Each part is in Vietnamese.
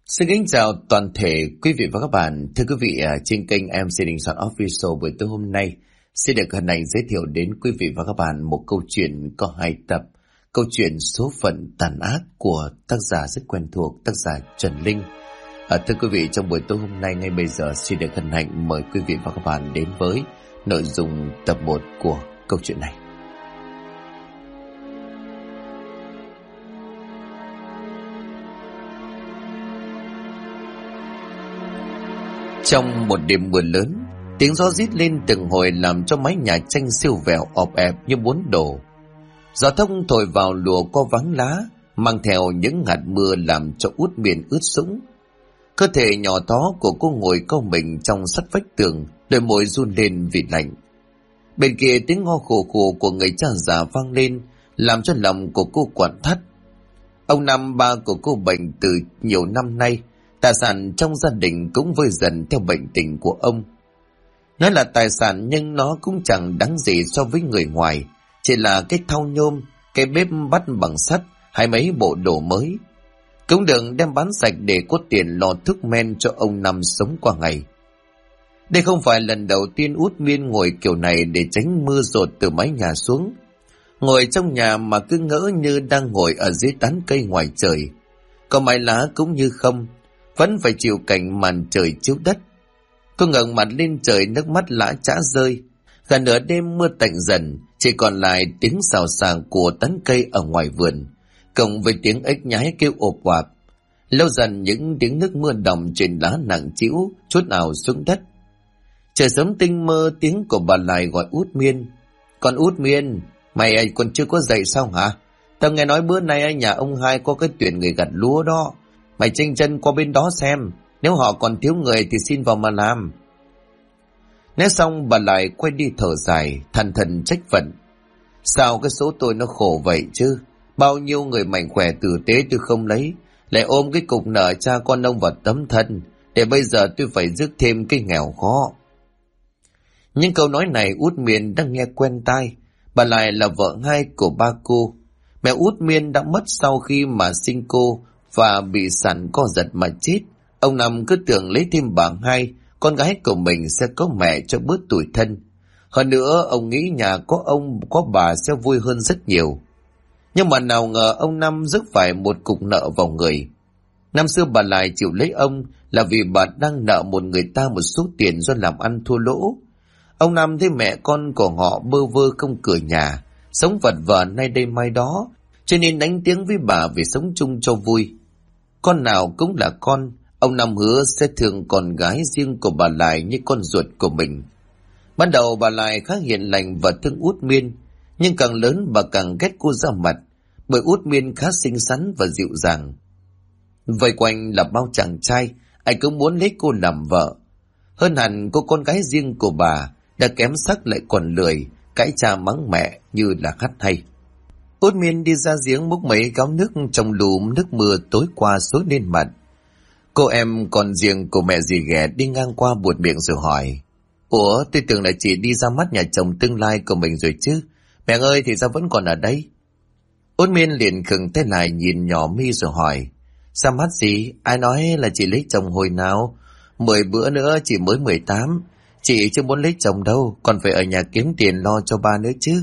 Xin kính chào toàn thể quý vị và các bạn. Thưa quý vị, trên kênh MC Đình Soạn Official buổi tối hôm nay xin được hân hạnh giới thiệu đến quý vị và các bạn một câu chuyện có 2 tập. Câu chuyện Số phận tàn ác của tác giả rất quen thuộc, tác giả Trần Linh. Thưa quý vị, trong buổi tối hôm nay ngay bây giờ xin được hân hạnh mời quý vị và các bạn đến với nội dung tập 1 của câu chuyện này. Trong một đêm mưa lớn, tiếng gió rít lên từng hồi làm cho mái nhà tranh siêu vẹo ọp ẹp như muốn đổ. Gió thông thổi vào lùa có vắng lá, mang theo những hạt mưa làm cho Út Miên ướt sũng. Cơ thể nhỏ tó của cô ngồi cau mình trong sát vách tường, đôi môi run lên vì lạnh. Bên kia tiếng ho khổ khổ của người cha già vang lên, làm cho lòng của cô quặn thắt. Ông Năm, ba của cô bệnh từ nhiều năm nay, tài sản trong gia đình cũng vơi dần theo bệnh tình của ông. Nói là tài sản nhưng nó cũng chẳng đáng gì so với người ngoài, chỉ là cái thau nhôm, cái bếp bắt bằng sắt hay mấy bộ đồ mới. Cũng đừng đem bán sạch để có tiền lo thuốc men cho ông Năm sống qua ngày. Đây không phải lần đầu tiên Út Miên ngồi kiểu này để tránh mưa dột từ mái nhà xuống. Ngồi trong nhà mà cứ ngỡ như đang ngồi ở dưới tán cây ngoài trời. Có mái lá cũng như không, vẫn phải chịu cảnh màn trời chiếu đất. Cô ngẩng mặt lên trời, nước mắt lã chã rơi. Gần nửa đêm mưa tạnh dần, chỉ còn lại tiếng xào xạc của tán cây ở ngoài vườn, cộng với tiếng ếch nhái kêu ộp oạp. Lâu dần những tiếng nước mưa đọng trên lá nặng trĩu chút ào xuống đất. Trời sớm tinh mơ, tiếng của bà lại gọi Út Miên. Con Út Miên, mày còn chưa có dậy sao hả? Tao nghe nói bữa nay nhà ông Hai có cái tuyển người gặt lúa đó. Mày chênh chân qua bên đó xem, nếu họ còn thiếu người thì xin vào mà làm. Nói xong bà lại quay đi thở dài, than thần trách phận. Sao cái số tôi nó khổ vậy chứ? Bao nhiêu người mạnh khỏe tử tế tôi không lấy, lại ôm cái cục nợ cha con ông vào tấm thân, để bây giờ tôi phải rước thêm cái nghèo khó. Những câu nói này Út Miên đang nghe quen tai. Bà lại là vợ hai của ba cô. Mẹ Út Miên đã mất sau khi mà sinh cô và bị sẵn co giật mà chết. Ông Năm cứ tưởng lấy thêm bà Hai, con gái của mình sẽ có mẹ cho bớt tủi thân. Hơn nữa ông nghĩ nhà có ông có bà sẽ vui hơn rất nhiều. Nhưng mà nào ngờ ông Năm rước phải một cục nợ vào người. Năm xưa bà lại chịu lấy ông là vì bà đang nợ một người ta một số tiền do làm ăn thua lỗ. Ông Năm thấy mẹ con của họ bơ vơ không cửa nhà, sống vật vờ nay đây mai đó, cho nên đánh tiếng với bà về sống chung cho vui. Con nào cũng là con, ông Năm hứa sẽ thương con gái riêng của bà lại như con ruột của mình. Ban đầu bà lại khá hiền lành và thương Út Miên, nhưng càng lớn bà càng ghét cô ra mặt, bởi Út Miên khá xinh xắn và dịu dàng. Vây quanh là bao chàng trai, ai cũng muốn lấy cô làm vợ. Hơn hẳn cô con gái riêng của bà đã kém sắc lại còn lười, cãi cha mắng mẹ như là hát hay. Út Miên đi ra giếng múc mấy gáo nước trong lùm nước mưa tối qua xối lên mặt. Cô em con riêng của mẹ dì ghẻ đi ngang qua buột miệng rồi hỏi: Ủa, tôi tưởng là chị đi ra mắt nhà chồng tương lai của mình rồi chứ. Mẹ ơi, thì sao vẫn còn ở đây? Út Miên liền khựng tay lại nhìn nhỏ mi rồi hỏi: Ra mắt gì? Ai nói là chị lấy chồng hồi nào? 10 bữa nữa chị mới 18. Chị chưa muốn lấy chồng đâu, còn phải ở nhà kiếm tiền lo cho ba nữa chứ.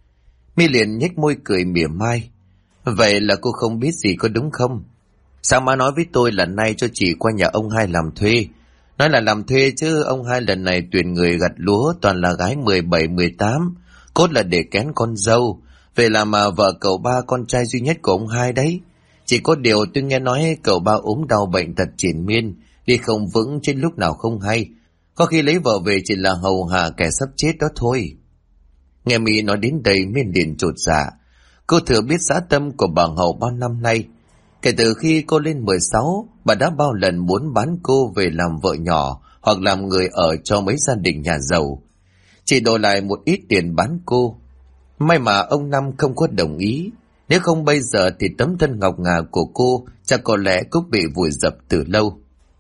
Mi liền nhếch môi cười mỉa mai: Vậy là cô không biết gì có đúng không? Sao má nói với tôi là nay cho chị qua nhà ông Hai làm thuê? Nói là làm thuê chứ ông Hai lần này tuyển người gặt lúa toàn là gái 17, 18, cốt là để kén con dâu. Về là mà vợ cậu ba con trai duy nhất của ông Hai đấy. Chỉ có điều tôi nghe nói cậu ba ốm đau bệnh tật triền miên, đi không vững trên lúc nào không hay. Có khi lấy vợ về chỉ là hầu hạ kẻ sắp chết đó thôi. Nghe Mi nói đến đây Miên liền chột dạ. Cô thừa biết dã tâm của bà Hậu bao năm nay. Kể từ khi cô lên 16, bà đã bao lần muốn bán cô về làm vợ nhỏ hoặc làm người ở cho mấy gia đình nhà giàu, chỉ đổi lại một ít tiền bán cô. May mà ông Năm không có đồng ý. Nếu không bây giờ thì tấm thân ngọc ngà của cô chắc có lẽ cũng bị vùi dập từ lâu.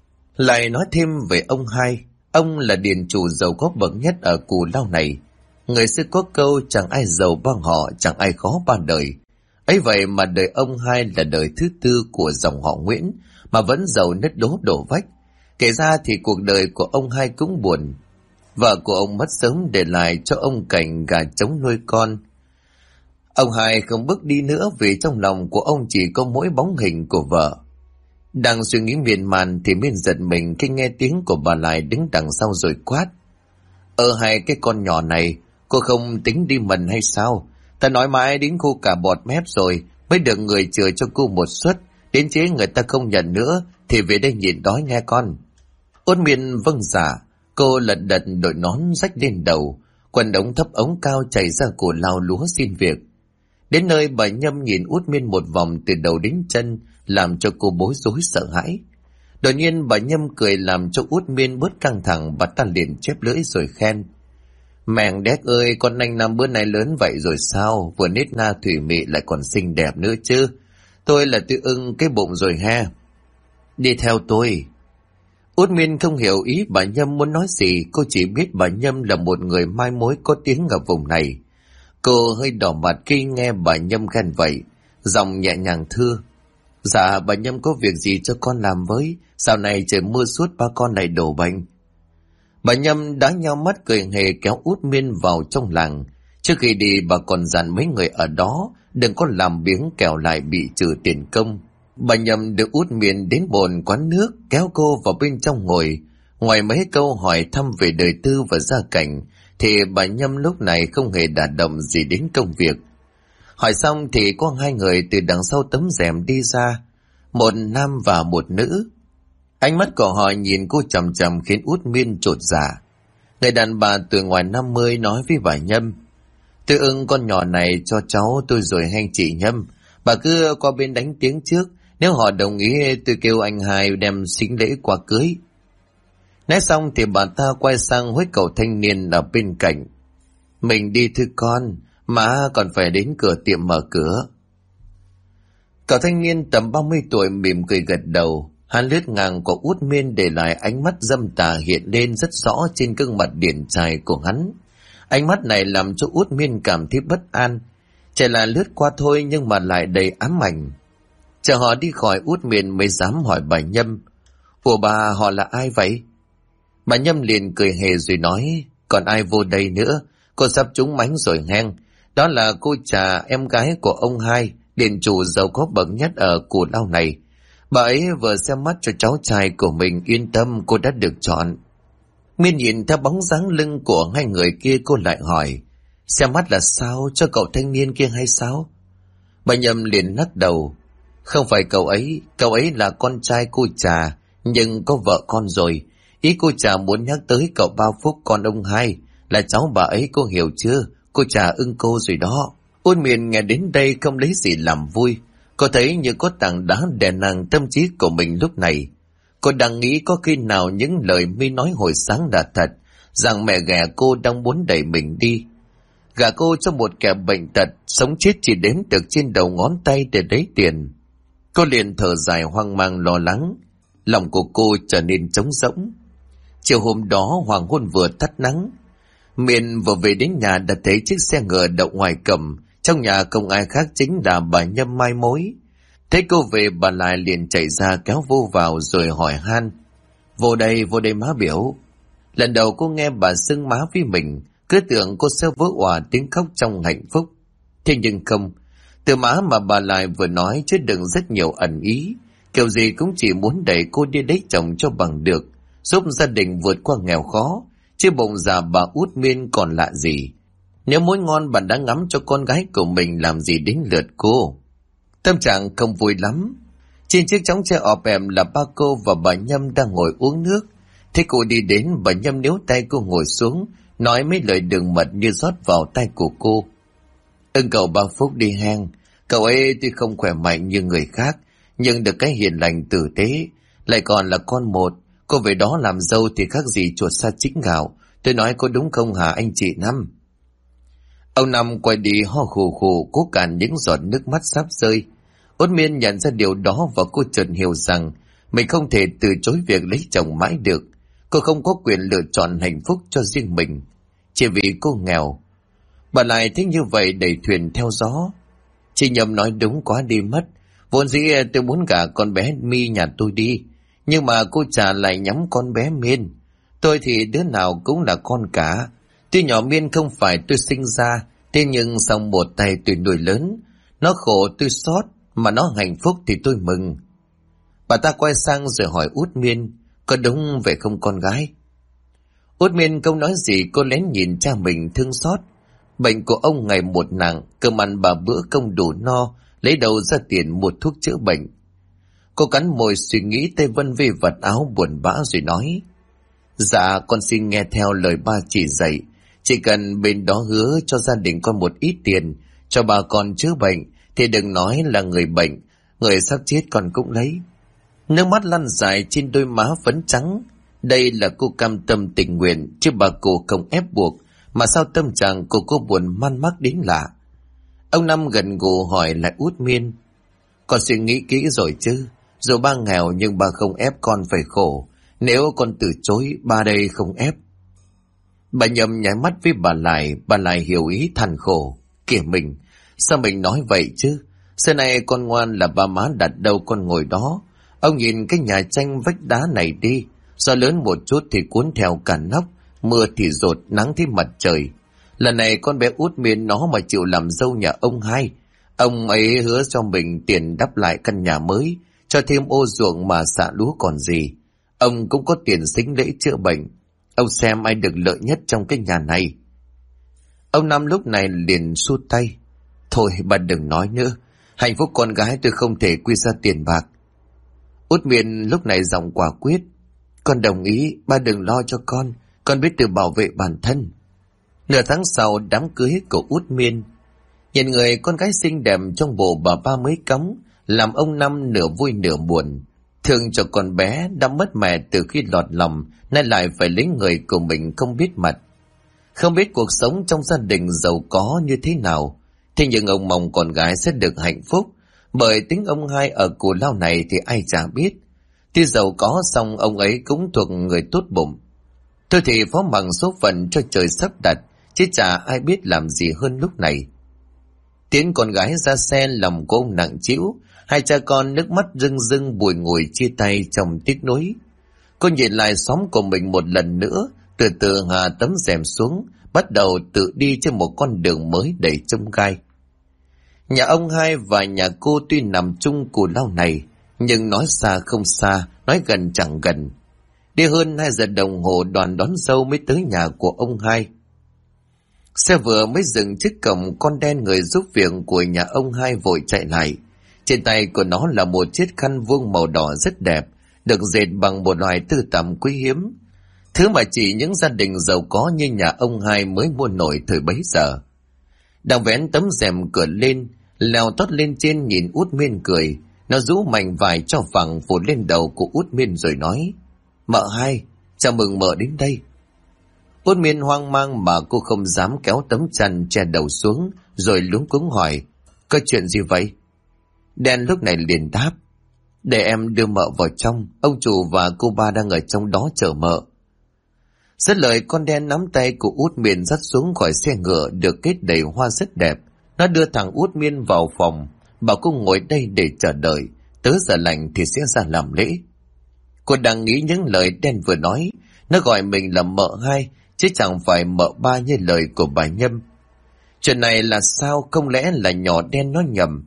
Lại nói thêm về ông Hai. Ông là điền chủ giàu có bậc nhất ở Cù Lao này. Người xưa có câu chẳng ai giàu bằng họ, chẳng ai khó ba đời. Ấy vậy mà đời ông Hai là đời thứ tư của dòng họ Nguyễn, mà vẫn giàu nứt đố đổ vách. Kể ra thì cuộc đời của ông hai cũng buồn. Vợ của ông mất sớm để lại cho ông Cảnh gà trống nuôi con. Ông hai không bước đi nữa vì trong lòng của ông chỉ có mỗi bóng hình của vợ. Đang suy nghĩ miên man thì Miên giật mình khi nghe tiếng của bà Lại đứng đằng sau rồi quát: Hai cái con nhỏ này, cô không tính đi mần hay sao? Ta nói mãi đến cô cả bọt mép rồi mới được người chừa cho cô một suất. Đến chế người ta không nhận nữa thì về đây nhịn đói nghe con. Út Miên vâng dạ. Cô lật đật đội nón rách lên đầu, quần ống thấp ống cao chảy ra cổ lao lúa xin việc. Đến nơi bà Nhâm nhìn Út Miên một vòng từ đầu đến chân, làm cho cô bối rối sợ hãi. Đột nhiên bà Nhâm cười làm cho Út Miên bớt căng thẳng, bà ta liền chép lưỡi rồi khen: Mèng đét ơi, con anh Năm bữa nay lớn vậy rồi sao? Vừa nết na thủy mị lại còn xinh đẹp nữa chứ. Tôi là tôi ưng cái bụng rồi ha. Đi theo tôi. Út Miên không hiểu ý bà Nhâm muốn nói gì, cô chỉ biết bà Nhâm là một người mai mối có tiếng ở vùng này. Cô hơi đỏ mặt khi nghe bà Nhâm khen vậy, giọng nhẹ nhàng thưa: Dạ bà Nhâm có việc gì cho con làm với, dạo này trời mưa suốt ba con lại đổ bệnh. Bà Nhâm đã nhao mắt cười hề kéo Út Miên vào trong làng. Trước khi đi bà còn dặn mấy người ở đó đừng có làm biếng kẻo lại bị trừ tiền công. Bà Nhâm được Út Miên đến bồn quán nước, kéo cô vào bên trong ngồi. Ngoài mấy câu hỏi thăm về đời tư và gia cảnh thì bà Nhâm lúc này không hề đả động gì đến công việc. Hỏi xong thì có hai người từ đằng sau tấm rèm đi ra, một nam và một nữ. Ánh mắt của họ nhìn cô chằm chằm khiến Út Miên chột dạ. Người đàn bà tuổi ngoài 50 nói với bà Nhâm: Tôi ưng con nhỏ này cho cháu tôi rồi hay chị Nhâm. Bà cứ qua bên đánh tiếng trước, nếu họ đồng ý tôi kêu anh hai đem sính lễ qua cưới. Nói xong thì bà ta quay sang với cậu thanh niên ở bên cạnh: Mình đi thưa con, má còn phải đến cửa tiệm mở cửa. Cậu thanh niên tầm 30 tuổi mỉm cười gật đầu. Hắn lướt ngang của Út Miên để lại ánh mắt dâm tà hiện lên rất rõ trên gương mặt điển trai của hắn. Ánh mắt này làm cho Út Miên cảm thấy bất an. Chỉ là lướt qua thôi nhưng mà lại đầy ám ảnh. Chờ họ đi khỏi Út Miên mới dám hỏi bà Nhâm: Ủa bà, họ là ai vậy? Bà Nhâm liền cười hề rồi nói: Còn ai vô đây nữa, cô sắp trúng mánh rồi heng. Đó là cô Trà, em gái của ông hai, điền chủ giàu có bậc nhất ở Cù Lao này. Bà ấy vừa xem mắt cho cháu trai của mình, yên tâm cô đã được chọn. Miên nhìn theo bóng dáng lưng của hai người kia, cô lại hỏi: Xem mắt là sao, cho cậu thanh niên kia hay sao? Bà Nhâm liền lắc đầu: Không phải cậu ấy là con trai cô Trà, nhưng có vợ con rồi. Ý cô Trà muốn nhắc tới cậu Bao Phúc con ông hai, là cháu bà ấy, cô hiểu chưa? Cô Trà ưng cô rồi đó. Ôn Miên nghe đến đây không lấy gì làm vui. Cô thấy như có tảng đá đè nặng tâm trí của mình lúc này. Cô đang nghĩ có khi nào những lời mi nói hồi sáng là thật, rằng mẹ ghẻ cô đang muốn đẩy mình đi. Gả cô cho một kẻ bệnh tật, sống chết chỉ đếm được trên đầu ngón tay để lấy tiền. Cô liền thở dài hoang mang lo lắng. Lòng của cô trở nên trống rỗng. Chiều hôm đó hoàng hôn vừa tắt nắng. Miên vừa về đến nhà đã thấy chiếc xe ngựa đậu ngoài cổng. Trong nhà không ai khác chính là bà Nhâm mai mối. Thấy cô về bà lại liền chạy ra kéo vô vào rồi hỏi han: Vô đây má biểu. Lần đầu cô nghe bà xưng má với mình, cứ tưởng cô sẽ vỡ òa tiếng khóc trong hạnh phúc. Thế nhưng không, từ má mà bà lại vừa nói chứa đựng rất nhiều ẩn ý. Kiểu gì cũng chỉ muốn đẩy cô đi lấy chồng cho bằng được, giúp gia đình vượt qua nghèo khó. Chứ bụng già bà Út Miên còn lạ gì. Nếu mối ngon bạn đã ngắm cho con gái của mình, làm gì đến lượt cô. Tâm trạng không vui lắm. Trên chiếc chõng tre ọp ẹp là ba cô và bà Nhâm đang ngồi uống nước. Thế cô đi đến, bà Nhâm níu tay cô ngồi xuống, nói mấy lời đường mật như rót vào tay của cô. Ưng cậu Bao Phúc đi hang. Cậu ấy tuy không khỏe mạnh như người khác, nhưng được cái hiền lành tử tế, lại còn là con một. Cô về đó làm dâu thì khác gì chuột sa chính gạo. Tôi nói có đúng không hả anh chị Năm? Ông Năm quay đi ho khù khù, cố cản những giọt nước mắt sắp rơi. Út Miên nhận ra điều đó và cô chợt hiểu rằng mình không thể từ chối việc lấy chồng mãi được. Cô không có quyền lựa chọn hạnh phúc cho riêng mình, chỉ vì cô nghèo. Bà lại thích như vậy đẩy thuyền theo gió. Chị Nhâm nói đúng quá đi mất. Vốn dĩ tôi muốn gả con bé My nhà tôi đi, nhưng mà cô Trà lại nhắm con bé Miên. Tôi thì đứa nào cũng là con cả. Tuy nhỏ Miên không phải tôi sinh ra, thế nhưng sau một tay tôi nuôi lớn. Nó khổ tôi xót, mà nó hạnh phúc thì tôi mừng. Bà ta quay sang rồi hỏi Út Miên, có đúng vậy không con gái? Út Miên không nói gì, cô lén nhìn cha mình thương xót. Bệnh của ông ngày một nặng, cơm ăn bà bữa không đủ no, lấy đâu ra tiền mua thuốc chữa bệnh. Cô cắn môi suy nghĩ, tay vân về vật áo buồn bã rồi nói, dạ con xin nghe theo lời ba chỉ dạy. Chỉ cần bên đó hứa cho gia đình con một ít tiền, cho bà con chữa bệnh, thì đừng nói là người bệnh, người sắp chết con cũng lấy. Nước mắt lăn dài trên đôi má phấn trắng. Đây là cô cam tâm tình nguyện, chứ bà cô không ép buộc. Mà sao tâm trạng của cô buồn man mác đến lạ. Ông Năm gần gù hỏi lại Út Miên, con suy nghĩ kỹ rồi chứ? Dù ba nghèo nhưng ba không ép con phải khổ. Nếu con từ chối, ba đây không ép. Bà Nhâm nháy mắt với bà lại hiểu ý than khổ. Kìa mình, sao mình nói vậy chứ? Xưa này con ngoan là ba má đặt đâu con ngồi đó. Ông nhìn cái nhà tranh vách đá này đi, gió lớn một chút thì cuốn theo cả nóc, mưa thì rột, nắng thì mặt trời. Lần này con bé Út Miên nó mà chịu làm dâu nhà ông hai, ông ấy hứa cho mình tiền đắp lại căn nhà mới, cho thêm ô ruộng mà xạ lúa còn gì. Ông cũng có tiền sính lễ chữa bệnh. Ông xem ai được lợi nhất trong cái nhà này. Ông Năm lúc này liền xua tay, thôi bà đừng nói nữa, hạnh phúc con gái tôi không thể quy ra tiền bạc. Út Miên lúc này giọng quả quyết, con đồng ý, ba đừng lo cho con biết tự bảo vệ bản thân. Nửa tháng sau đám cưới của Út Miên, nhìn người con gái xinh đẹp trong bộ bà ba mới cõng, làm ông Năm nửa vui nửa buồn. Thương cho con bé đã mất mẹ từ khi lọt lòng, nay lại phải lấy người của mình không biết mặt. Không biết cuộc sống trong gia đình giàu có như thế nào, thế nhưng ông mong con gái sẽ được hạnh phúc. Bởi tính ông hai ở Cù Lao này thì ai chả biết. Tuy giàu có xong ông ấy cũng thuộc người tốt bụng. Thôi thì phó mặc số phận cho trời sắp đặt, chứ chả ai biết làm gì hơn lúc này. Tiến con gái ra xe, lòng của ông nặng trĩu. Hai cha con nước mắt rưng rưng bùi ngùi chia tay trong tiếc nuối. Cô nhìn lại xóm của mình một lần nữa, từ từ hạ tấm rèm xuống, bắt đầu tự đi trên một con đường mới đầy chông gai. Nhà ông hai và nhà cô tuy nằm chung Cù Lao này, nhưng nói xa không xa, nói gần chẳng gần. Đi hơn 2 giờ đồng hồ đoàn đón dâu mới tới nhà của ông hai. Xe vừa mới dừng trước cổng, con đen người giúp việc của nhà ông hai vội chạy lại. Trên tay của nó là một chiếc khăn vuông màu đỏ rất đẹp, được dệt bằng một loài tư tằm quý hiếm. Thứ mà chỉ những gia đình giàu có như nhà ông hai mới mua nổi thời bấy giờ. Đang vén tấm rèm cửa lên, leo tót lên trên nhìn Út Miên cười. Nó rũ mảnh vải cho phẳng phủ lên đầu của Út Miên rồi nói, mợ hai, chào mừng mợ đến đây. Út Miên hoang mang mà cô không dám kéo tấm chăn che đầu xuống, rồi luống cuống hỏi, có chuyện gì vậy? Đen lúc này liền đáp, để em đưa mợ vào trong, ông chủ và cô ba đang ở trong đó chờ mợ. Dứt lời, con đen nắm tay của Út Miên dắt xuống khỏi xe ngựa được kết đầy hoa rất đẹp. Nó đưa thằng Út Miên vào phòng, bảo cô ngồi đây để chờ đợi, tới giờ lành thì sẽ ra làm lễ. Cô đang nghĩ những lời đen vừa nói, nó gọi mình là mợ hai, chứ chẳng phải mợ ba như lời của bà Nhâm. Chuyện này là sao? Không lẽ là nhỏ đen nó nhầm?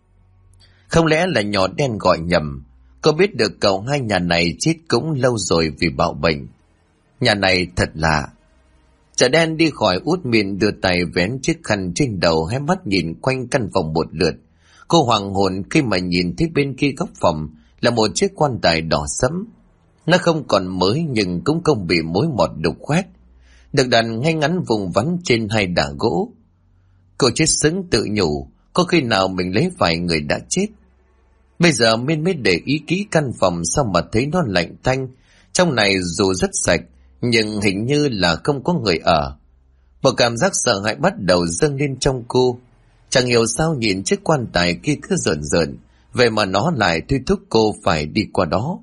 Không lẽ là nhỏ đen gọi nhầm? Cô biết được cậu hai nhà này chết cũng lâu rồi vì bạo bệnh. Nhà này thật lạ. Chả đen đi khỏi Út Miên, đưa tay vén chiếc khăn trên đầu, hé mắt nhìn quanh căn phòng một lượt. Cô hoàng hồn khi mà nhìn thấy bên kia góc phòng là một chiếc quan tài đỏ sẫm. Nó không còn mới nhưng cũng không bị mối mọt đục khoét, được đặt ngay ngắn vùng vắn trên 2 đà gỗ. Cô chết sững tự nhủ, có khi nào mình lấy phải người đã chết. Bây giờ Miên mới để ý kỹ căn phòng, sao mà thấy nó lạnh tanh. Trong này dù rất sạch nhưng hình như là không có người ở. Một cảm giác sợ hãi bắt đầu dâng lên trong cô. Chẳng hiểu sao nhìn chiếc quan tài kia cứ rợn rợn, vậy mà nó lại thôi thúc cô phải đi qua đó.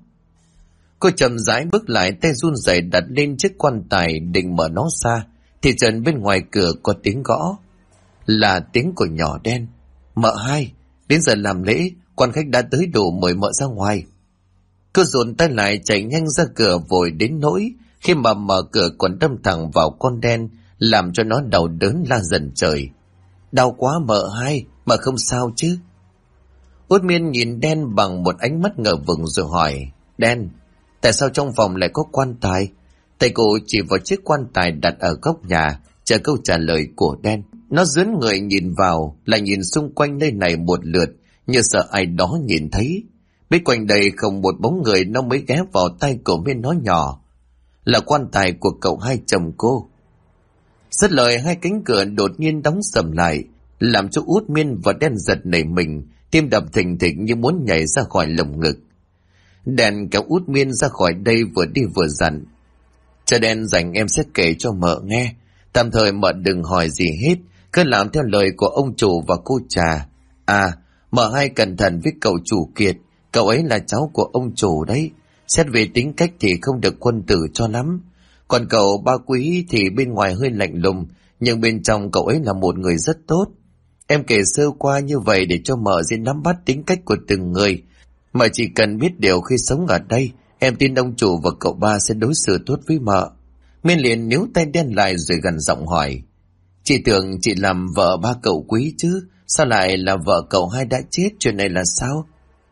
Cô chậm rãi bước lại, tay run rẩy đặt lên chiếc quan tài định mở nó ra, thì chợt bên ngoài cửa có tiếng gõ. Là tiếng của nhỏ đen. Mợ hai, đến giờ làm lễ, quan khách đã tới đủ, mời mợ ra ngoài. Cứ dồn tay lại chạy nhanh ra cửa, vội đến nỗi khi mà mở cửa còn đâm thẳng vào con đen, làm cho nó đau đớn la dần trời. Đau quá mợ hai, mợ không sao chứ? Út Miên nhìn đen bằng một ánh mắt ngờ vực rồi hỏi, đen, tại sao trong phòng lại có quan tài? Thầy cụ chỉ vào chiếc quan tài đặt ở góc nhà, chờ câu trả lời của đen. Nó dướn người nhìn vào, lại nhìn xung quanh nơi này một lượt, như sợ ai đó nhìn thấy. Bên quanh đây không một bóng người, nó mới ghé vào tay của Miên nói nhỏ, là quan tài của cậu hai chồng cô. Dứt lời, hai cánh cửa đột nhiên đóng sầm lại, làm cho Út Miên và đen giật nảy mình, tim đập thình thịch như muốn nhảy ra khỏi lồng ngực. Đen kéo Út Miên ra khỏi đây, vừa đi vừa dặn, chờ đen rảnh em sẽ kể cho mợ nghe, tạm thời mợ đừng hỏi gì hết, cứ làm theo lời của ông chủ và cô Trà. À, mợ hai cẩn thận với cậu chủ Kiệt, cậu ấy là cháu của ông chủ đấy, xét về tính cách thì không được quân tử cho lắm. Còn cậu ba Quý thì bên ngoài hơi lạnh lùng, nhưng bên trong cậu ấy là một người rất tốt. Em kể sơ qua như vậy để cho mợ dễ nắm bắt tính cách của từng người. Mợ chỉ cần biết điều khi sống ở đây, em tin ông chủ và cậu ba sẽ đối xử tốt với mợ. Miên liền níu tay đen lại rồi gần giọng hỏi, chị tưởng chị làm vợ ba cậu Quý chứ, sao lại là vợ cậu hai đã chết, chuyện này là sao?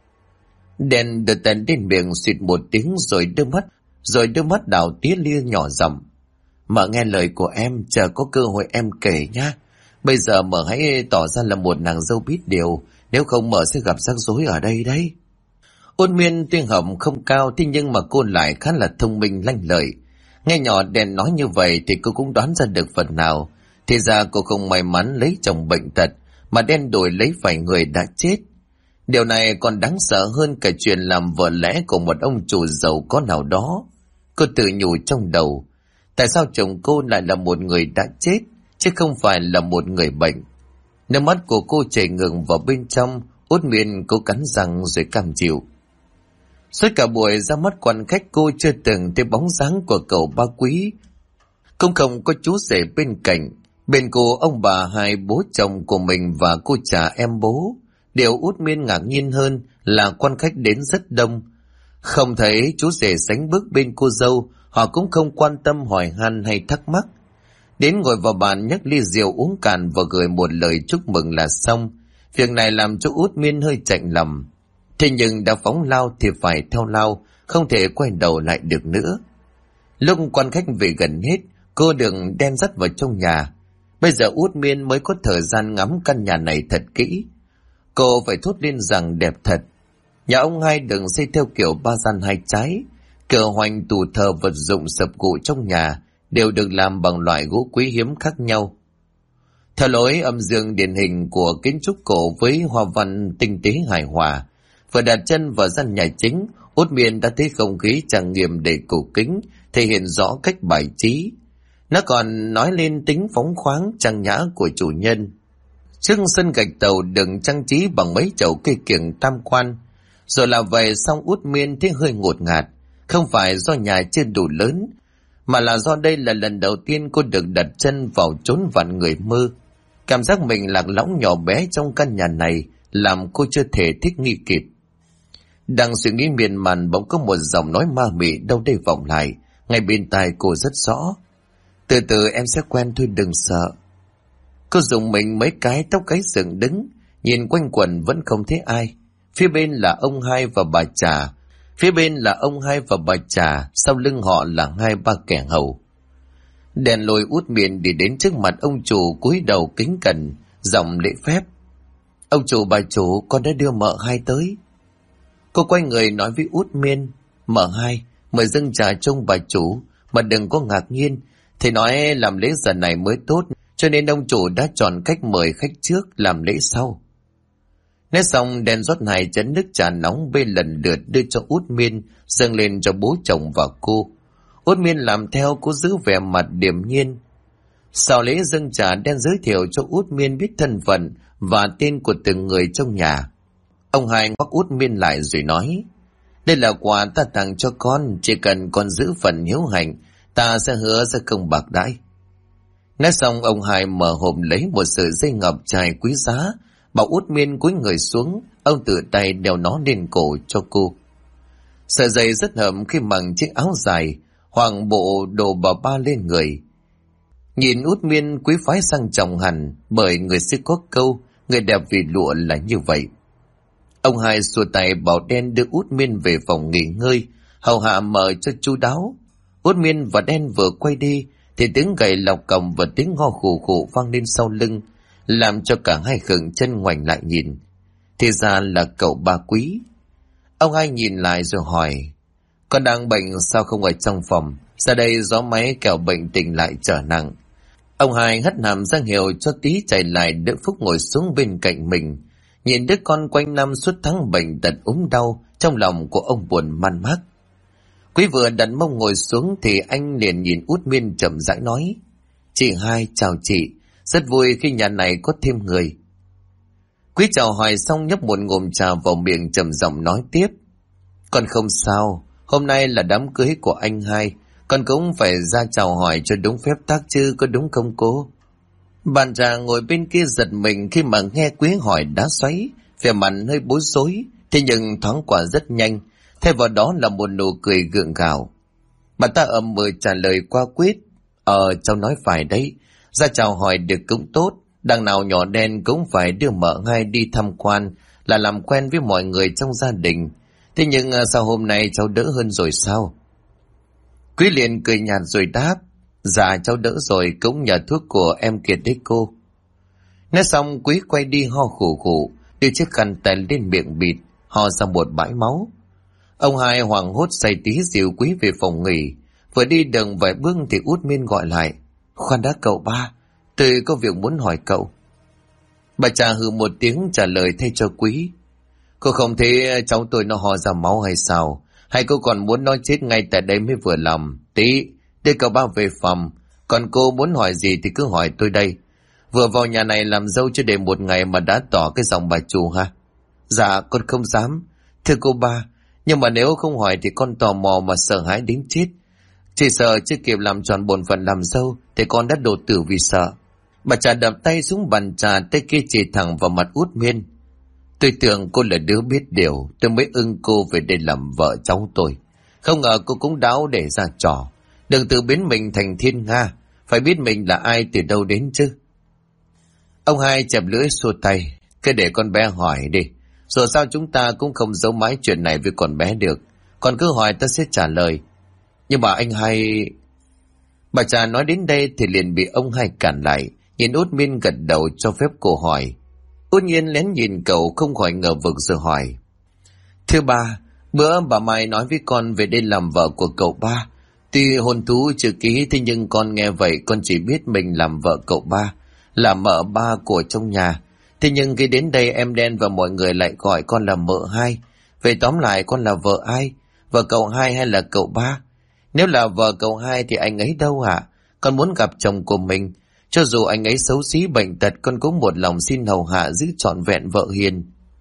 Đen đưa tay đến miệng xịt một tiếng rồi đưa mắt đảo tía lia nhỏ giọng, mợ nghe lời của em, chờ có cơ hội em kể nhá. Bây giờ mợ hãy tỏ ra là một nàng dâu biết điều, nếu không mợ sẽ gặp rắc rối ở đây đấy. Ôn Miên tuy học không cao, thế nhưng mà cô lại khá là thông minh lanh lợi. Nghe nhỏ đèn nói như vậy thì cô cũng đoán ra được phần nào. Thì ra cô không may mắn lấy chồng bệnh tật, mà đen đổi lấy phải người đã chết. Điều này còn đáng sợ hơn cả chuyện làm vợ lẽ của một ông chủ giàu có nào đó. Cô tự nhủ trong đầu, tại sao chồng cô lại là một người đã chết, chứ không phải là một người bệnh? Nước mắt của cô chảy ngừng vào bên trong. Út Miên cố cắn răng rồi cam chịu. Suốt cả buổi ra mắt quan khách, cô chưa từng thấy bóng dáng của cậu ba Quý, cũng không có chú rể bên cạnh. Bên cô, ông bà hai bố chồng của mình và cô Trà em bố. Điều Út Miên ngạc nhiên hơn là quan khách đến rất đông. Không thấy chú rể sánh bước bên cô dâu, họ cũng không quan tâm hỏi han hay thắc mắc. Đến ngồi vào bàn nhấc ly rượu uống cạn và gửi một lời chúc mừng là xong. Việc này làm cho Út Miên hơi chạnh lòng. Thế nhưng đã phóng lao thì phải theo lao, không thể quay đầu lại được nữa. Lúc quan khách về gần hết, cô được đen dắt vào trong nhà. Bây giờ Út Miên mới có thời gian ngắm căn nhà này thật kỹ. Cô phải thốt lên rằng đẹp thật. Nhà ông hai đừng xây theo kiểu ba gian hai trái. Cửa hoành, tủ thờ, vật dụng sập cụ trong nhà đều được làm bằng loại gỗ quý hiếm khác nhau. Theo lối âm dương điển hình của kiến trúc cổ với hoa văn tinh tế hài hòa, vừa đặt chân vào gian nhà chính, Út Miên đã thấy không khí trang nghiêm đầy cổ kính, thể hiện rõ cách bài trí. Nó còn nói lên tính phóng khoáng trang nhã của chủ nhân. Trước sân gạch tàu đừng trang trí bằng mấy chậu cây kiểng tam quan. Rồi là vậy xong Út Miên thấy hơi ngột ngạt, không phải do nhà chưa đủ lớn, mà là do đây là lần đầu tiên cô được đặt chân vào chốn vạn người mơ. Cảm giác mình lạc lõng nhỏ bé trong căn nhà này làm cô chưa thể thích nghi kịp. Đang suy nghĩ miên man, bỗng có một giọng nói ma mị đâu đây vọng lại, ngay bên tai cô rất rõ. Từ từ em sẽ quen thôi, đừng sợ. Cô dùng mình mấy cái, tóc gáy dựng đứng, nhìn quanh quần vẫn không thấy ai. Phía bên là ông hai và bà Trà, sau lưng họ là hai ba kẻ hầu. Đèn lồi Út Miên đi đến trước mặt ông chủ, cúi đầu kính cẩn, giọng lễ phép. Ông chủ, bà chủ, con đã đưa mợ hai tới. Cô quay người nói với Út Miên, mợ hai, mời dâng trà trông bà chủ, mà đừng có ngạc nhiên. Thầy nói làm lễ giờ này mới tốt, cho nên ông chủ đã chọn cách mời khách trước, làm lễ sau. Nói xong, đèn rót hai chén nước trà nóng bê lần lượt đưa cho Út Miên, dâng lên cho bố chồng và cô. Út Miên làm theo, cố giữ vẻ mặt điềm nhiên. Sau lễ dâng trà, đen giới thiệu cho Út Miên biết thân phận và tên của từng người trong nhà. Ông hai ngoắc Út Miên lại rồi nói, đây là quà ta tặng cho con, chỉ cần con giữ phần hiếu hạnh, ta sẽ hứa sẽ không bạc đãi. Nói xong, ông hai mở hộp lấy một sợi dây ngọc trai quý giá, bảo Út Miên cúi người xuống. ông tự tay đeo nó lên cổ cho cô. Sợi dây rất hợp khi mặc chiếc áo dài, hoàng bộ đồ bà ba lên người. Nhìn Út Miên quý phái sang trọng hẳn, bởi người xưa có câu, người đẹp vì lụa là như vậy. Ông hai xua tay bảo Đen đưa Út Miên về phòng nghỉ ngơi, hầu hạ mở cho chu đáo. Út Miên và Đen vừa quay đi, thì tiếng gậy lọc còng và tiếng ho khủ khủ vang lên sau lưng, làm cho cả hai khựng chân ngoảnh lại nhìn. Thì ra là cậu ba Quý. Ông hai nhìn lại rồi hỏi, con đang bệnh sao không ở trong phòng, ra đây gió máy kẻo bệnh tình lại trở nặng. Ông hai hất hàm ra hiệu cho Tí chạy lại đỡ Phúc ngồi xuống bên cạnh mình. Nhìn đứa con quanh năm suốt tháng bệnh tật ốm đau, trong lòng của ông buồn man mác. Quý vừa đặt mông ngồi xuống thì anh liền nhìn Út Miên chậm rãi nói, chị hai chào chị, rất vui khi nhà này có thêm người. Quý chào hỏi xong nhấp một ngụm trà vào miệng trầm giọng nói tiếp, con không sao, hôm nay là đám cưới của anh hai, con cũng phải ra chào hỏi cho đúng phép tắc chứ, có đúng không cô? Bạn già ngồi bên kia giật mình khi mà nghe Quý hỏi đá xoáy, vẻ mặt hơi bối rối, thế nhưng thoáng qua rất nhanh, thay vào đó là một nụ cười gượng gạo. Bà ta ậm ừ trả lời qua quyết, cháu nói phải đấy, ra chào hỏi được cũng tốt, đằng nào nhỏ Đen cũng phải đưa mợ hai đi tham quan, là làm quen với mọi người trong gia đình. Thế nhưng sao hôm nay cháu đỡ hơn rồi sao? Quý liền cười nhạt rồi đáp, dạ cháu đỡ rồi, cũng nhờ thuốc của em Kiệt đấy cô. Nói xong Quý quay đi ho khủ khủ, đưa chiếc khăn tay lên miệng bịt, ho ra một bãi máu. Ông hai hoảng hốt say Tí dìu Quý về phòng nghỉ. Vừa đi đường vài bước thì Út Miên gọi lại, khoan đã cậu ba, tôi có việc muốn hỏi cậu. Bà trà hừ một tiếng trả lời thay cho Quý, cô không thấy cháu tôi nó ho ra máu hay sao, hay cô còn muốn nó chết ngay tại đây mới vừa lòng? Tí, đưa cậu ba về phòng, còn cô muốn hỏi gì thì cứ hỏi tôi đây. Vừa vào nhà này làm dâu chưa đầy một ngày mà đã tỏ cái giọng bà chủ ha? Dạ con không dám, thưa cô ba, nhưng mà nếu không hỏi thì con tò mò mà sợ hãi đến chết. Chỉ sợ chưa kịp làm tròn bổn phận làm dâu thì con đã đổ tử vì sợ. Bà trà đập tay xuống bàn trà, tay kia chỉ thẳng vào mặt Út Miên. Tôi tưởng cô là đứa biết điều, tôi mới ưng cô về đây làm vợ cháu tôi. Không ngờ cô cũng đáo để ra trò. Đừng tự biến mình thành thiên nga, phải biết mình là ai từ đâu đến chứ. Ông hai chẹp lưỡi xua tay, cứ để con bé hỏi đi. Dù sao chúng ta cũng không giấu mãi chuyện này với con bé được. Con cứ hỏi ta sẽ trả lời. Nhưng mà anh hai... Bà trà nói đến đây thì liền bị ông hai cản lại. Nhìn Út Miên gật đầu cho phép cô hỏi. Út Nhiên lén nhìn cậu không khỏi ngờ vực rồi hỏi, thưa ba, bữa bà Mai nói với con về đây làm vợ của cậu ba. Tuy hôn thú chưa ký, thế nhưng con nghe vậy con chỉ biết mình làm vợ cậu ba, là mợ ba của trong nhà. Thế nhưng khi đến đây em Đen và mọi người lại gọi con là mợ hai. Về tóm lại con là vợ ai? Vợ cậu hai hay là cậu ba? Nếu là vợ cậu hai thì anh ấy đâu hả? Con muốn gặp chồng của mình. Cho dù anh ấy xấu xí bệnh tật, con cũng một lòng xin hầu hạ giữ trọn vẹn vợ hiền.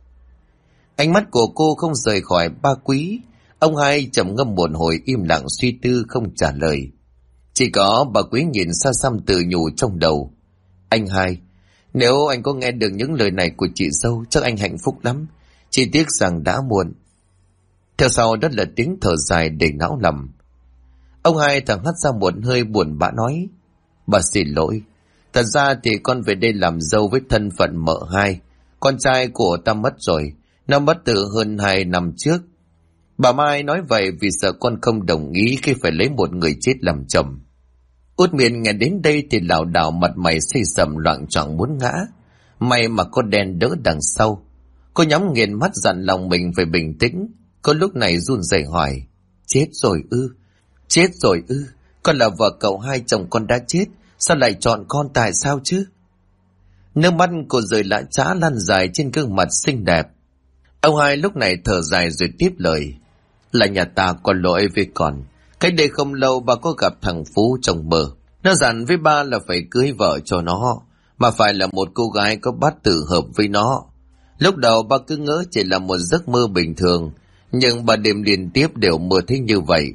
Ánh mắt của cô không rời khỏi ba Quý. Ông hai trầm ngâm một hồi im lặng suy tư không trả lời. Chỉ có bà Quý nhìn xa xăm tự nhủ trong đầu. Anh hai, nếu anh có nghe được những lời này của chị dâu, chắc anh hạnh phúc lắm. Chỉ tiếc rằng đã muộn. Theo sau đó là tiếng thở dài đầy não lòng. Ông hai thở hắt ra một hơi buồn bã nói, bà xin lỗi. Thật ra thì con về đây làm dâu với thân phận mợ hai. Con trai của ta mất rồi, nó mất từ hơn 2 năm trước. Bà Mai nói vậy vì sợ con không đồng ý khi phải lấy một người chết làm chồng. Út Miên nghe đến đây thì lảo đảo, mặt mày xây sầm loạng choạng muốn ngã. May mà có Đen đỡ đằng sau. Cô nhắm nghiền mắt dặn lòng mình phải bình tĩnh. Cô lúc này run rẩy hỏi, chết rồi ư? Chết rồi ư? Con là vợ cậu hai, chồng con đã chết, sao lại chọn con, tại sao chứ? Nước mắt cô rơi lã chã lăn dài trên gương mặt xinh đẹp. Ông hai lúc này thở dài rồi tiếp lời, là nhà ta có lỗi với con. Cách đây không lâu ba có gặp thằng Phú trong mơ. Nó dặn với ba là phải cưới vợ cho nó, mà phải là một cô gái có bát tự hợp với nó. Lúc đầu ba cứ ngỡ chỉ là một giấc mơ bình thường, nhưng 3 đêm liên tiếp đều mơ thấy như vậy.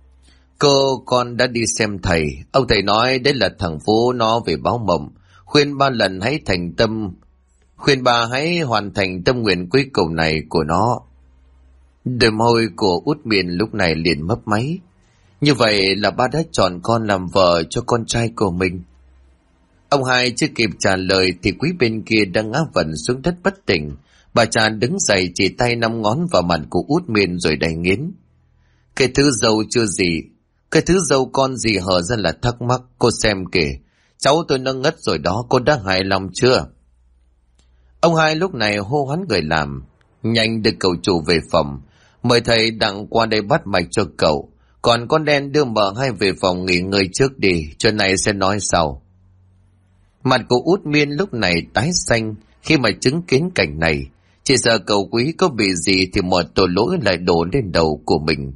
Con đã đi xem thầy. Ông thầy nói đấy là thằng Phú nó về báo mộng, khuyên 3 lần hãy thành tâm Khuyên bà hãy hoàn thành tâm nguyện cuối cùng này của nó. Đôi môi của Út Miên lúc này liền mấp máy. Như vậy là ba đã chọn con làm vợ cho con trai của mình. Ông hai chưa kịp trả lời thì Quý bên kia đang ngã vật xuống đất bất tỉnh. Bà cha đứng dậy chỉ tay 5 ngón vào mặt của Út Miên rồi đầy nghiến. Cái thứ dâu chưa gì, cái thứ dâu con gì hở ra là thắc mắc. Cô xem kìa, cháu tôi nó ngất rồi đó, cô đã hài lòng chưa? Ông hai lúc này hô hoán người làm. Nhanh đưa cậu chủ về phòng, mời thầy Đặng qua đây bắt mạch cho cậu. Còn con đen đưa mợ hai về phòng nghỉ ngơi trước đi, chuyện này sẽ nói sau. Mặt của Út Miên lúc này tái xanh khi mà chứng kiến cảnh này. Chỉ sợ cậu Quý có bị gì thì mọi tội lỗi lại đổ lên đầu của mình.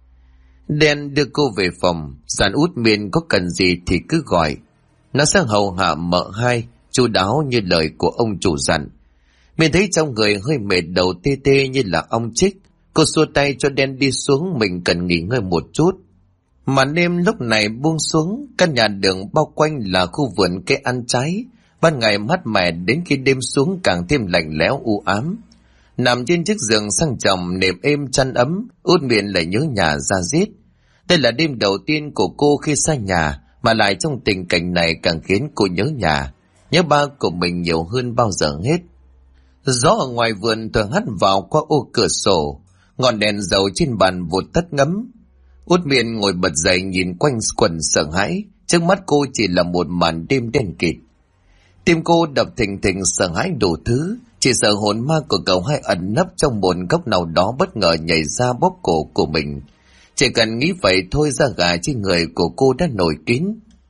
Đen đưa cô về phòng, dặn Út Miên có cần gì thì cứ gọi. Nó sẽ hầu hạ mợ hai, chu đáo như lời của ông chủ dặn. Miên thấy trong người hơi mệt, đầu tê tê như là ong chích. Cô xua tay cho Đen đi xuống, mình cần nghỉ ngơi một chút. Màn đêm lúc này buông xuống, căn nhà đường bao quanh là khu vườn cây ăn trái. Ban ngày mát mẻ, đến khi đêm xuống càng thêm lạnh lẽo u ám. Nằm trên chiếc giường sang chồng nệm êm chăn ấm, Út Miên lại nhớ nhà ra diết. Đây là đêm đầu tiên của cô khi xa nhà, mà lại trong tình cảnh này càng khiến cô nhớ nhà, nhớ ba của mình nhiều hơn bao giờ hết. Gió ở ngoài vườn thường hắt vào qua ô cửa sổ, ngọn đèn dầu trên bàn vụt tắt ngấm. Út Miên ngồi bật dậy nhìn quanh quần sợ hãi, trước mắt cô chỉ là một màn đêm đen kịt. Tim cô đập thình thình sợ hãi đủ thứ, chỉ sợ hồn ma của cậu hai ẩn nấp trong một góc nào đó bất ngờ nhảy ra bóp cổ của mình. Chỉ cần nghĩ vậy thôi da gà trên người của cô đã nổi kín.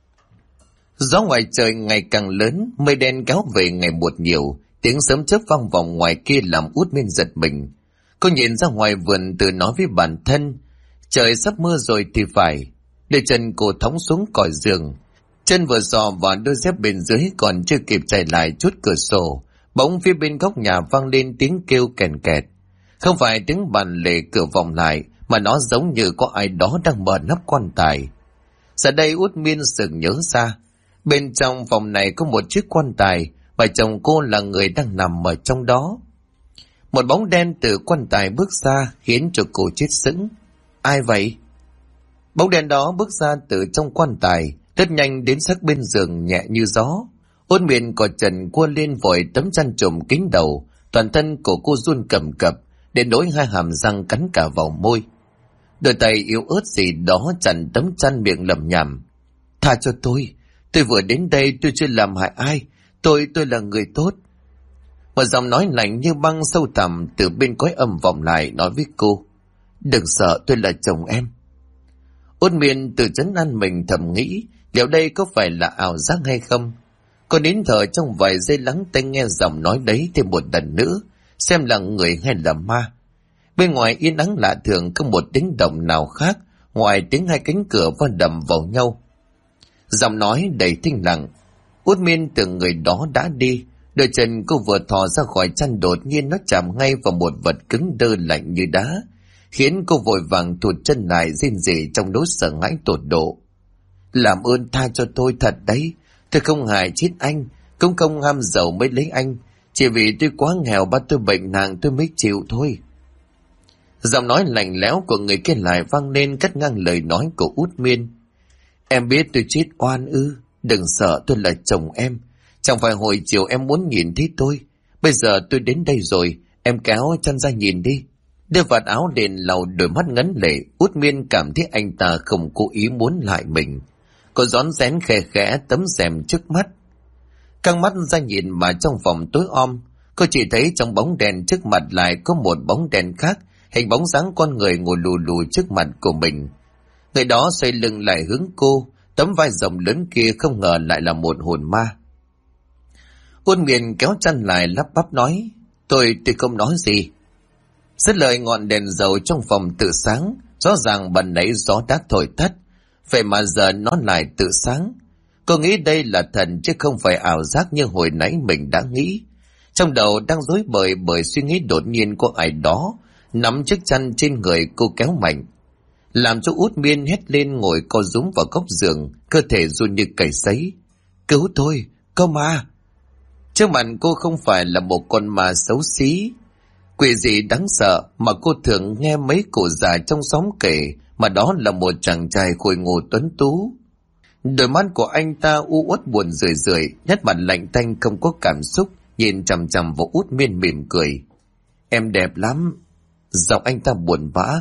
Gió ngoài trời ngày càng lớn, mây đen kéo về ngày một nhiều, tiếng sấm chớp vang vọng ngoài kia làm Út Miên giật mình. Cô nhìn ra ngoài vườn tự nói với bản thân, trời sắp mưa rồi thì phải. Để chân cô thõng xuống còi giường, chân vừa dò vào đôi dép bên dưới còn chưa kịp chạy lại chút cửa sổ, bỗng phía bên góc nhà vang lên tiếng kêu kèn kẹt. Không phải tiếng bàn lề cửa vọng lại, mà nó giống như có ai đó đang mở nắp quan tài. Giờ đây Út Miên sực nhớ ra, bên trong phòng này có một chiếc quan tài, và chồng cô là người đang nằm ở trong đó. Một bóng đen từ quan tài bước ra khiến cho cô chết sững. Ai vậy? Bóng đen đó bước ra từ trong quan tài, rất nhanh đến sát bên giường nhẹ như gió. Út Miên cò trần cua lên vội tấm chăn trùm kín đầu, toàn thân của cô run cầm cập, đến nỗi hai hàm răng cắn cả vào môi. Đôi tay yếu ớt gì đó chặn tấm chăn, miệng lẩm nhẩm. Tha cho tôi vừa đến đây tôi chưa làm hại ai, tôi là người tốt. Một giọng nói lạnh như băng sâu thẳm từ bên cõi âm vọng lại nói với cô, đừng sợ, tôi là chồng em. Út Miên tự trấn an mình thầm nghĩ, liệu đây có phải là ảo giác hay không? Cô nín thở trong vài giây lắng tai nghe giọng nói đấy thêm một lần nữa, xem là người hay là ma. Bên ngoài yên ắng lạ thường, không một tiếng động nào khác ngoài tiếng hai cánh cửa va đập vào nhau. Giọng nói đầy thinh lặng. Út Miên tưởng người đó đã đi, đôi chân cô vừa thò ra khỏi chăn đột nhiên nó chạm ngay vào một vật cứng đơ lạnh như đá, khiến cô vội vàng thụt chân lại rên rỉ trong nỗi sợ hãi tột độ. Làm ơn tha cho tôi thật đấy, tôi không hại chết anh, cũng không ham giàu mới lấy anh, chỉ vì tôi quá nghèo, ba tôi bệnh nặng tôi mới chịu thôi. Giọng nói lạnh lẽo của người kia lại vang lên cắt ngang lời nói của Út Miên. Em biết tôi chết oan ư? Đừng sợ, tôi là chồng em. Chẳng phải hồi chiều em muốn nhìn thấy tôi. Bây giờ tôi đến đây rồi, em kéo chân ra nhìn đi. Đưa vạt áo lên lau đôi mắt ngấn lệ, Út Miên cảm thấy anh ta không cố ý muốn hại mình. Cô rón rén khẽ khẽ tấm rèm trước mắt. Căng mắt ra nhìn mà trong phòng tối om, cô chỉ thấy trong bóng đèn trước mặt lại có một bóng đèn khác, hình bóng dáng con người ngồi lù lù trước mặt của mình. Người đó xoay lưng lại hướng cô, tấm vai rộng lớn kia không ngờ lại là một hồn ma. Út Miên kéo chăn lại lắp bắp nói, tôi không nói gì. Dứt lời ngọn đèn dầu trong phòng tự sáng, rõ ràng bần nãy gió đã thổi tắt, vậy mà giờ nó lại tự sáng. Cô nghĩ đây là thần chứ không phải ảo giác như hồi nãy mình đã nghĩ. Trong đầu đang rối bời bởi suy nghĩ đột nhiên có ai đó nắm chiếc chăn trên người cô kéo mạnh, làm cho Út Miên hét lên ngồi co rúm vào góc giường, cơ thể run như cầy sấy. Cứu tôi, có ma! Trước mặt cô không phải là một con ma xấu xí, quỷ gì đáng sợ mà cô thường nghe mấy cụ già trong xóm kể, mà đó là một chàng trai khôi ngô tuấn tú. Đôi mắt của anh ta u uất buồn rười rượi, nét mặt lạnh tanh không có cảm xúc, nhìn chằm chằm vào Út Miên mỉm cười. Em đẹp lắm. Giọng anh ta buồn bã.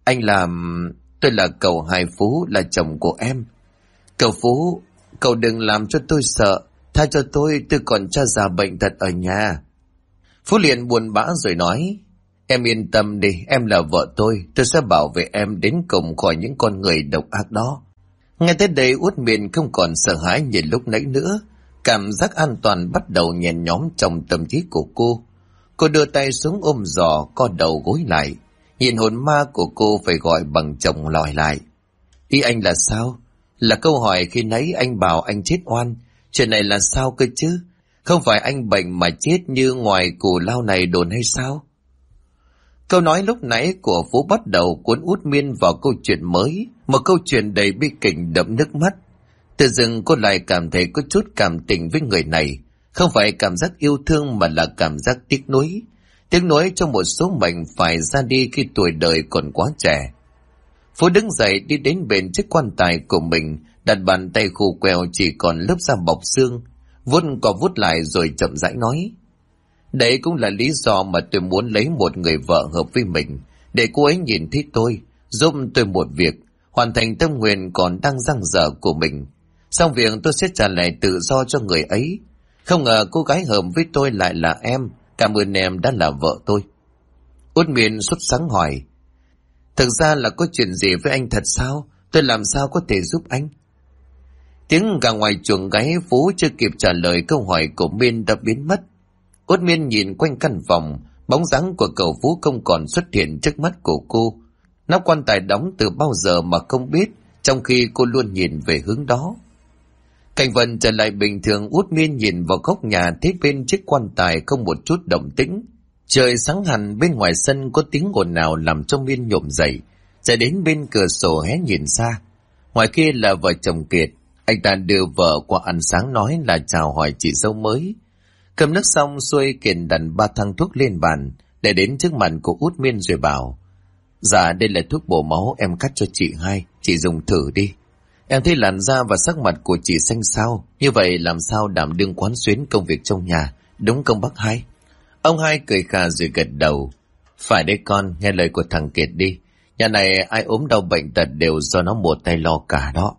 Tôi là cậu Hai Phú, là chồng của em. Cậu Phú, cậu đừng làm cho tôi sợ, tha cho tôi còn cha già bệnh tật ở nhà. Phú liền buồn bã rồi nói, em yên tâm đi, em là vợ tôi sẽ bảo vệ em đến cùng khỏi những con người độc ác đó. Ngay tới đây Út Miên không còn sợ hãi như lúc nãy nữa, cảm giác an toàn bắt đầu nhen nhóm trong tâm trí của cô. Cô đưa tay xuống ôm giò, co đầu gối lại, nhìn hồn ma của cô phải gọi bằng chồng lòi lại. Ý anh là sao? Là câu hỏi khi nãy anh bảo anh chết oan, chuyện này là sao cơ chứ? Không phải anh bệnh mà chết như ngoài cù lao này đồn hay sao? Câu nói lúc nãy của Phú bắt đầu cuốn Út Miên vào câu chuyện mới, một câu chuyện đầy bi kịch đẫm nước mắt. Tự dưng cô lại cảm thấy có chút cảm tình với người này, không phải cảm giác yêu thương mà là cảm giác tiếc nuối. Tiếc nuối cho một số mệnh phải ra đi khi tuổi đời còn quá trẻ. Phú đứng dậy đi đến bên chiếc quan tài của mình, đặt bàn tay khô queo chỉ còn lớp da bọc xương, vuốt qua vuốt lại rồi chậm rãi nói. Đấy cũng là lý do mà tôi muốn lấy một người vợ hợp với mình, để cô ấy nhìn thấy tôi, giúp tôi một việc, hoàn thành tâm nguyện còn đang dang dở của mình. Xong việc tôi sẽ trả lại tự do cho người ấy. Không ngờ cô gái hợp với tôi lại là em. Cảm ơn em đã là vợ tôi. Út Miên sốt sắng hỏi, thực ra là có chuyện gì với anh thật sao? Tôi làm sao có thể giúp anh? Tiếng gà ngoài chuồng gáy. Phú chưa kịp trả lời câu hỏi của Miên đã biến mất. Út Miên nhìn quanh căn phòng, bóng dáng của cậu Phú không còn xuất hiện trước mắt của cô. Nắp quan tài đóng từ bao giờ mà không biết, trong khi cô luôn nhìn về hướng đó. Cảnh vật trở lại bình thường. Út Miên nhìn vào góc nhà, thấy bên chiếc quan tài không một chút động tĩnh. Trời sáng hẳn, bên ngoài sân có tiếng ồn ào làm cho Miên nhổm dậy, chạy đến bên cửa sổ hé nhìn xa. Ngoài kia là vợ chồng Kiệt. Anh ta đưa vợ qua ăn sáng, nói là chào hỏi chị dâu mới. Cầm nước xong xuôi, Kiệt đặt 3 thang thuốc lên bàn để đến trước mặt của Út Miên rồi bảo, dạ đây là thuốc bổ máu em cắt cho chị Hai, chị dùng thử đi. Em thấy làn da và sắc mặt của chị xanh xao, như vậy làm sao đảm đương quán xuyến công việc trong nhà, đúng không bác Hai? Ông Hai cười khà rồi gật đầu. Phải đấy con, nghe lời của thằng Kiệt đi. Nhà này ai ốm đau bệnh tật đều do nó một tay lo cả đó.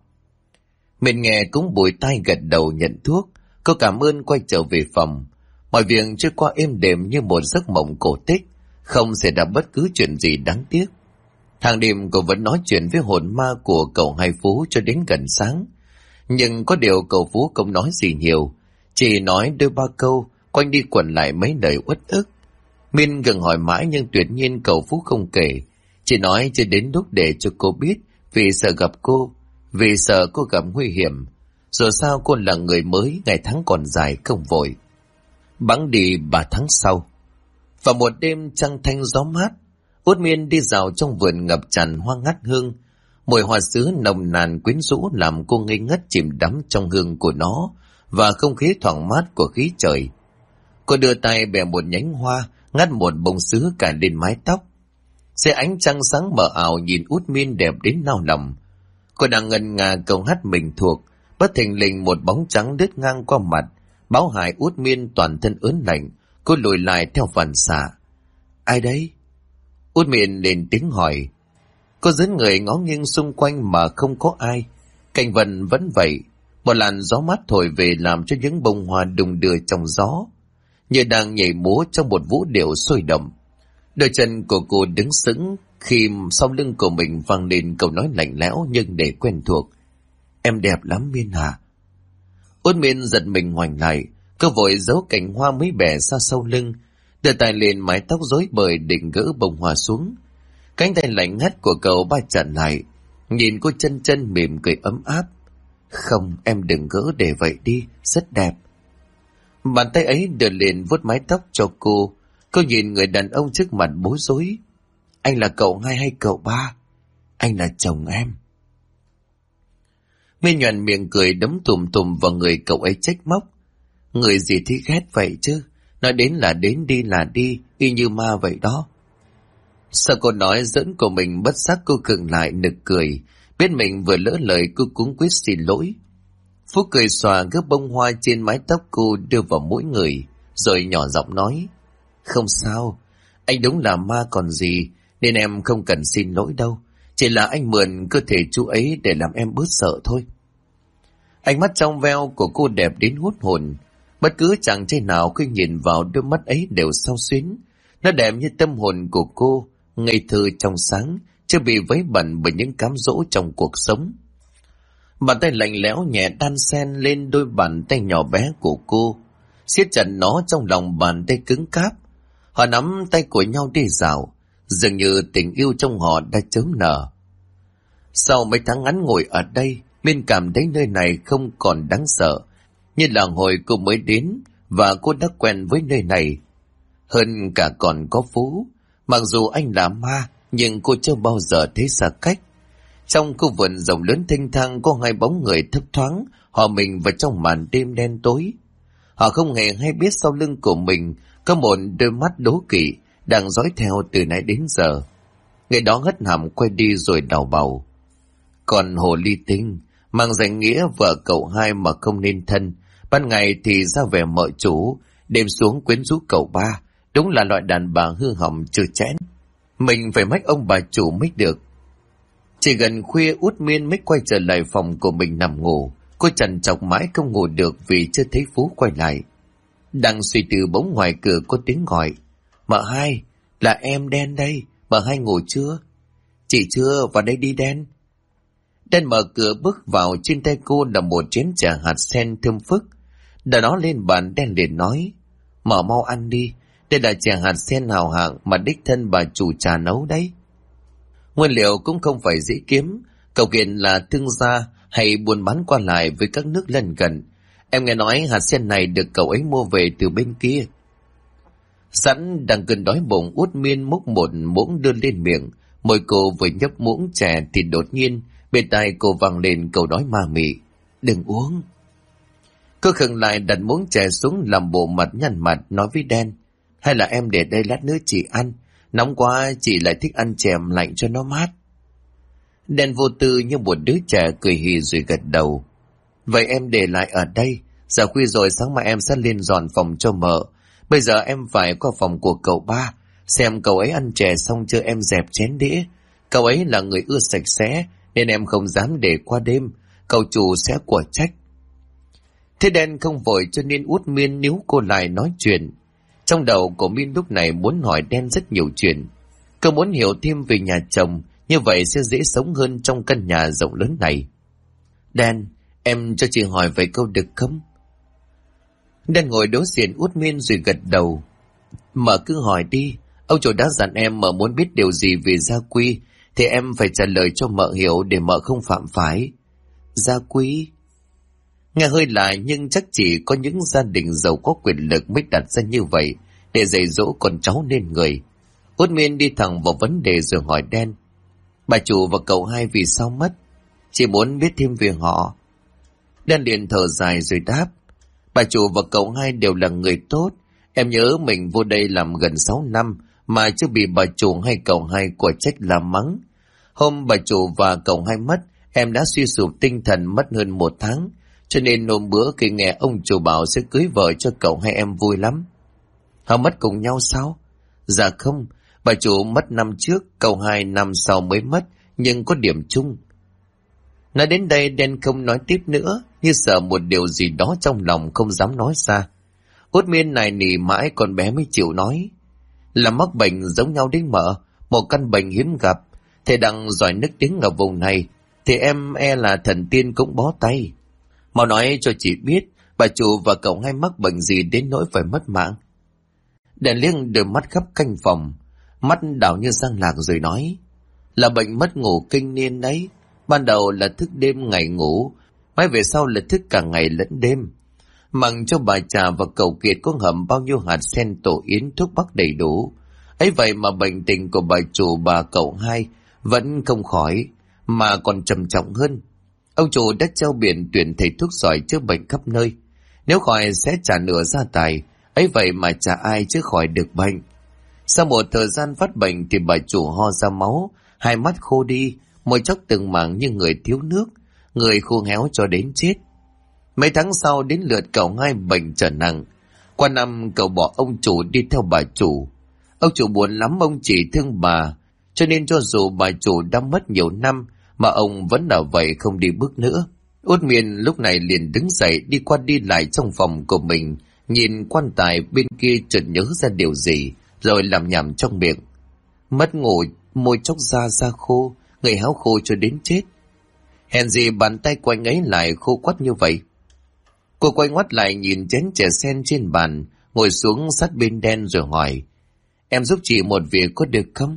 Mình nghe cũng bùi tai gật đầu nhận thuốc. Cô cảm ơn quay trở về phòng. Mọi việc trôi qua êm đềm như một giấc mộng cổ tích, không xảy ra bất cứ chuyện gì đáng tiếc. Hàng đêm cô vẫn nói chuyện với hồn ma của cậu Hai Phú cho đến gần sáng. Nhưng có điều cậu Phú không nói gì nhiều, chỉ nói đôi ba câu, quanh đi quẩn lại mấy lời uất ức. Min gần hỏi mãi nhưng tuyệt nhiên cậu Phú không kể, chỉ nói cho đến lúc để cho cô biết, vì sợ gặp cô, vì sợ cô gặp nguy hiểm. Dù sao cô là người mới, ngày tháng còn dài không vội. Bẵng đi 3 tháng sau, vào một đêm trăng thanh gió mát, Út Miên đi dạo trong vườn ngập tràn hoa ngát hương. Mùi hoa sứ nồng nàn quyến rũ làm cô ngây ngất chìm đắm trong hương của nó và không khí thoảng mát của khí trời. Cô đưa tay bẻ một nhánh hoa, ngắt một bông sứ cả lên mái tóc. Dưới ánh trăng sáng mờ ảo nhìn Út Miên đẹp đến nao lòng. Cô đang ngân nga câu hát mình thuộc, bất thình lình một bóng trắng lướt ngang qua mặt, báo hại Út Miên toàn thân ớn lạnh. Cô lùi lại theo phản xạ. Ai đấy? Út Miên lên tiếng hỏi. Cô dẫn người ngó nghiêng xung quanh mà không có ai. Cảnh vật vẫn vậy. Một làn gió mát thổi về làm cho những bông hoa đung đưa trong gió, như đang nhảy múa trong một vũ điệu sôi động. Đôi chân của cô đứng sững khi sau lưng của mình vang lên câu nói lạnh lẽo nhưng để quen thuộc. Em đẹp lắm Miên hả? Út Miên giật mình ngoảnh lại. Cô vội giấu cành hoa mới bẻ ra sau lưng, đưa tay lên mái tóc rối bời định gỡ bông hoa xuống. Cánh tay lạnh ngắt của cậu ba chặn lại, nhìn cô chân chân mỉm cười ấm áp. Không, em đừng gỡ, để vậy đi, rất đẹp. Bàn tay ấy đưa lên vuốt mái tóc cho cô. Cô nhìn người đàn ông trước mặt bối rối. Anh là cậu Hai hay cậu Ba? Anh là chồng em. Miên nhoẻn miệng cười đấm tùm tùm vào người cậu ấy trách móc. Người gì thì ghét vậy chứ, nói đến là đến, đi là đi, y như ma vậy đó. Sợ cô nói giỡn của mình, bất giác cô khựng lại nực cười, biết mình vừa lỡ lời, cô cuống quýt xin lỗi. Phúc cười xòa gấp bông hoa trên mái tóc cô đưa vào mỗi người, rồi nhỏ giọng nói, không sao, anh đúng là ma còn gì, nên em không cần xin lỗi đâu, chỉ là anh mượn cơ thể chú ấy để làm em bớt sợ thôi. Ánh mắt trong veo của cô đẹp đến hút hồn, bất cứ chàng trai nào khi nhìn vào đôi mắt ấy đều xao xuyến. Nó đẹp như tâm hồn của cô, ngây thơ trong sáng, chưa bị vấy bẩn bởi những cám dỗ trong cuộc sống. Bàn tay lạnh lẽo nhẹ đan xen lên đôi bàn tay nhỏ bé của cô, siết chặt nó trong lòng bàn tay cứng cáp. Họ nắm tay của nhau đi dạo, dường như tình yêu trong họ đã chớm nở. Sau mấy tháng ngắn ngồi ở đây, Miên cảm thấy nơi này không còn đáng sợ, như là hồi cô mới đến và cô đã quen với nơi này. Hơn cả còn có Phú, mặc dù anh là ma, nhưng cô chưa bao giờ thấy xa cách. Trong khu vườn rộng lớn thênh thang có hai bóng người thấp thoáng, hòa mình vào trong màn đêm đen tối. Họ không hề hay biết sau lưng của mình có một đôi mắt đố kỵ đang dõi theo từ nãy đến giờ. Người đó hất hàm quay đi rồi đào bầu. Còn hồ ly tinh, mang danh nghĩa vợ cậu hai mà không nên thân, ban ngày thì ra vẻ mợ chủ, đêm xuống quyến rũ cậu ba, đúng là loại đàn bà hư hỏng chưa chẽn. Mình phải mách ông bà chủ mới được. Chỉ gần khuya Út Miên mới quay trở lại phòng của mình nằm ngủ. Cô trằn trọc mãi không ngủ được vì chưa thấy Phú quay lại. Đang suy tư bỗng ngoài cửa có tiếng gọi. Mợ hai, là em Đen đây, mợ hai ngủ chưa? Chị chưa, vào đây đi Đen. Đen mở cửa bước vào, trên tay cô là một chén trà hạt sen thơm phức. Đặt nó lên bàn, Đen liền nói, mở mau ăn đi, đây là trà hạt sen hào hạng mà đích thân bà chủ trà nấu đấy. Nguyên liệu cũng không phải dễ kiếm, cậu Kiệt là thương gia hay buôn bán qua lại với các nước lân cận. Em nghe nói hạt sen này được cậu ấy mua về từ bên kia. Sẵn đang cơn đói bụng, Út Miên múc một muỗng đưa lên miệng. Môi cô vừa nhấp muỗng trà thì đột nhiên bên tai cô vang lên câu nói ma mị, đừng uống. Cô khựng lại đặt muỗng trà xuống, làm bộ mặt nhăn mặt nói với Đen, hay là em để đây lát nữa chị ăn, nóng quá chị lại thích ăn chèm lạnh cho nó mát. Đen vô tư như một đứa trẻ cười hì rồi gật đầu. Vậy em để lại ở đây, giờ khuya rồi, sáng mai em sẽ lên dọn phòng cho mợ. Bây giờ em phải qua phòng của cậu ba, xem cậu ấy ăn chè xong chưa em dẹp chén đĩa. Cậu ấy là người ưa sạch sẽ nên em không dám để qua đêm, cậu chủ sẽ của trách. Thế Đen không vội cho nên Út Miên níu cô lại nói chuyện. Trong đầu của Miên lúc này muốn hỏi Đen rất nhiều chuyện. Cô muốn hiểu thêm về nhà chồng, như vậy sẽ dễ sống hơn trong căn nhà rộng lớn này. Đen, em cho chị hỏi vài câu được không? Đen ngồi đối diện Út Miên rồi gật đầu. Mợ cứ hỏi đi, ông chủ đã dặn em mợ muốn biết điều gì về gia quy thì em phải trả lời cho mợ hiểu để mợ không phạm phải. Gia quy? Nghe hơi lạ nhưng chắc chỉ có những gia đình giàu có quyền lực mới đặt ra như vậy để dạy dỗ con cháu nên người. Út Miên đi thẳng vào vấn đề rồi hỏi Đen, bà chủ và cậu hai vì sao mất? Chị muốn biết thêm về họ. Đen liền thở dài rồi đáp, bà chủ và cậu hai đều là người tốt. Em nhớ mình vô đây làm gần 6 năm mà chưa bị bà chủ hay cậu hai của trách làm mắng. Hôm bà chủ và cậu hai mất, em đã suy sụp tinh thần mất hơn 1 tháng, cho nên hôm bữa khi nghe ông chủ bảo sẽ cưới vợ cho cậu hai em vui lắm. Họ mất cùng nhau sao? Dạ không, bà chủ mất năm trước, cậu hai năm sau mới mất, nhưng có điểm chung. Nói đến đây Đen không nói tiếp nữa, như sợ một điều gì đó trong lòng không dám nói ra. Út Miên này nỉ mãi con bé mới chịu nói, là mắc bệnh giống nhau đấy mợ, một căn bệnh hiếm gặp. Thầy Đặng giỏi nức tiếng ở vùng này thì em là thần tiên cũng bó tay. Mau nói cho chị biết, bà chủ và cậu hai mắc bệnh gì đến nỗi phải mất mạng? Đèn liêng đôi mắt khắp canh phòng, mắt đảo như răng lạc rồi nói, là bệnh mất ngủ kinh niên đấy. Ban đầu là thức đêm ngày ngủ, mãi về sau là thức cả ngày lẫn đêm. Mặc cho bà trà và cậu Kiệt có ngậm bao nhiêu hạt sen tổ yến thuốc bắc đầy đủ, ấy vậy mà bệnh tình của bà chủ bà cậu hai vẫn không khỏi, mà còn trầm trọng hơn. Ông chủ đã treo biển tuyển thầy thuốc giỏi chữa bệnh khắp nơi. Nếu khỏi sẽ trả nửa gia tài, ấy vậy mà chả ai chứ khỏi được bệnh. Sau một thời gian phát bệnh thì bà chủ ho ra máu, hai mắt khô đi, môi chốc từng mảng như người thiếu nước, người khô héo cho đến chết. Mấy tháng sau đến lượt cậu hai bệnh trở nặng. Qua năm cậu bỏ ông chủ đi theo bà chủ. Ông chủ buồn lắm, ông chỉ thương bà, cho nên cho dù bà chủ đã mất nhiều năm mà ông vẫn ở vậy không đi bước nữa. Út Miên lúc này liền đứng dậy đi qua đi lại trong phòng của mình, nhìn quan tài bên kia chợt nhớ ra điều gì, rồi làm nhảm trong miệng. Mất ngủ, môi chốc da khô, người héo khô cho đến chết. Hèn gì bàn tay của anh ấy lại khô quắt như vậy. Cô quay ngoắt lại nhìn chén trà sen trên bàn, ngồi xuống sát bên Đen rồi hỏi, em giúp chị một việc có được không?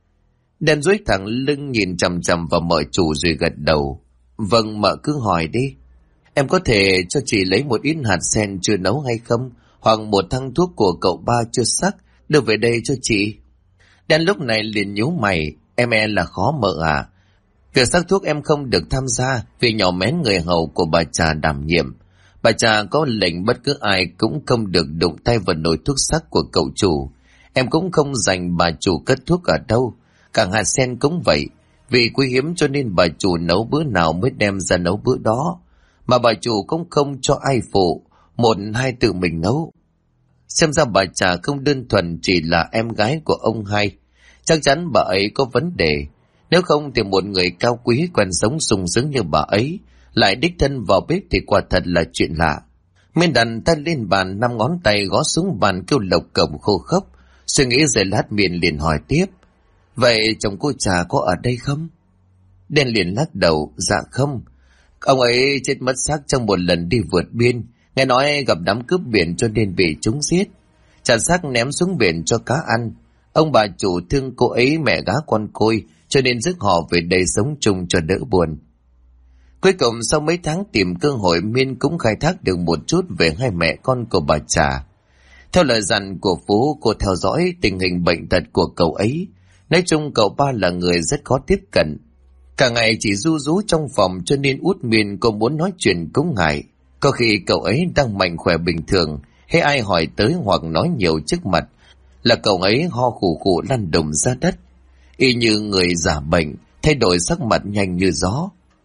Đen duỗi thẳng lưng nhìn chằm chằm vào mợ chủ rồi gật đầu. Vâng, mợ cứ hỏi đi. Em có thể cho chị lấy một ít hạt sen chưa nấu hay không? Hoặc một thang thuốc của cậu ba chưa sắc, đưa về đây cho chị. Đen lúc này liền nhíu mày, em là khó mợ à? Việc sắc thuốc em không được tham gia vì nhỏ mén người hầu của bà trà đảm nhiệm. Bà trà có lệnh bất cứ ai cũng không được đụng tay vào nồi thuốc sắc của cậu chủ. Em cũng không dành bà chủ cất thuốc ở đâu. Cả hạt sen cũng vậy. Vì quý hiếm cho nên bà chủ nấu bữa nào mới đem ra nấu bữa đó. Mà bà chủ cũng không cho ai phụ, một hai tự mình nấu. Xem ra bà trà không đơn thuần chỉ là em gái của ông hai. Chắc chắn bà ấy có vấn đề. Nếu không thì một người cao quý quen sống sung sướng như bà ấy lại đích thân vào bếp thì quả thật là chuyện lạ. Miên đặt tay lên bàn, 5 ngón tay gõ xuống bàn kêu lộc cổng khô khốc. Suy nghĩ rồi lát Miên liền hỏi tiếp, vậy chồng cô trà có ở đây không? Đen liền lắc đầu, dạ không. Ông ấy chết mất xác trong một lần đi vượt biên, nghe nói gặp đám cướp biển cho nên bị chúng giết, chặt xác ném xuống biển cho cá ăn. Ông bà chủ thương cô ấy mẹ gá con côi, cho nên rước họ về đây sống chung cho đỡ buồn. Cuối cùng sau mấy tháng tìm cơ hội, Miên cũng khai thác được một chút về hai mẹ con của bà trà. Theo lời dặn của Phú, cô theo dõi tình hình bệnh tật của cậu ấy. Nói chung cậu ba là người rất khó tiếp cận. Cả ngày chỉ ru rú trong phòng cho nên Út Miên cô muốn nói chuyện cũng ngại. Có khi cậu ấy đang mạnh khỏe bình thường, hay ai hỏi tới hoặc nói nhiều trước mặt là cậu ấy ho khủ khủ lăn đùng ra đất. Y như người giả bệnh, thay đổi sắc mặt nhanh như gió.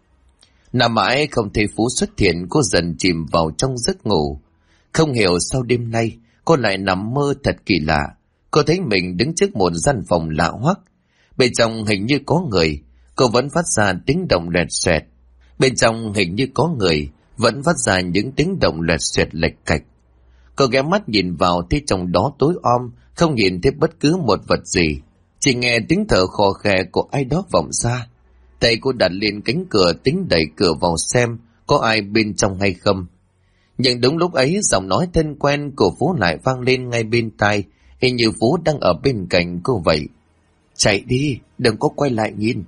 Nằm mãi không thấy Phú xuất hiện, cô dần chìm vào trong giấc ngủ. Không hiểu sao đêm nay cô lại nằm mơ thật kỳ lạ. Cô thấy mình đứng trước một gian phòng lạ hoắc. Bên trong hình như có người, cô vẫn phát ra tiếng động lẹt xoẹt. Bên trong hình như có người, vẫn phát ra những tiếng động lẹt xoẹt lệch cạch. Cô ghé mắt nhìn vào, thấy trong đó tối om, không nhìn thấy bất cứ một vật gì. Chỉ nghe tiếng thở khò khè của ai đó vọng ra. Tay cô đặt lên cánh cửa tính đẩy cửa vào xem có ai bên trong hay không. Nhưng đúng lúc ấy giọng nói thân quen của Phú lại vang lên ngay bên tai, hình như Phú đang ở bên cạnh cô vậy. Chạy đi, đừng có quay lại nhìn.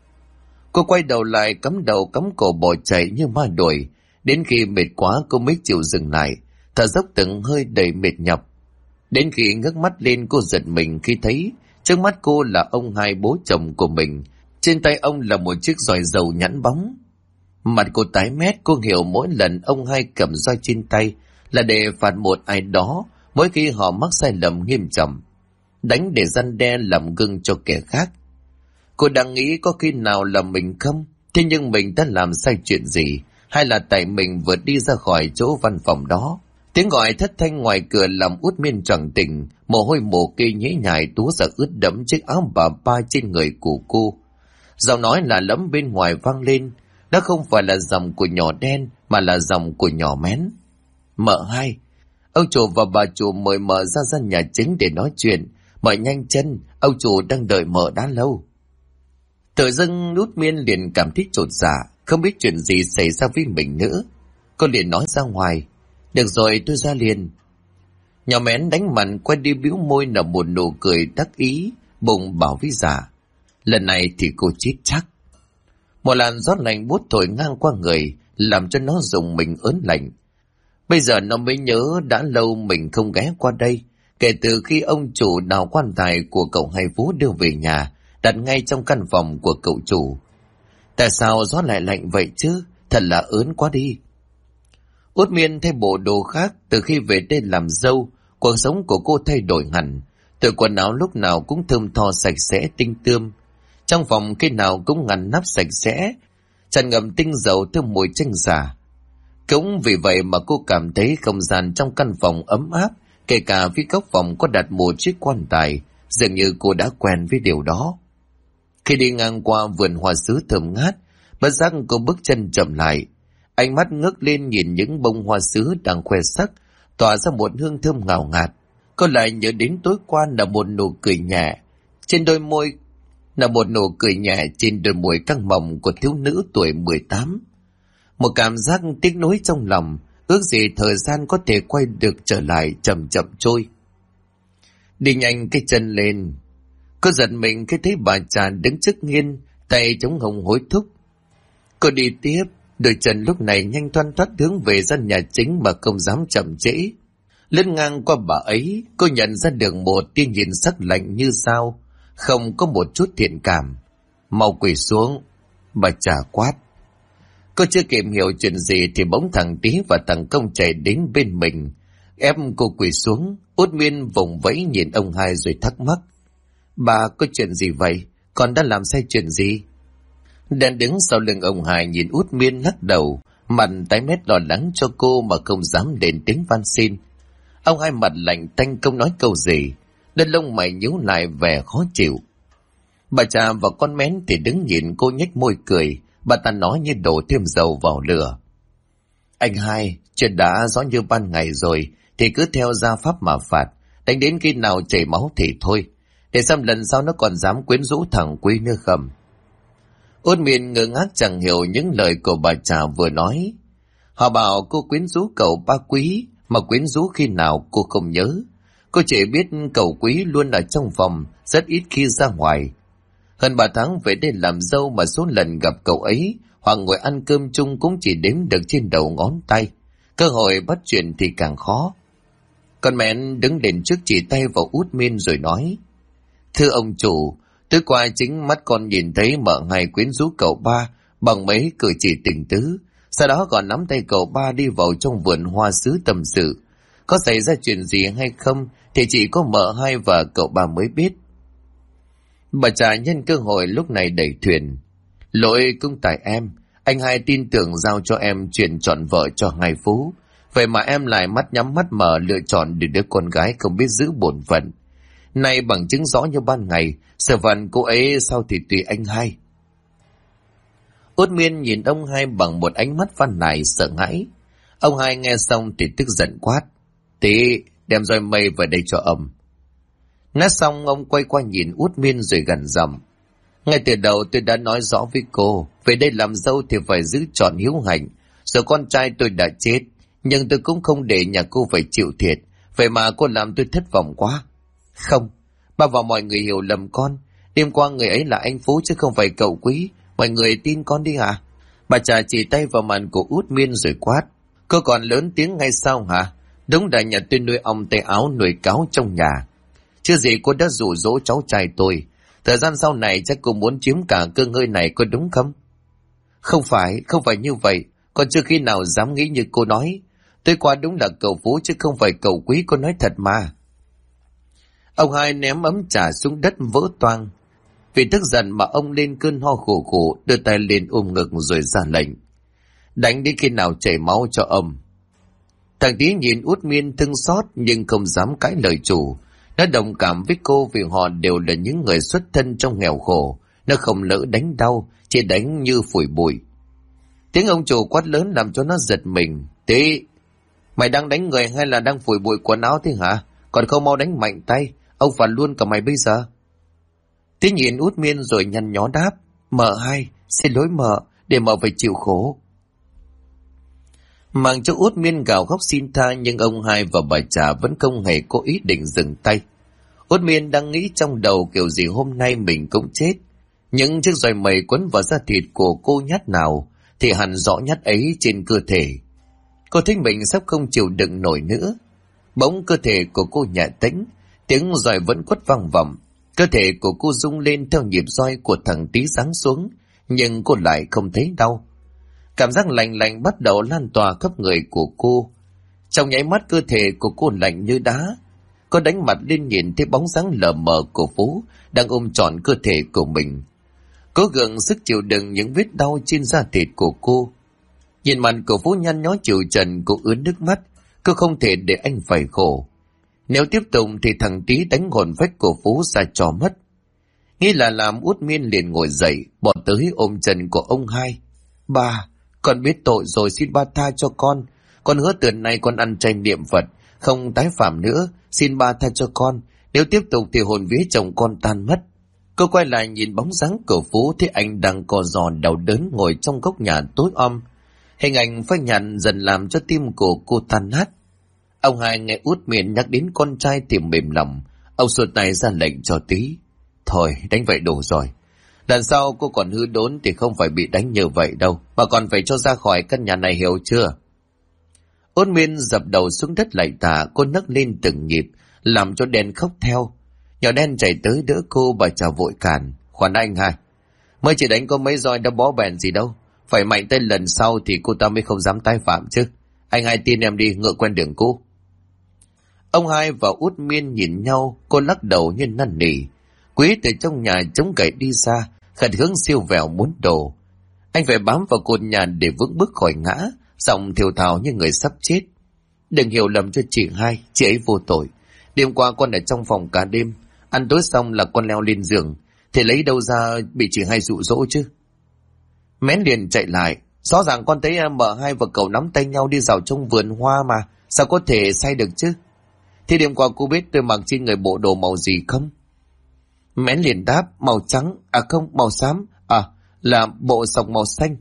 Cô quay đầu lại, cắm đầu cắm cổ bỏ chạy như ma đuổi. Đến khi mệt quá cô mới chịu dừng lại, thở dốc từng hơi đầy mệt nhọc. Đến khi ngước mắt lên cô giật mình khi thấy trước mắt cô là ông hai, bố chồng của mình. Trên tay ông là một chiếc roi dầu nhẵn bóng. Mặt cô tái mét, cô hiểu mỗi lần ông hai cầm roi trên tay là để phạt một ai đó mỗi khi họ mắc sai lầm nghiêm trọng, đánh để răn đe làm gương cho kẻ khác. Cô đang nghĩ có khi nào là mình không, thế nhưng mình đã làm sai chuyện gì, hay là tại mình vừa đi ra khỏi chỗ văn phòng đó. Tiếng gọi thất thanh ngoài cửa làm Út Miên choàng tỉnh, mồ hôi mồ kê nhễ nhại túa ra ướt đẫm chiếc áo bà ba trên người của cô. Giọng nói lạ lẫm bên ngoài vang lên, đó không phải là giọng của nhỏ Đen mà là giọng của nhỏ Mén. Mợ hai, ông chủ và bà chủ mời mợ ra gian nhà chính để nói chuyện, mợ nhanh chân, ông chủ đang đợi mợ đã lâu. Tự dưng Út Miên liền cảm thấy chột dạ, không biết chuyện gì xảy ra với mình nữa. Cô liền nói ra ngoài, được rồi tôi ra liền. Nhỏ Mén đánh mặt quay đi bĩu môi nở một nụ cười đắc ý, bụng bảo với dạ, lần này thì cô chết chắc. Một làn gió lạnh buốt thổi ngang qua người, làm cho nó rùng mình ớn lạnh. Bây giờ nó mới nhớ đã lâu mình không ghé qua đây, kể từ khi ông chủ đào quan tài của cậu hai Phú đưa về nhà, đặt ngay trong căn phòng của cậu chủ. Tại sao gió lại lạnh vậy chứ? Thật là ớn quá đi. Út Miên thay bộ đồ khác. Từ khi về đây làm dâu, cuộc sống của cô thay đổi hẳn. Từ quần áo lúc nào cũng thơm tho sạch sẽ tinh tươm. Trong phòng khi nào cũng ngăn nắp sạch sẽ, tràn ngập tinh dầu thơm mùi chanh già. Cũng vì vậy mà cô cảm thấy không gian trong căn phòng ấm áp, kể cả phía góc phòng có đặt một chiếc quan tài, dường như cô đã quen với điều đó. Khi đi ngang qua vườn hoa sứ thơm ngát, bất giác cô bước chân chậm lại, ánh mắt ngước lên nhìn những bông hoa sứ đang khoe sắc, tỏa ra một hương thơm ngào ngạt. Cô lại nhớ đến tối qua là một nụ cười nhẹ trên đôi môi, trên đôi môi căng mọng của thiếu nữ tuổi 18. Một cảm giác tiếc nuối trong lòng, ước gì thời gian có thể quay được trở lại chậm chậm trôi. Đi nhanh cái chân lên, cô giật mình khi thấy bà Trà đứng trước nghiên, tay chống hông hối thúc. Cô đi tiếp, đôi chân lúc này nhanh thoăn thoắt hướng về gian nhà chính mà không dám chậm trễ. Lướt ngang qua bà ấy, cô nhận ra được một tia nhìn sắc lạnh như dao, không có một chút thiện cảm. Mau quỳ xuống, bà Trà quát. Cô chưa kịp hiểu chuyện gì thì bỗng thằng Tý và thằng Công chạy đến bên mình, ép cô quỳ xuống. Út Miên vùng vẫy nhìn ông hai rồi thắc mắc. Bà có chuyện gì vậy? Con đã làm sai chuyện gì? Đang đứng sau lưng ông hai nhìn Út Miên lắc đầu, mặt tái mét lo lắng cho cô mà không dám lên tiếng van xin. Ông hai mặt lạnh tanh không nói câu gì, đôi lông mày nhíu lại vẻ khó chịu. Bà Trà và con Mén thì đứng nhìn cô nhếch môi cười. Bà ta nói như đổ thêm dầu vào lửa. Anh hai, chuyện đã rõ như ban ngày rồi thì cứ theo gia pháp mà phạt, đánh đến khi nào chảy máu thì thôi, để xem lần sau nó còn dám quyến rũ thằng Quý nữa không. Út Miên ngơ ngác chẳng hiểu những lời của bà Trà vừa nói. Họ bảo cô quyến rũ cậu ba Quý, mà quyến rũ khi nào cô không nhớ. Cô chỉ biết cậu Quý luôn ở trong phòng, rất ít khi ra ngoài. Hơn 3 tháng về đây làm dâu mà số lần gặp cậu ấy hoặc ngồi ăn cơm chung cũng chỉ đếm được trên đầu ngón tay. Cơ hội bắt chuyện thì càng khó. Con Mén đứng lên trước chỉ tay vào Út Miên rồi nói. Thưa ông chủ, tối qua chính mắt con nhìn thấy mợ hai quyến rũ cậu ba bằng mấy cử chỉ tình tứ. Sau đó còn nắm tay cậu ba đi vào trong vườn hoa sứ tâm sự. Có xảy ra chuyện gì hay không thì chỉ có mợ hai và cậu ba mới biết. Bà Trà nhân cơ hội lúc này đẩy thuyền. Lỗi cũng tại em, anh hai tin tưởng giao cho em chuyện chọn vợ cho hai Phú. Vậy mà em lại mắt nhắm mắt mở lựa chọn để đứa con gái không biết giữ bổn phận. Nay bằng chứng rõ như ban ngày, sở phận cô ấy sao thì tùy anh hai. Út Miên nhìn ông hai bằng một ánh mắt van nài sợ hãi. Ông hai nghe xong thì tức giận quát. Tí, đem roi mây vào đây cho ông. Nói xong ông quay qua nhìn Út Miên rồi gằn giọng. Ngay từ đầu tôi đã nói rõ với cô, về đây làm dâu thì phải giữ trọn hiếu hạnh. Giờ con trai tôi đã chết, nhưng tôi cũng không để nhà cô phải chịu thiệt. Vậy mà cô làm tôi thất vọng quá. Không, bà và mọi người hiểu lầm con. Đêm qua người ấy là anh Phú chứ không phải cậu Quý. Mọi người tin con đi hả? Bà Trà chỉ tay vào mặt của Út Miên rồi quát. Cô còn lớn tiếng ngay sao hả? Đúng là nhà tôi nuôi ong tay áo nuôi cáo trong nhà. Chứ gì cô đã dụ dỗ cháu trai tôi. Thời gian sau này chắc cô muốn chiếm cả cơ ngơi này có đúng không? Không phải như vậy. Con chưa khi nào dám nghĩ như cô nói. Tối qua đúng là cậu Phú chứ không phải cậu Quý, cô nói thật mà. Ông hai ném ấm trà xuống đất vỡ toang. Vì tức giận mà ông lên cơn ho khổ khổ, đưa tay lên ôm ngực rồi ra lệnh. Đánh đến khi nào chảy máu cho ông. Thằng Tý nhìn Út Miên thương xót nhưng không dám cãi lời chủ. Nó đồng cảm với cô vì họ đều là những người xuất thân trong nghèo khổ. Nó không lỡ đánh đau, chỉ đánh như phủi bụi. Tiếng ông chủ quát lớn làm cho nó giật mình. Tý, mày đang đánh người hay là đang phủi bụi quần áo thế hả? Còn không mau đánh mạnh tay, ông phạt luôn cả mày bây giờ. Tý nhìn Út Miên rồi nhăn nhó đáp. Mợ hai, xin lỗi mợ, để mợ phải chịu khổ. Mang cho Út Miên gào khóc xin tha nhưng ông hai và bà Trà vẫn không hề có ý định dừng tay. Út Miên đang nghĩ trong đầu kiểu gì hôm nay mình cũng chết. Những chiếc roi mây quấn vào da thịt của cô nhát nào thì hẳn rõ nhát ấy trên cơ thể. Cô thấy mình sắp không chịu đựng nổi nữa. Bỗng cơ thể của cô nhẹ tĩnh, tiếng roi vẫn quất vang vọng. Cơ thể của cô rung lên theo nhịp roi của thằng Tý giáng xuống, nhưng cô lại không thấy đau. Cảm giác lạnh lạnh bắt đầu lan tỏa khắp người của cô. Trong nháy mắt cơ thể của cô lạnh như đá. Cô đánh mặt lên nhìn thấy bóng dáng lờ mờ của Phú đang ôm trọn cơ thể của mình. Cố gắng sức chịu đựng những vết đau trên da thịt của cô. Nhìn mặt của Phú nhăn nhó chịu trần, cô ướt nước mắt. Cô không thể để anh phải khổ. Nếu tiếp tục thì thằng Tý đánh hồn phách của Phú ra cho mất. Nghĩ là làm, Út Miên liền ngồi dậy, bỏ tới ôm chân của ông hai. Ba, con biết tội rồi, xin ba tha cho con. Con hứa từ nay con ăn chay niệm Phật, không tái phạm nữa. Xin ba tha cho con, nếu tiếp tục thì hồn vía chồng con tan mất. Cô quay lại nhìn bóng dáng của Phú, thấy anh đang co giò đau đớn ngồi trong góc nhà tối om. Hình ảnh phai nhạt dần làm cho tim của cô tan nát. Ông hai nghe Út Miên nhắc đến con trai thì mềm lòng. Ông xuột tay ra lệnh cho Tý. Thôi đánh vậy đủ rồi. Lần sau cô còn hư đốn thì không phải bị đánh như vậy đâu, mà còn phải cho ra khỏi căn nhà này, hiểu chưa? Út Miên dập đầu xuống đất lạy tạ. Cô nấc lên từng nhịp, làm cho Đen khóc theo. Nhỏ Đen chạy tới đỡ cô, bà chào vội cản. Khoan anh hai, mới chỉ đánh có mấy roi đã bó bèn gì đâu. Phải mạnh tay lần sau thì cô ta mới không dám tái phạm chứ. Anh hai tin em đi, ngựa quen đường cũ. Ông hai và Út Miên nhìn nhau, cô lắc đầu như năn nỉ. Quý từ trong nhà chống gậy đi ra, khẩn hướng siêu vẹo muốn đổ. Anh phải bám vào cột nhà để vững bước khỏi ngã, giọng thều thào như người sắp chết. Đừng hiểu lầm cho chị hai, chị ấy vô tội. Đêm qua con ở trong phòng cả đêm, ăn tối xong là con leo lên giường, thì lấy đâu ra bị chị hai dụ dỗ chứ? Mén liền chạy lại. Rõ ràng con thấy mợ hai và cậu nắm tay nhau đi dạo trong vườn hoa mà, sao có thể sai được chứ? Thì đêm qua cô biết tôi mặc trên người bộ đồ màu gì không? Mén liền đáp, màu trắng, à không, màu xám, à là bộ sọc màu xanh.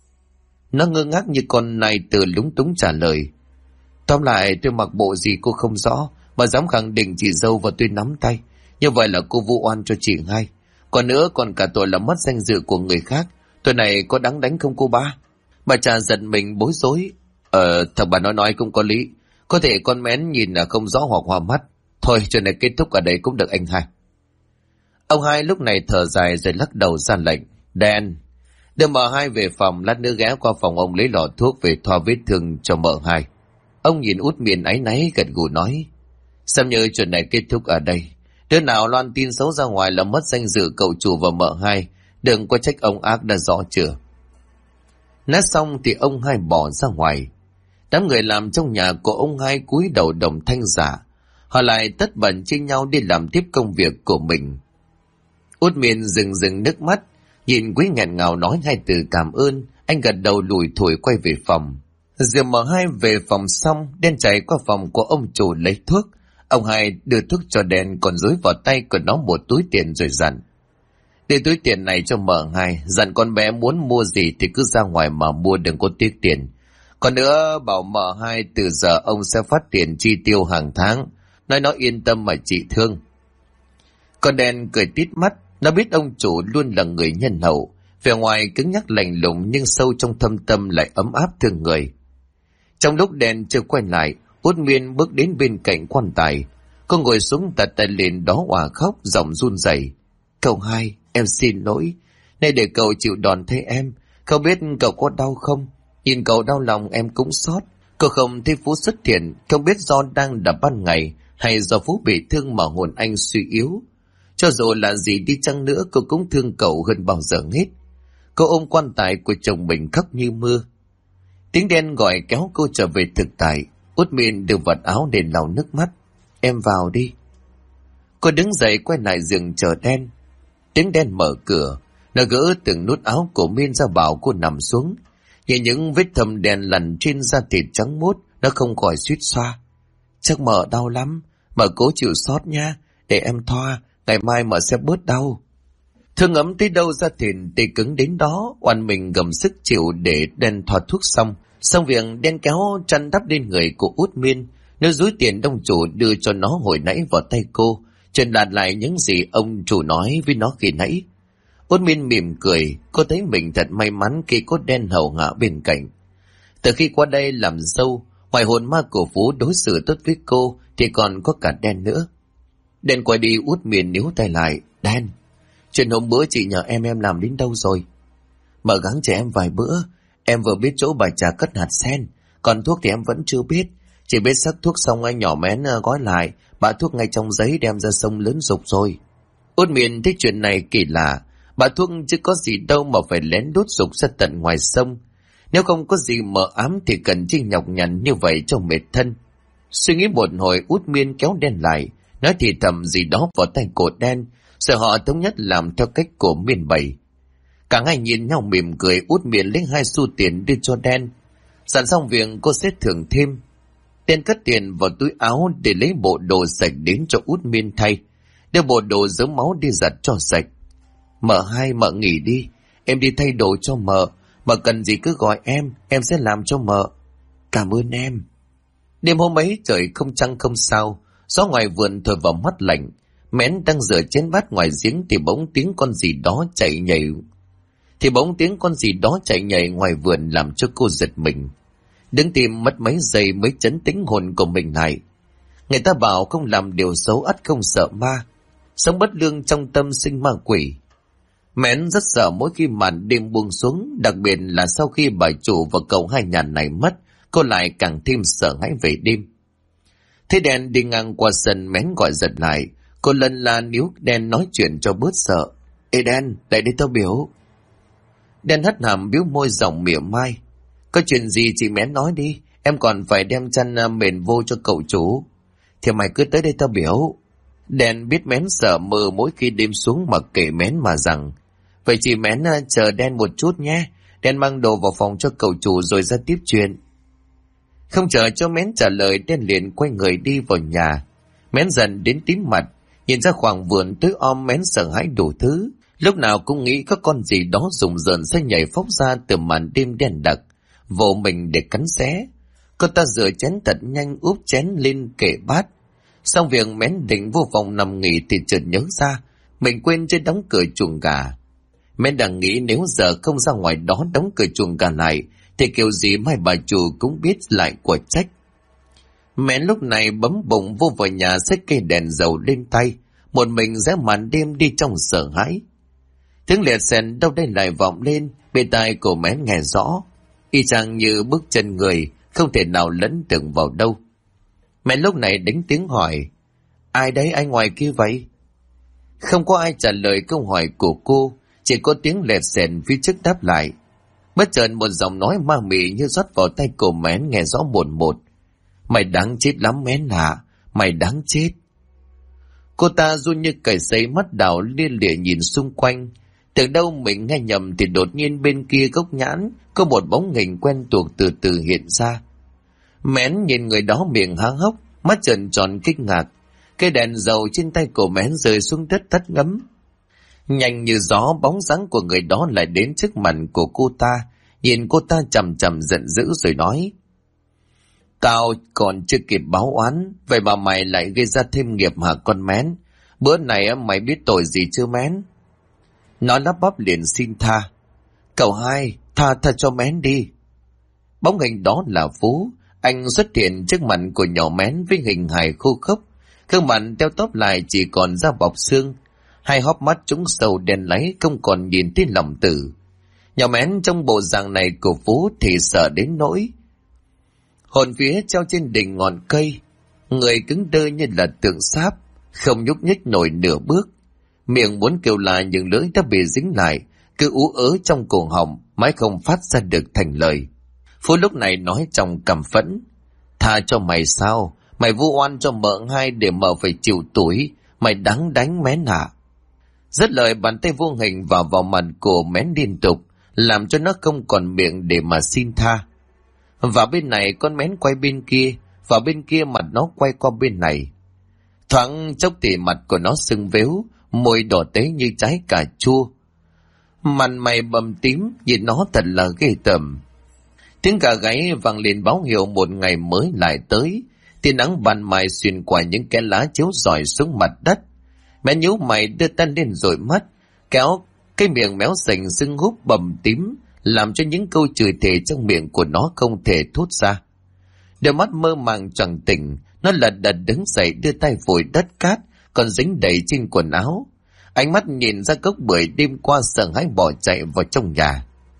Nó ngơ ngác như con này từ lúng túng trả lời. Tóm lại tôi mặc bộ gì cô không rõ, mà dám khẳng định chị dâu và tôi nắm tay. Như vậy là cô vu oan cho chị hai. Còn nữa còn cả tội là mất danh dự của người khác. Tội này có đáng đánh không cô ba? Bà cha giận mình bối rối. Thằng bà nói cũng có lý. Có thể con Mén nhìn là không rõ hoặc hoa mắt. Thôi chuyện này kết thúc ở đây cũng được anh hai. Ông hai lúc này thở dài rồi lắc đầu ra lệnh. Đen, đưa mợ hai về phòng, lát nữa ghé qua phòng ông lấy lọ thuốc về thoa vết thương cho mợ hai. Ông nhìn Út Miên áy náy gật gù nói. Xem như chuyện này kết thúc ở đây. Đứa nào loan tin xấu ra ngoài là mất danh dự cậu chủ và mợ hai. Đừng có trách ông ác, đã rõ chưa? Nói xong thì ông hai bỏ ra ngoài. Đám người làm trong nhà của ông hai cúi đầu đồng thanh giả. Họ lại tất bật chia nhau đi làm tiếp công việc của mình. Út Miên rừng nước mắt, nhìn Quý nghẹn ngào nói hai từ cảm ơn. Anh gật đầu lùi thủi quay về phòng. Giờ mở hai về phòng xong, Đen chạy qua phòng của ông chủ lấy thuốc. Ông hai đưa thuốc cho Đen, còn dối vào tay của nó một túi tiền rồi dặn. Để túi tiền này cho mợ hai, dặn con bé muốn mua gì thì cứ ra ngoài mà mua, đừng có tiếc tiền. Còn nữa bảo mợ hai từ giờ ông sẽ phát tiền chi tiêu hàng tháng, nói nó yên tâm mà trị thương. Con Đen cười tít mắt, nó biết ông chủ luôn là người nhân hậu, vẻ ngoài cứng nhắc lạnh lùng nhưng sâu trong thâm tâm lại ấm áp thương người. Trong lúc Đen chưa quay lại, Út Miên bước đến bên cạnh quan tài. Cô ngồi xuống đặt tay lên đó òa khóc, giọng run rẩy. Cậu hai, em xin lỗi. Nay để cậu chịu đòn thế em. Cậu biết cậu có đau không? Nhìn cậu đau lòng em cũng xót. Cậu không thấy Phú xuất hiện, không biết do đang là ban ngày hay do Phú bị thương mà hồn anh suy yếu. Cho dù là gì đi chăng nữa, cô cũng thương cậu hơn bao giờ hết. Cô ôm quan tài của chồng mình khóc như mưa. Tiếng Đen gọi kéo cô trở về thực tại. Út Miên đưa vật áo để lau nước mắt. Em vào đi. Cô đứng dậy quay lại giường chờ Đen. Tiếng Đen mở cửa, nó gỡ từng nút áo của Miên ra bảo cô nằm xuống. Nhìn những vết thâm đen lằn trên da thịt trắng muốt, nó không khỏi suýt xoa. Chắc mợ đau lắm, mợ cố chịu xót nha, để em thoa, ngày mai mợ sẽ bớt đau. Thương ấm tới đâu da thịt tê cứng đến đó, oan mình gầm sức chịu để Đen thoa thuốc xong. Xong việc, Đen kéo chăn đắp lên người của Út Miên, nó dúi tiền ông chủ đưa cho nó hồi nãy vào tay cô, truyền đạt lại những gì ông chủ nói với nó khi nãy. Út Miên mỉm cười, cô thấy mình thật may mắn khi có Đen hầu hạ bên cạnh. Từ khi qua đây làm dâu, ngoài hồn ma của Phú đối xử tốt với cô thì còn có cả Đen nữa. Đen quay đi, Út Miên níu tay lại. Đen, chuyện hôm bữa chị nhờ em làm đến đâu rồi? Mở gắng cho em vài bữa, Em vừa biết chỗ bà trà cất hạt sen, còn thuốc thì em vẫn chưa biết. Chỉ biết sắc thuốc xong anh nhỏ mén gói lại, bã thuốc ngay trong giấy đem ra sông lớn dục rồi. Út Miên thấy chuyện này kỳ lạ, bã thuốc chứ có gì đâu mà phải lén đốt dục ra tận ngoài sông. Nếu không có gì mờ ám thì cần chi nhọc nhằn như vậy cho mệt thân. Suy nghĩ một hồi, Út Miên kéo Đen lại, nói thì thầm gì đó vào tay của Đen, rồi họ thống nhất làm theo cách của Miên bày. Cả hai nhìn nhau mỉm cười. Út Miên lấy 2 xu tiền đưa cho Đen. Sẵn xong việc, cô sẽ thưởng thêm. Đen cất tiền vào túi áo để lấy bộ đồ sạch đến cho Út Miên thay, đưa bộ đồ dớm máu đi giặt cho sạch. Mợ nghỉ đi, em đi thay đồ cho mợ cần gì cứ gọi em sẽ làm cho mợ. Cảm ơn em. Đêm hôm ấy trời không trăng không sao, gió ngoài vườn thổi vào mắt lạnh. Mén đang rửa chén bát ngoài giếng thì bỗng tiếng con gì đó chạy nhảy ngoài vườn làm cho cô giật mình. Đứng tim mất mấy giây mới trấn tĩnh hồn của mình lại. Người ta bảo không làm điều xấu ắt không sợ ma, sống bất lương trong tâm sinh ma quỷ. Mén rất sợ mỗi khi màn đêm buông xuống, đặc biệt là sau khi bà chủ và cậu hai nhà này mất, cô lại càng thêm sợ hãi về đêm. Thấy Đen đi ngang qua sân, Mén gọi giật lại. Cô lần la níu Đen nói chuyện cho bớt sợ. Ê Đen, lại đây tao biểu. Đen hất hàm biếu môi giọng mỉa mai. Có chuyện gì chị Mén nói đi, em còn phải đem chăn mền vô cho cậu chủ. Thì mày cứ tới đây tao biểu. Đen biết Mén sợ mơ mỗi khi đêm xuống mà kể Mén mà rằng. Vậy chị Mén chờ Đen một chút nhé. Đen mang đồ vào phòng cho cậu chủ rồi ra tiếp chuyện. Không chờ cho Mén trả lời, Đen liền quay người đi vào nhà. Mén dần đến tím mặt, nhìn ra khoảng vườn tối om. Mén sợ hãi đủ thứ, lúc nào cũng nghĩ có con gì đó rùng rợn sẽ nhảy phóc ra từ màn đêm đen đặc, vồ mình để cắn xé. Cô ta rửa chén thật nhanh, úp chén lên kệ bát. Xong việc Mén định vô phòng nằm nghỉ thì chợt nhớ ra mình quên chưa đóng cửa chuồng gà. Mén đang nghĩ nếu giờ không ra ngoài đó đóng cửa chuồng gà lại thì kiểu gì mai bà chủ cũng biết lại của trách. Mén lúc này bấm bụng vô vào nhà, xách cây đèn dầu lên tay, một mình rẽ màn đêm đi trong sợ hãi. Tiếng liệt xèn đâu đây lại vọng lên, bên tai của Mén nghe rõ, y chang như bước chân người, không thể nào lẫn tưởng vào đâu. Mén lúc này đánh tiếng hỏi, ai đấy anh ngoài kia vậy? Không có ai trả lời câu hỏi của cô, chỉ có tiếng lẹt xèn phía trước đáp lại. Bất chợt một giọng nói ma mị như rót vào tay của Mén nghe rõ một. Mày đáng chết lắm Mén hả? Mày đáng chết. Cô ta run như cầy sấy, mắt đảo lia lịa nhìn xung quanh. Từ đâu mình nghe nhầm thì đột nhiên bên kia gốc nhãn có một bóng hình quen thuộc từ từ hiện ra. Mén nhìn người đó miệng há hốc, mắt trợn tròn kinh ngạc. Cây đèn dầu trên tay của Mén rơi xuống đất tắt ngấm. Nhanh như gió, bóng dáng của người đó lại đến trước mặt của cô ta, nhìn cô ta chằm chằm giận dữ rồi nói, tao còn chưa kịp báo oán, vậy mà mày lại gây ra thêm nghiệp hả con Mén? Bữa này mày biết tội gì chưa Mén? Nó lắp bắp liền xin tha. Cậu hai, tha cho Mén đi. Bóng hình đó là Phú. Anh xuất hiện trước mặt của nhỏ Mén với hình hài khô khốc, gương mặt teo tóp lại chỉ còn da bọc xương, hai hốc mắt trũng sâu đen láy không còn nhìn thấy lòng tử. Nhỏ Mén trong bộ dạng này của Phú thì sợ đến nỗi hồn vía treo trên đỉnh ngọn cây, người cứng đơ như là tượng sáp, không nhúc nhích nổi nửa bước. Miệng muốn kêu la nhưng lưỡi đã bị dính lại, cứ ú ớ trong cổ họng, mãi không phát ra được thành lời. Phú lúc này nói trong căm phẫn, tha cho mày sao? Mày vu oan cho mợ hai để mợ phải chịu tủi, mày đáng đánh Mén hả? Dứt lời, bàn tay vô hình vào mặt của Mén liên tục, làm cho nó không còn miệng để mà xin tha. Và bên này con Mén quay bên kia, và bên kia mặt nó quay qua bên này. Thoáng chốc thì mặt của nó sưng vếu, môi đỏ tấy như trái cà chua, mặt mày bầm tím, nhìn nó thật là ghê tởm. Tiếng gà gáy vang lên báo hiệu một ngày mới lại tới. Tia nắng ban mai xuyên qua những cái lá chiếu rọi xuống mặt đất. Mén nhíu mày đưa tay lên rồi mắt, kéo cái miệng méo sành sưng húp bầm tím, làm cho những câu chửi thề trong miệng của nó không thể thốt ra. Đôi mắt mơ màng choàng tỉnh, nó lật đật đứng dậy đưa tay vùi đất cát còn dính đầy trên quần áo. Ánh mắt nhìn ra gốc bưởi đêm qua sợ hãi bỏ chạy vào trong nhà.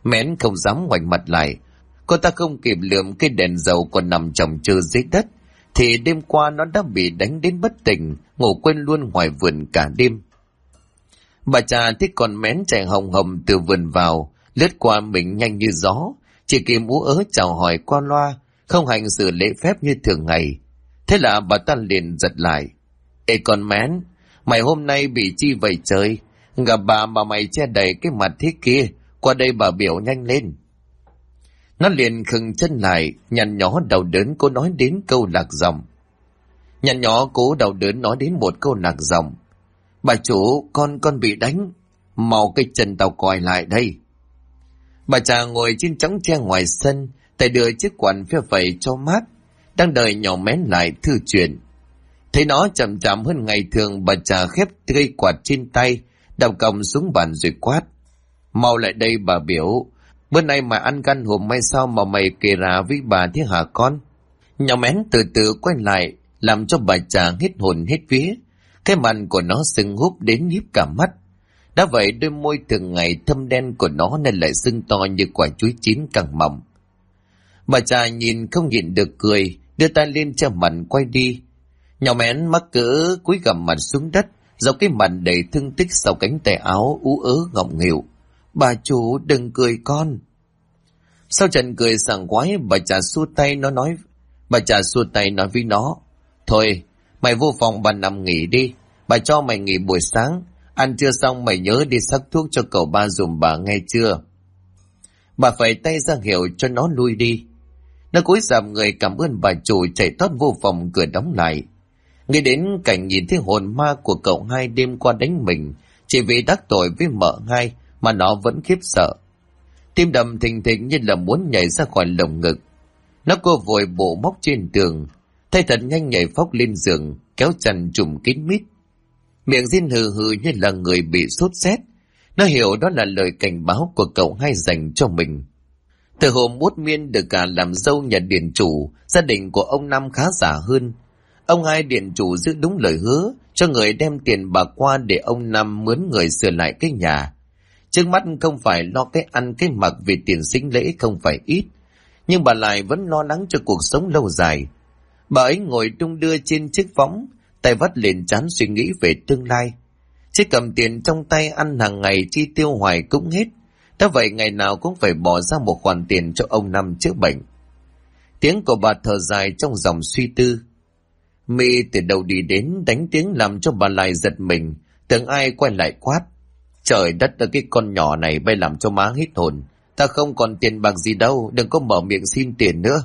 Mén không dám ngoảnh mặt lại. Cô ta không kịp lượm cái đèn dầu còn nằm chồng chơ dưới đất, thì đêm qua nó đã bị đánh đến bất tỉnh, ngủ quên luôn ngoài vườn cả đêm. Bà cha thấy con Mén chạy hồng hồng từ vườn vào, lướt qua mình nhanh như gió, chỉ kịp ú ớ chào hỏi qua loa, không hành xử lễ phép như thường ngày. Thế là bà ta liền giật lại. Ê con Mén, mày hôm nay bị chi vậy trời? Gặp bà mà mày che đầy cái mặt thế kia, qua đây bà biểu nhanh lên. Nó liền khựng chân lại, nhăn nhó đau đớn cố nói đến câu lạc giọng. Nhăn nhó cố đau đớn nói đến một câu lạc giọng. Bà chủ, con bị đánh. Mau cái chân tao coi lại đây. Bà cha ngồi trên chõng tre ngoài sân, tay đưa chiếc quạt phe phẩy cho mát, đang đợi nhỏ Mén lại thư chuyện. Thấy nó chậm chậm hơn ngày thường, bà cha khép cây quạt trên tay, đập còng xuống bàn rồi quát. Mau lại đây bà biểu, bữa nay mà ăn gan hùm hay sao mà mày kề rà với bà thế hả con? Nhỏ Mén từ từ quay lại, làm cho bà cha hết hồn hết vía. Cái mặt của nó sưng húp đến híp cả mắt. Đã vậy đôi môi thường ngày thâm đen của nó nên lại sưng to như quả chuối chín càng mỏng. Bà cha nhìn không nhịn được cười, đưa tay lên che mặt quay đi. Nhỏ Mén mắc cỡ cúi gằm mặt xuống đất, dọc cái mặt đầy thương tích sau cánh tay áo ú ớ ngọng nghịu. Bà chủ đừng cười con. Sau trận cười sảng khoái, bà cha xua tay nói với nó. Thôi, mày vô phòng bà nằm nghỉ đi. Bà cho mày nghỉ buổi sáng. Ăn trưa xong mày nhớ đi sắc thuốc cho cậu ba dùm bà nghe chưa? Bà phẩy tay ra hiệu cho nó lui đi. Nó cúi rạp người cảm ơn bà chủ, chạy tót vô phòng cửa đóng lại. Nghĩ đến cảnh nhìn thấy hồn ma của cậu hai đêm qua đánh mình, chỉ vì đắc tội với mợ hai mà nó vẫn khiếp sợ. Tim đập thình thịch như là muốn nhảy ra khỏi lồng ngực. Nó cô vội bộ móc trên tường, thay thật nhanh nhảy phóc lên giường, kéo chăn trùm kín mít. Miệng rên hừ hừ như là người bị sốt rét. Nó hiểu đó là lời cảnh báo của cậu hai dành cho mình. Từ hôm Út Miên được cả làm dâu nhà điền chủ, gia đình của ông Năm khá giả hơn. Ông hai điền chủ giữ đúng lời hứa, cho người đem tiền bạc qua để ông Năm mướn người sửa lại cái nhà. Trước mắt không phải lo cái ăn cái mặc vì tiền sính lễ không phải ít, nhưng bà lại vẫn lo lắng cho cuộc sống lâu dài. Bà ấy ngồi đung đưa trên chiếc võng, tay vắt lên trán suy nghĩ về tương lai. Chỉ cầm tiền trong tay ăn hàng ngày chi tiêu hoài cũng hết. Đã vậy ngày nào cũng phải bỏ ra một khoản tiền cho ông Năm chữa bệnh. Tiếng của bà thở dài trong dòng suy tư. Mi từ đầu đi đến đánh tiếng làm cho bà lại giật mình, tưởng ai quay lại quát. Trời đất ơi, cái con nhỏ này bay làm cho má hít hồn. Ta không còn tiền bạc gì đâu, đừng có mở miệng xin tiền nữa.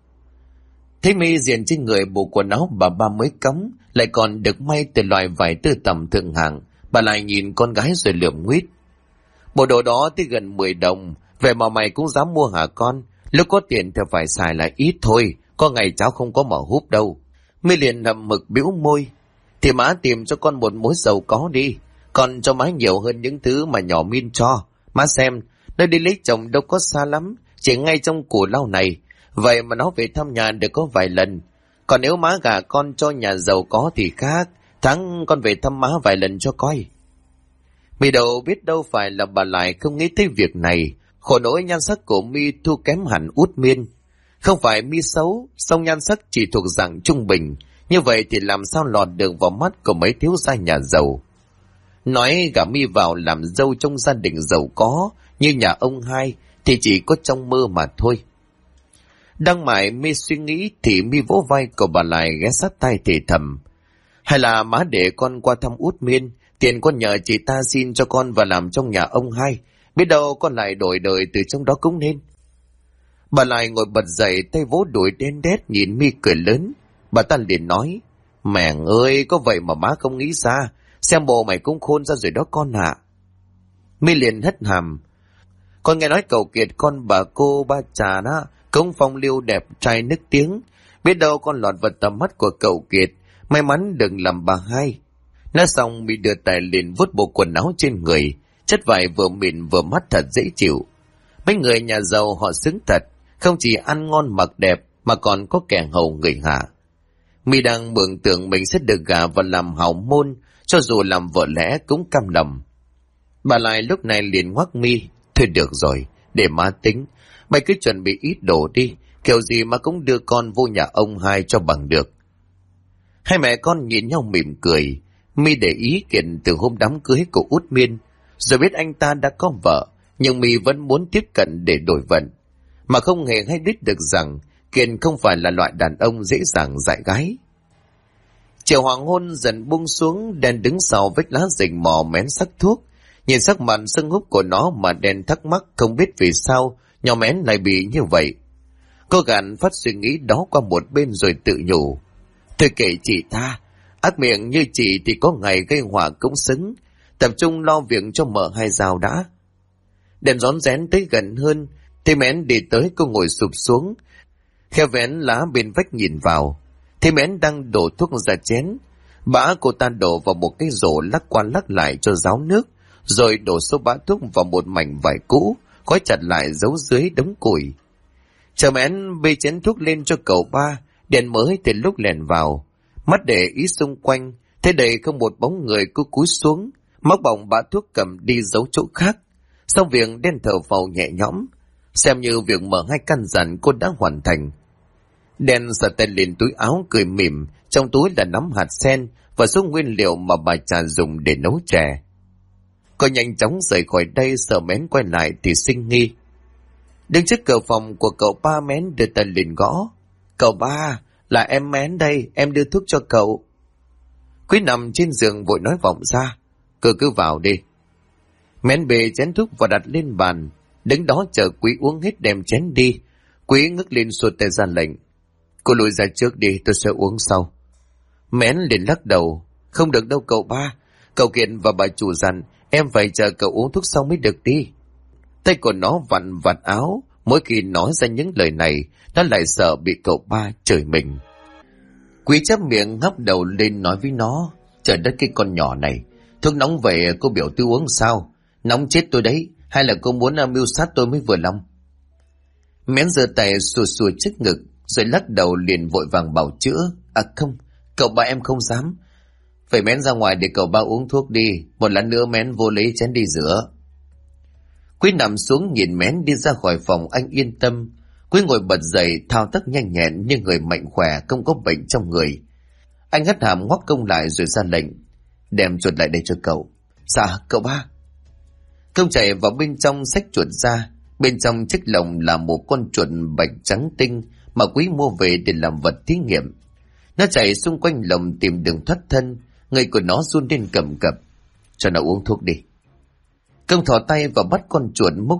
Thấy Mi diện trên người bộ quần áo bà ba mới cắm, lại còn được may từ loại vải tơ tằm thượng hạng, bà lại nhìn con gái rồi lườm nguýt. Bộ đồ đó tới gần 10 đồng, vậy mà mày cũng dám mua hả con? Lúc có tiền thì phải xài lại ít thôi, có ngày cháu không có mở húp đâu. Mi liền hậm mực bĩu môi. Thì má tìm cho con một mối giàu có đi, còn cho má nhiều hơn những thứ mà nhỏ Min cho. Má xem, nơi đi lấy chồng đâu có xa lắm, chỉ ngay trong Cù Lao này. Vậy mà nó về thăm nhà được có vài lần. Còn nếu má gả con cho nhà giàu có thì khác, tháng con về thăm má vài lần cho coi. Mi đầu biết đâu phải là bà lại không nghĩ tới việc này. Khổ nỗi nhan sắc của Mi thua kém hẳn Út Miên. Không phải Mi xấu, song nhan sắc chỉ thuộc dạng trung bình. Như vậy thì làm sao lọt được vào mắt của mấy thiếu gia nhà giàu. Nói gả Mi vào làm dâu trong gia đình giàu có như nhà ông hai thì chỉ có trong mơ mà thôi. Đang mải Mi suy nghĩ thì Mi vỗ vai của bà lại ghé sát tai thì thầm. Hay là má để con qua thăm Út Miên, tiền con nhờ chị ta xin cho con vào làm trong nhà ông hai, biết đâu con lại đổi đời từ trong đó cũng nên. Bà lại ngồi bật dậy, tay vỗ đùi đen đét nhìn Mi cười lớn. Bà ta liền nói, mẹ ơi, có vậy mà má không nghĩ ra, xem bộ mày cũng khôn ra rồi đó con ạ. Mi liền hất hàm, con nghe nói cầu kiệt con bà cô ba trà đó, cũng phong lưu đẹp trai nức tiếng, biết đâu con lọt vào tầm mắt của cậu Kiệt, may mắn đừng làm bà hai. Nói xong Mi đưa tay liền vuốt bộ quần áo trên người, chất vải vừa mịn vừa mắt thật dễ chịu. Mấy người nhà giàu họ xứng thật, không chỉ ăn ngon mặc đẹp mà còn có kẻ hầu người hạ. Mi đang mường tượng mình sẽ được gả và làm hào môn, cho dù làm vợ lẽ cũng cam lòng. Bà lại lúc này liền ngoắc Mi, thôi được rồi, Để má tính, mày cứ chuẩn bị ít đồ đi, kiểu gì mà cũng đưa con vô nhà ông hai cho bằng được. Hai mẹ con nhìn nhau mỉm cười. My để ý Kiệt từ hôm đám cưới của Út Miên, rồi biết anh ta đã có vợ, nhưng My vẫn muốn tiếp cận để đổi vận, mà không hề hay biết được rằng Kiệt không phải là loại đàn ông dễ dàng dại gái. Chiều hoàng hôn dần buông xuống, Đen đứng sau vách lá rình mò mén sắc thuốc, nhìn sắc mặt sưng húp của nó mà Đen thắc mắc không biết vì sao nhỏ mén lại bị như vậy. Cô gạn phát suy nghĩ đó qua một bên rồi tự nhủ, thôi kệ chị ta, ác miệng như chị thì có ngày gây họa cũng xứng, tập trung lo việc cho mợ hai dao đã. Đen rón rén tới gần hơn, thì mén đi tới, cô ngồi sụp xuống, khéo vén lá bên vách nhìn vào. Thì mén đang đổ thuốc ra chén, bã cô ta đổ vào một cái rổ lắc qua lắc lại cho ráo nước, rồi đổ số bã thuốc vào một mảnh vải cũ, gói chặt lại giấu dưới đống củi. Chờ mén bê chén thuốc lên cho cậu ba, Đen mới từ lúc lèn vào, mắt để ý xung quanh, thế đây không một bóng người, cô cúi xuống, móc bọng bã thuốc cầm đi giấu chỗ khác. Xong việc Đen thở phào nhẹ nhõm, xem như việc mở hai căn dặn cô đã hoàn thành. Đen sờ tay lên túi áo cười mỉm, trong túi là nắm hạt sen và số nguyên liệu mà bà Trà dùng để nấu chè. Cô nhanh chóng rời khỏi đây, sợ mén quay lại thì sinh nghi. Đứng trước cửa phòng của cậu ba, mén đưa tay lên gõ. Cậu ba, là em mén đây, em đưa thuốc cho cậu. Quý nằm trên giường vội nói vọng ra, cứ vào đi. Mén bê chén thuốc và đặt lên bàn, đứng đó chờ Quý uống hết đem chén đi. Quý ngước lên xua tay ra lệnh, cô lùi ra trước đi, tôi sẽ uống sau. Mén liền lắc đầu, không được đâu cậu ba, cậu Kiện và bà chủ dặn em phải chờ cậu uống thuốc xong mới được đi. Tay của nó vặn vặt áo, mỗi khi nói ra những lời này, nó lại sợ bị cậu ba chửi mình. Quý chắp miệng ngóc đầu lên nói với nó, trời đất, cái con nhỏ này, thuốc nóng về cô biểu tôi uống sao? Nóng chết tôi đấy, hay là cô muốn mưu sát tôi mới vừa lòng? Mén giơ tay xua xua trước ngực, rồi lắc đầu liền vội vàng bảo chữa, không, cậu ba em không dám. Phải mén ra ngoài để cậu ba uống thuốc đi, một lát nữa mén vô lấy chén đi rửa. Quý nằm xuống nhìn mén đi ra khỏi phòng, anh yên tâm. Quý ngồi bật dậy, thao tác nhanh nhẹn như người mạnh khỏe, không có bệnh trong người. Anh hất hàm ngoắc công lại rồi ra lệnh, đem chuột lại đây cho cậu. Dạ cậu ba. Công chạy vào bên trong xách chuột ra, bên trong chiếc lồng là một con chuột bạch trắng tinh mà Quý mua về để làm vật thí nghiệm. Nó chạy xung quanh lồng tìm đường thoát thân, người của nó run lên cầm cập. Cho nó uống thuốc đi. Công thò tay vào bắt con chuột, múc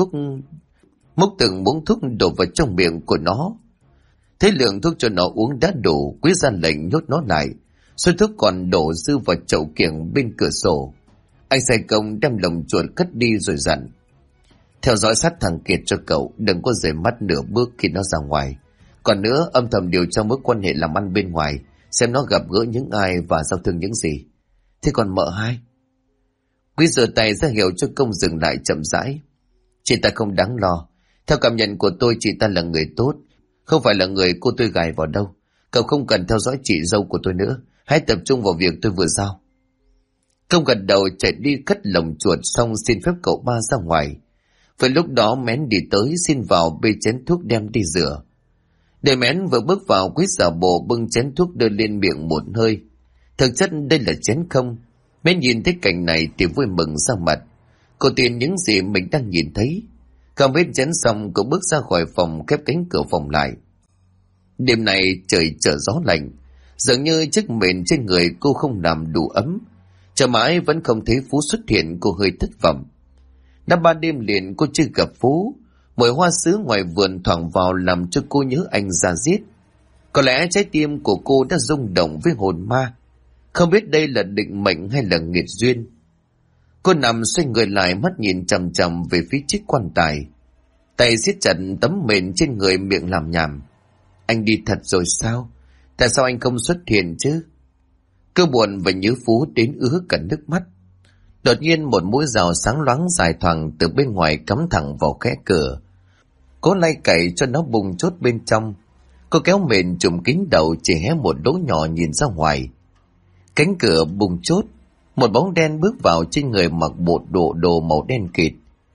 từng muỗng thuốc đổ vào trong miệng của nó. Thế lượng thuốc cho nó uống đã đủ, Quý ra lệnh nhốt nó lại. Số thuốc còn đổ dư vào chậu kiểng bên cửa sổ. Anh sai công đem lồng chuột cất đi rồi dặn, theo dõi sát thằng Kiệt cho cậu, đừng có rời mắt nửa bước khi nó ra ngoài. Còn nữa, âm thầm điều tra mối quan hệ làm ăn bên ngoài, xem nó gặp gỡ những ai và giao thương những gì. Thế còn mợ hai? Quý giơ tay ra hiệu cho công dừng lại chậm rãi. Chị ta không đáng lo. Theo cảm nhận của tôi, chị ta là người tốt, không phải là người cô tôi gài vào đâu. Cậu không cần theo dõi chị dâu của tôi nữa, hãy tập trung vào việc tôi vừa giao. Công gật đầu chạy đi cất lồng chuột xong xin phép cậu ba ra ngoài. Với lúc đó mén đi tới xin vào bê chén thuốc đem đi rửa. Để mén vừa bước vào, Quý giả bộ bưng chén thuốc đưa lên miệng một hơi. Thực chất đây là chén không. Mén nhìn thấy cảnh này thì vui mừng ra mặt. Cô tin những gì mình đang nhìn thấy. Cầm hết chén xong, cô bước ra khỏi phòng, khép cánh cửa phòng lại. Đêm này trời trở gió lạnh, dường như chiếc mền trên người cô không làm đủ ấm. Chờ mãi vẫn không thấy Phú xuất hiện, cô hơi thất vọng. Đã 3 đêm liền cô chưa gặp Phú. Mùi hoa sứ ngoài vườn thoảng vào làm cho cô nhớ anh ra giết. Có lẽ trái tim của cô đã rung động với hồn ma. Không biết đây là định mệnh hay là nghiệt duyên. Cô nằm xoay người lại, mắt nhìn chằm chằm về phía chiếc quan tài. Tay siết chặt tấm mền trên người, miệng làm nhảm. Anh đi thật rồi sao? Tại sao anh không xuất hiện chứ? Cô buồn và nhớ Phú đến ứa cả nước mắt. Đột nhiên một mũi rào sáng loáng dài thoảng từ bên ngoài cắm thẳng vào kẽ cửa. Cô lay cậy cho nó bung chốt bên trong. Cô kéo mền trùm kín đầu, chỉ hé một lỗ nhỏ nhìn ra ngoài. Cánh cửa bung chốt, một bóng đen bước vào, trên người mặc bộ đồ màu đen kịt.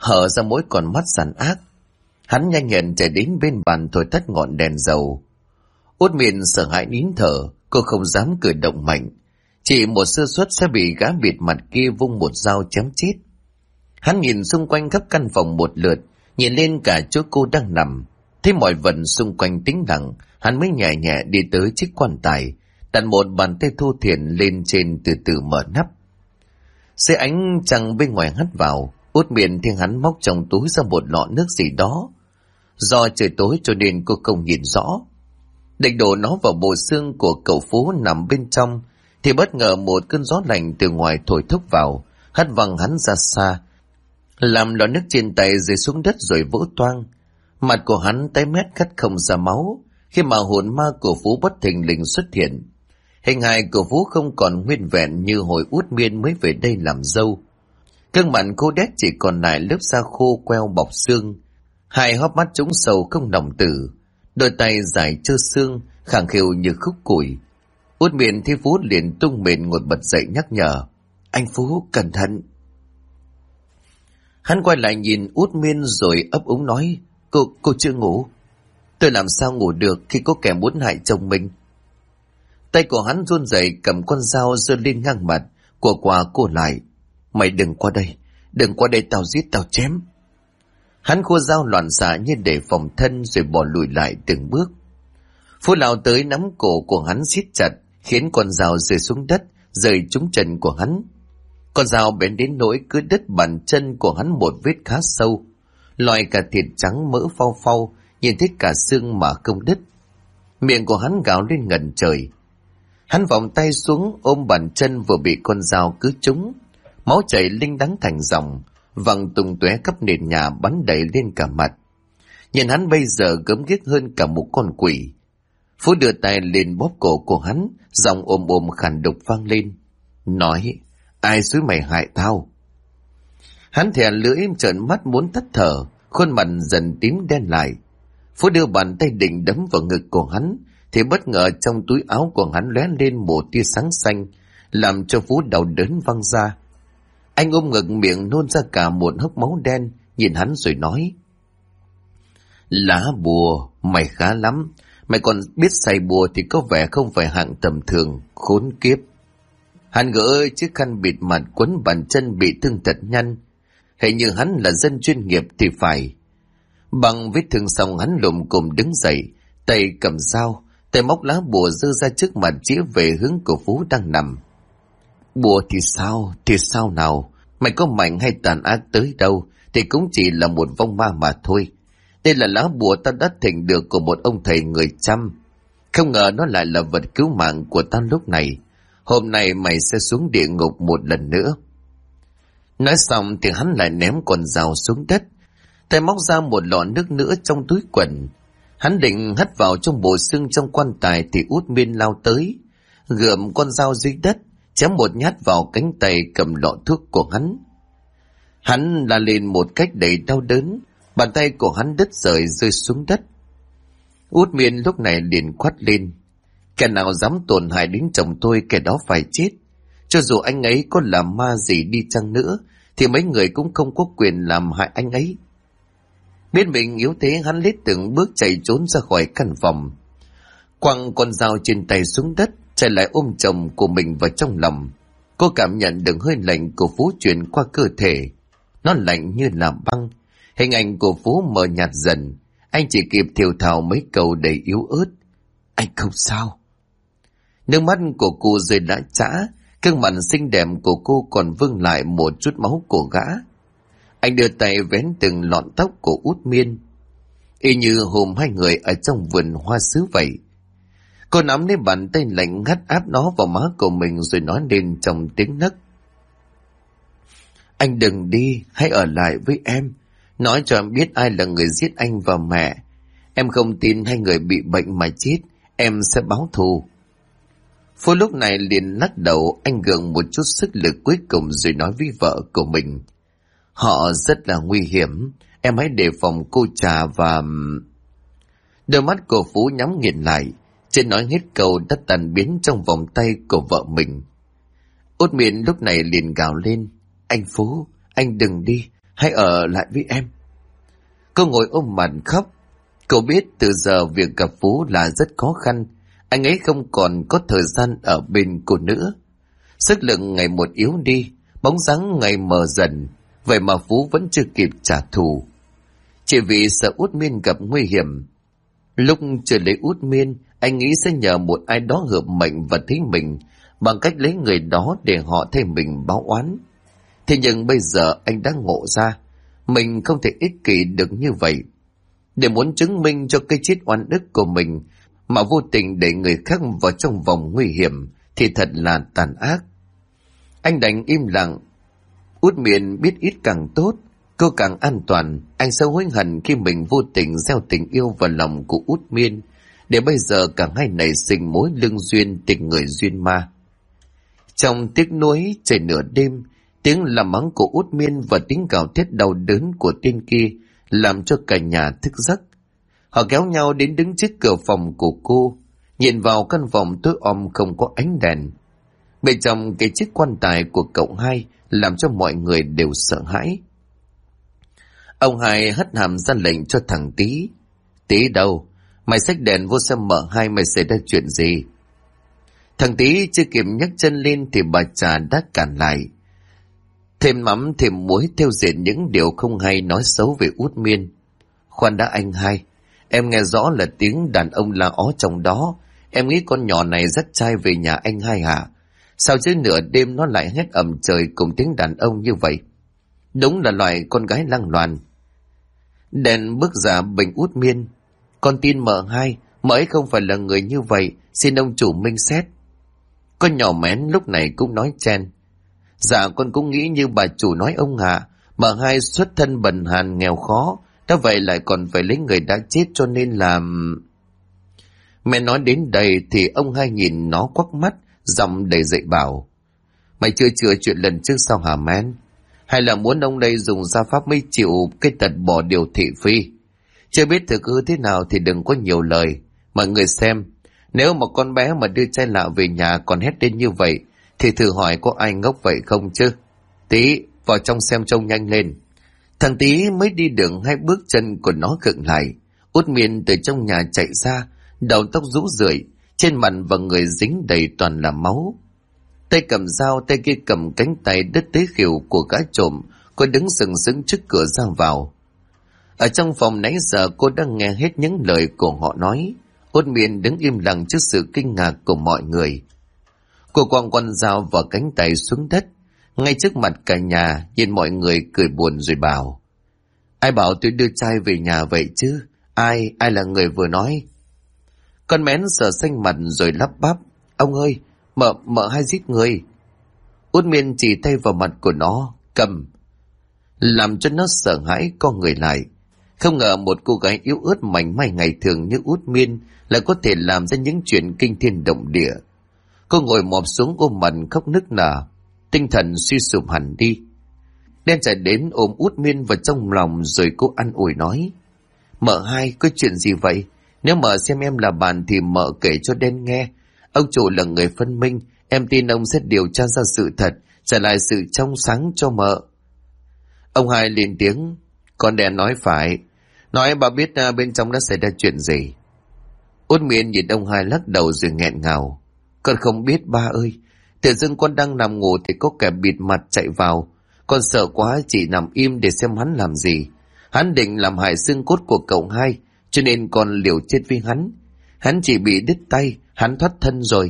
hở ra mỗi con mắt sàn ác. Hắn nhanh nhẹn chạy đến bên bàn thổi tắt ngọn đèn dầu. Út Miên sợ hãi nín thở, cô không dám cử động mạnh. Chỉ một sơ suất sẽ bị gã bịt mặt kia vung một dao chém chết. Hắn nhìn xung quanh khắp căn phòng một lượt, nhìn lên cả chỗ cô đang nằm. Thấy mọi vật xung quanh tĩnh lặng, hắn mới nhẹ nhẹ đi tới chiếc quan tài, đặt một bàn tay thô thiển lên trên, từ từ mở nắp. Dưới ánh trăng bên ngoài hắt vào, Út Miên thấy hắn móc trong túi ra một lọ nước gì đó. Do trời tối cho nên cô không nhìn rõ. Định đổ nó vào bộ xương của cậu Phú nằm bên trong, thì bất ngờ một cơn gió lạnh từ ngoài thổi thốc vào, hất văng hắn ra xa, làm lọ nước trên tay rơi xuống đất rồi vỡ toang. Mặt của hắn tái mét cắt không ra máu, khi mà hồn ma của Phú bất thình lình xuất hiện. Hình hài của Phú không còn nguyên vẹn như hồi Út Miên mới về đây làm dâu. Gương mặt khô đét chỉ còn lại lớp da khô queo bọc xương, hai hốc mắt trũng sâu không đồng tử, đôi tay dài trơ xương, khẳng khiu như khúc củi. Út Miên thấy Phú liền tung mình ngồi bật dậy nhắc nhở: "Anh Phú, cẩn thận!" Hắn quay lại nhìn Út Miên rồi ấp úng nói: Cô chưa ngủ." "Tôi làm sao ngủ được khi có kẻ muốn hại chồng mình?" Tay của hắn run rẩy cầm con dao giơ lên ngang mặt, của qua cô lại: "Mày đừng qua đây, tao giết tao chém." Hắn khua dao loạn xạ như để phòng thân rồi bỏ lùi lại từng bước. Phú lao tới nắm cổ của hắn siết chặt, khiến con dao rơi xuống đất, rơi trúng chân của hắn. Con dao bén đến nỗi cứ đứt bàn chân của hắn một vết khá sâu, lòi cả thịt trắng mỡ phau phau, nhìn thấy cả xương mà không đứt. Miệng của hắn gào lên ngần trời. Hắn vòng tay xuống ôm bàn chân vừa bị con dao cứ trúng, máu chảy linh đắng thành dòng, văng tung tóe khắp nền nhà, bắn đầy lên cả mặt. Nhìn hắn bây giờ gớm ghiếc hơn cả một con quỷ. Phú đưa tay lên bóp cổ của hắn, giọng ôm ôm khàn đục vang lên, nói: "Ai xúi mày hại tao?" Hắn thè lưỡi trợn mắt muốn tắt thở, khuôn mặt dần tím đen lại. Phú đưa bàn tay định đấm vào ngực của hắn, thì bất ngờ trong túi áo của hắn lóe lên một tia sáng xanh, làm cho Phú đau đớn văng ra. Anh ôm ngực miệng nôn ra cả một hốc máu đen, nhìn hắn rồi nói: "Lá bùa, mày khá lắm. Mày còn biết xài bùa thì có vẻ không phải hạng tầm thường, khốn kiếp." Hắn gỡ chiếc khăn bịt mặt quấn bàn chân bị thương tật nhăn. Hình như hắn là dân chuyên nghiệp thì phải. Bằng vết thương xong, hắn lùm cùm đứng dậy, tay cầm dao, tay móc lá bùa giơ ra trước mặt chĩa về hướng của Phú đang nằm. "Bùa thì sao nào? Mày có mạnh hay tàn ác tới đâu thì cũng chỉ là một vong ma mà thôi. Đây là lá bùa ta đã thỉnh được của một ông thầy người Chăm. Không ngờ nó lại là vật cứu mạng của ta lúc này. Hôm nay mày sẽ xuống địa ngục một lần nữa." Nói xong thì hắn lại ném con dao xuống đất, tay móc ra một lọ nước nữa trong túi quần. Hắn định hất vào trong bộ xương trong quan tài thì Út Miên lao tới, gượm con dao dưới đất, chém một nhát vào cánh tay cầm lọ thuốc của hắn. Hắn la lên một cách đầy đau đớn, bàn tay của hắn đứt rời rơi xuống đất. Út Miên lúc này liền quát lên: "Kẻ nào dám tổn hại đến chồng tôi, kẻ đó phải chết. Cho dù anh ấy có làm ma gì đi chăng nữa thì mấy người cũng không có quyền làm hại anh ấy." Biết mình yếu thế, hắn lết từng bước chạy trốn ra khỏi căn phòng, quăng con dao trên tay xuống đất, chạy lại ôm chồng của mình vào trong lòng. Cô cảm nhận được hơi lạnh của Phú truyền qua cơ thể, nó lạnh như là băng. Hình ảnh của Phú mờ nhạt dần, anh chỉ kịp thều thào mấy câu đầy yếu ớt: "Anh không sao." Nước mắt của cô rơi đã chã, gương mặt xinh đẹp của cô còn vương lại một chút máu của gã. Anh đưa tay vén từng lọn tóc của Út Miên, y như hôm hai người ở trong vườn hoa sứ vậy. Cô nắm lấy bàn tay lạnh ngắt áp nó vào má của mình rồi nói lên trong tiếng nấc: "Anh đừng đi, hãy ở lại với em. Nói cho em biết ai là người giết anh và mẹ. Em không tin hai người bị bệnh mà chết, em sẽ báo thù." Phú lúc này liền lắc đầu, anh gượng một chút sức lực cuối cùng rồi nói với vợ của mình: "Họ rất là nguy hiểm, em hãy đề phòng cô Trà và..." Đôi mắt của Phú nhắm nghiền lại, trên nói hết câu đã tan biến trong vòng tay của vợ mình. Út Miên lúc này liền gào lên: "Anh Phú, anh đừng đi, hãy ở lại với em. Cô ngồi ôm mặt khóc. Cô biết từ giờ việc gặp Phú là rất khó khăn. Anh ấy không còn có thời gian ở bên cô nữa. Sức lực ngày một yếu đi, bóng dáng ngày mờ dần. Vậy mà Phú vẫn chưa kịp trả thù. Chỉ vì sợ Út Miên gặp nguy hiểm. Lúc chưa lấy Út Miên, anh nghĩ sẽ nhờ một ai đó hợp mệnh và thấy mình, bằng cách lấy người đó để họ thay mình báo oán. Thế nhưng bây giờ anh đã ngộ ra, mình không thể ích kỷ được như vậy. Để muốn chứng minh cho cái chết oan ức của mình mà vô tình đẩy người khác vào trong vòng nguy hiểm thì thật là tàn ác. Anh đành im lặng. Út Miên biết ít càng tốt, cô càng an toàn. Anh sẽ hối hận khi mình vô tình gieo tình yêu vào lòng của Út Miên, để bây giờ cả hai nảy sinh mối lương duyên tình người duyên ma. Trong tiếc nuối trời nửa đêm, tiếng làm mắng của Út Miên và tiếng gào thét đau đớn của tên kia làm cho cả nhà thức giấc. Họ kéo nhau đến đứng trước cửa phòng của cô, nhìn vào căn phòng tối om không có ánh đèn. Bên trong cái chiếc quan tài của cậu hai làm cho mọi người đều sợ hãi. Ông hai hất hàm ra lệnh cho thằng Tý. Tý đâu? Mày xách đèn vô xem mợ hai mày xảy ra chuyện gì? Thằng Tý chưa kịp nhấc chân lên thì bà Trà đã cản lại. Thêm mắm thêm muối theo dệt những điều không hay nói xấu về Út Miên. Khoan đã anh hai, em nghe rõ là tiếng đàn ông la ó trong đó. Em nghĩ con nhỏ này dắt trai về nhà anh hai hả? Sao chứ nửa đêm nó lại hét ầm trời cùng tiếng đàn ông như vậy? Đúng là loại con gái lăng loàn. Đèn bước ra bình Út Miên. Con tin mợ hai, mợ ấy không phải là người như vậy, xin ông chủ minh xét. Con nhỏ mén lúc này cũng nói chen. Dạ con cũng nghĩ như bà chủ nói ông ạ. Mợ hai xuất thân bần hàn nghèo khó, đã vậy lại còn phải lấy người đã chết cho nên là... Mẹ nói đến đây thì ông hai nhìn nó quắc mắt, giọng đầy dậy bảo. Mày chưa chữa chuyện lần trước sao hả men? Hay là muốn ông đây dùng gia pháp mới chịu cái tật bỏ điều thị phi? Chưa biết thực hư thế nào thì đừng có nhiều lời. Mọi người xem, nếu một con bé mà đưa trai lạ về nhà còn hét lên như vậy, thì thử hỏi có ai ngốc vậy không chứ? Tí, vào trong xem trông nhanh lên. Thằng Tí mới đi đường 2 bước chân của nó khựng lại. Út Miên từ trong nhà chạy ra, đầu tóc rũ rượi, trên mặt và người dính đầy toàn là máu. Tay cầm dao, tay kia cầm cánh tay đứt tới khỉu của gã trộm. Cô đứng sừng sững trước cửa ra vào. Ở trong phòng nãy giờ cô đã nghe hết những lời của họ nói. Út Miên đứng im lặng trước sự kinh ngạc của mọi người. Cô quăng con dao và cánh tay xuống đất, ngay trước mặt cả nhà, nhìn mọi người cười buồn rồi bảo. Ai bảo tôi đưa trai về nhà vậy chứ? Ai là người vừa nói? Con mén sờ xanh mặt rồi lắp bắp. Ông ơi, mợ hai giết người. Út Miên chỉ tay vào mặt của nó, cầm. Làm cho nó sợ hãi co người lại. Không ngờ một cô gái yếu ớt mảnh mai ngày thường như Út Miên lại có thể làm ra những chuyện kinh thiên động địa. Cô ngồi mọp xuống ôm mặt khóc nức nở, tinh thần suy sụp hẳn đi. Đen chạy đến ôm Út Miên vào trong lòng rồi cô an ủi nói. Mợ hai, có chuyện gì vậy? Nếu mợ xem em là bạn thì mợ kể cho Đen nghe. Ông chủ là người phân minh, em tin ông sẽ điều tra ra sự thật, trả lại sự trong sáng cho mợ. Ông hai lên tiếng. Con Đen nói phải. Nói bà biết bên trong đã xảy ra chuyện gì. Út Miên nhìn ông hai lắc đầu rồi nghẹn ngào. Con không biết ba ơi. Tự dưng con đang nằm ngủ thì có kẻ bịt mặt chạy vào. Con sợ quá chỉ nằm im để xem hắn làm gì. Hắn định làm hại xương cốt của cậu hai, cho nên con liều chết với hắn. Hắn chỉ bị đứt tay, hắn thoát thân rồi.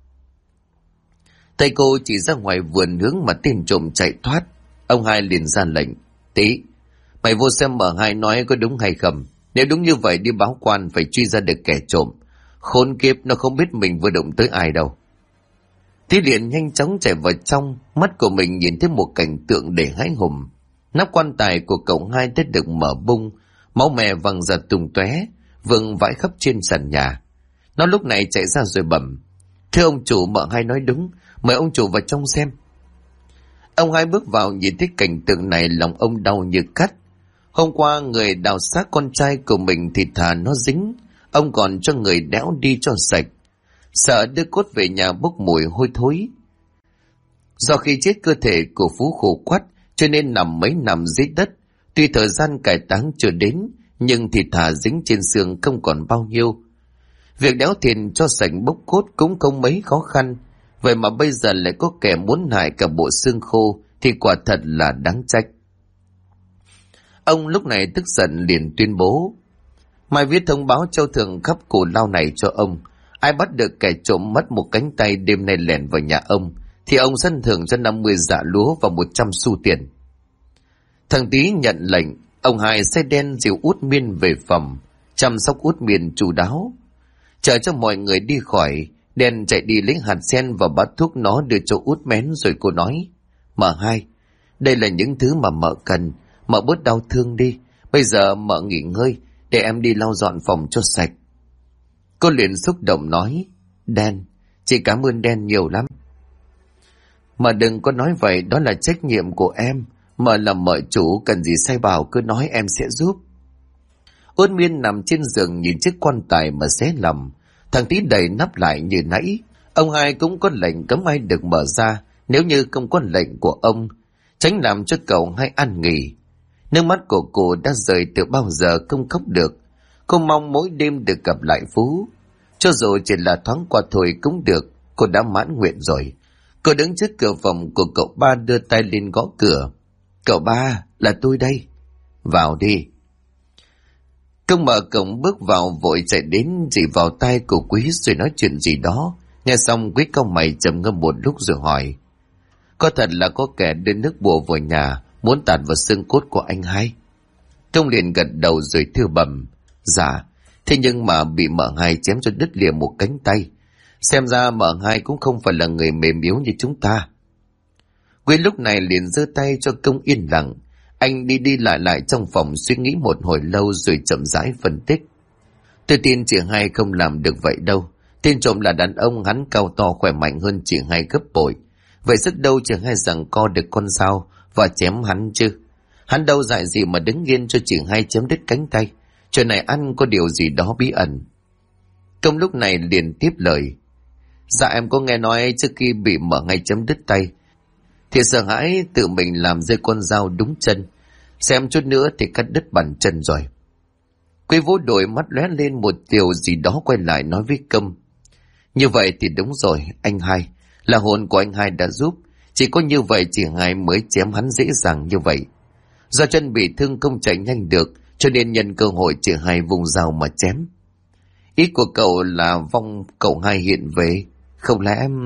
Tay cô chỉ ra ngoài vườn hướng mà tên trộm chạy thoát. Ông hai liền ra lệnh. Tí, mày vô xem mợ hai nói có đúng hay không. Nếu đúng như vậy đi báo quan phải truy ra được kẻ trộm. Khốn kiếp, nó không biết mình vừa đụng tới ai đâu. Tí liền nhanh chóng chạy vào trong, mắt của mình nhìn thấy một cảnh tượng để hãi hùng. Nắp quan tài của cậu hai đã được mở bung, máu me văng ra tung tóe, vương vãi khắp trên sàn nhà. Nó lúc này chạy ra rồi bẩm. Thưa ông chủ, mợ hai nói đúng, mời ông chủ vào trong xem. Ông hai bước vào nhìn thấy cảnh tượng này, lòng ông đau như cắt. Hôm qua người đào xác con trai của mình thì thà nó dính, ông còn cho người đẽo đi cho sạch, sợ đưa cốt về nhà bốc mùi hôi thối. Do khi chết cơ thể của Phú khô quắt, cho nên nằm mấy năm dưới đất. Tuy thời gian cải táng chưa đến, nhưng thịt thà dính trên xương không còn bao nhiêu. Việc đẽo thịt cho sạch bốc cốt cũng không mấy khó khăn. Vậy mà bây giờ lại có kẻ muốn hại cả bộ xương khô thì quả thật là đáng trách. Ông lúc này tức giận liền tuyên bố: mai viết thông báo treo thưởng khắp cù lao này cho ông. Ai bắt được kẻ trộm mất một cánh tay đêm nay lẻn vào nhà ông thì ông sân thưởng cho 50 dạ lúa và 100 xu tiền. Thằng Tý nhận lệnh, ông Hai xe đen dìu Út Miên về phòng, chăm sóc Út Miên chu đáo. Chờ cho mọi người đi khỏi, Đen chạy đi lấy hạt sen và bát thuốc nó đưa cho Út mén, rồi cô nói: Mợ Hai, đây là những thứ mà mợ cần, mợ bớt đau thương đi. Bây giờ mợ nghỉ ngơi, để em đi lau dọn phòng cho sạch. Cô liền xúc động nói: Đen, chị cảm ơn Đen nhiều lắm. Mà đừng có nói vậy, đó là trách nhiệm của em. Mợ là mợ chủ, cần gì sai bảo cứ nói, em sẽ giúp. Út Miên nằm trên giường nhìn chiếc quan tài mà xé lòng. Thằng Tý đậy nắp lại như nãy. Ông Hai cũng có lệnh cấm ai được mở ra nếu như không có lệnh của ông, tránh làm cho cậu Hai an nghỉ. Nước mắt của cô đã rơi từ bao giờ không khóc được. Cô mong mỗi đêm được gặp lại Phú. Cho dù chỉ là thoáng qua thôi cũng được, cô đã mãn nguyện rồi. Cô đứng trước cửa phòng của cậu Ba đưa tay lên gõ cửa. Cậu Ba, là tôi đây. Vào đi. Công mở cổng bước vào vội chạy đến chỉ vào tay của Quý rồi nói chuyện gì đó. Nghe xong Quý cau mày trầm ngâm một lúc rồi hỏi: Có thật là có kẻ đưa nước bùa vào nhà, muốn tạt vào xương cốt của anh Hai? Công liền gật đầu rồi thưa bẩm: Dạ, thế nhưng mà bị mợ Hai chém cho đứt lìa một cánh tay. Xem ra mợ Hai cũng không phải là người mềm yếu như chúng ta. Quý lúc này liền giơ tay cho Công yên lặng. Anh đi đi lại trong phòng suy nghĩ một hồi lâu rồi chậm rãi phân tích. Tôi tin chị Hai không làm được vậy đâu. Tên trộm là đàn ông, hắn cao to khỏe mạnh hơn chị Hai gấp bội. Vậy sức đâu chị Hai giằng co được con dao và chém hắn chứ? Hắn đâu dại gì mà đứng yên cho chị Hai chém đứt cánh tay. Chuyện này ăn có điều gì đó bí ẩn. Công lúc này liền tiếp lời: Dạ em có nghe nói trước khi bị mở ngay chém đứt tay thì sợ hãi tự mình làm rơi con dao đúng chân, xem chút nữa thì cắt đứt bàn chân rồi. Quý Vũ đổi mắt lóe lên một điều gì đó, quay lại nói với Công: Như vậy thì đúng rồi, anh Hai, là hồn của anh Hai đã giúp. Chỉ có như vậy chị Hai mới chém hắn dễ dàng như vậy. Do chân bị thương không chạy nhanh được, cho nên nhân cơ hội chị Hai vùng dao mà chém. Ý của cậu là vong cậu Hai hiện về, không lẽ em...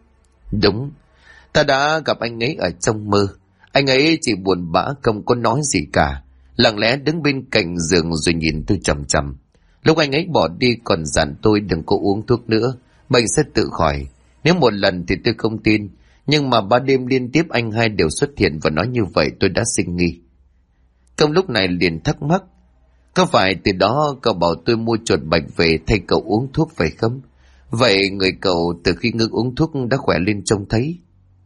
Đúng, ta đã gặp anh ấy ở trong mơ. Anh ấy chỉ buồn bã không có nói gì cả, lặng lẽ đứng bên cạnh giường rồi nhìn tôi chằm chằm. Lúc anh ấy bỏ đi còn dặn tôi đừng có uống thuốc nữa, bệnh sẽ tự khỏi. Nếu một lần thì tôi không tin, nhưng mà 3 đêm liên tiếp anh Hai đều xuất hiện và nói như vậy, tôi đã sinh nghi. Công lúc này liền thắc mắc: Có phải từ đó cậu bảo tôi mua chuột bạch về thay cậu uống thuốc phải không? Vậy người cậu từ khi ngưng uống thuốc đã khỏe lên trông thấy.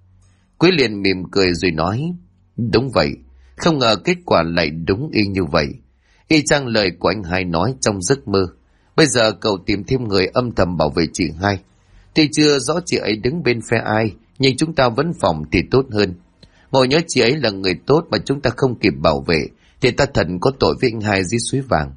Quý liền mỉm cười rồi nói: Đúng vậy, không ngờ kết quả lại đúng y như vậy. Y chang lời của anh Hai nói trong giấc mơ. Bây giờ cậu tìm thêm người âm thầm bảo vệ chị Hai. Tuy chưa rõ chị ấy đứng bên phe ai, nhưng chúng ta vẫn phòng thì tốt hơn. Ngồi nhớ chị ấy là người tốt mà chúng ta không kịp bảo vệ, thì ta thật có tội với anh Hai dưới suối vàng.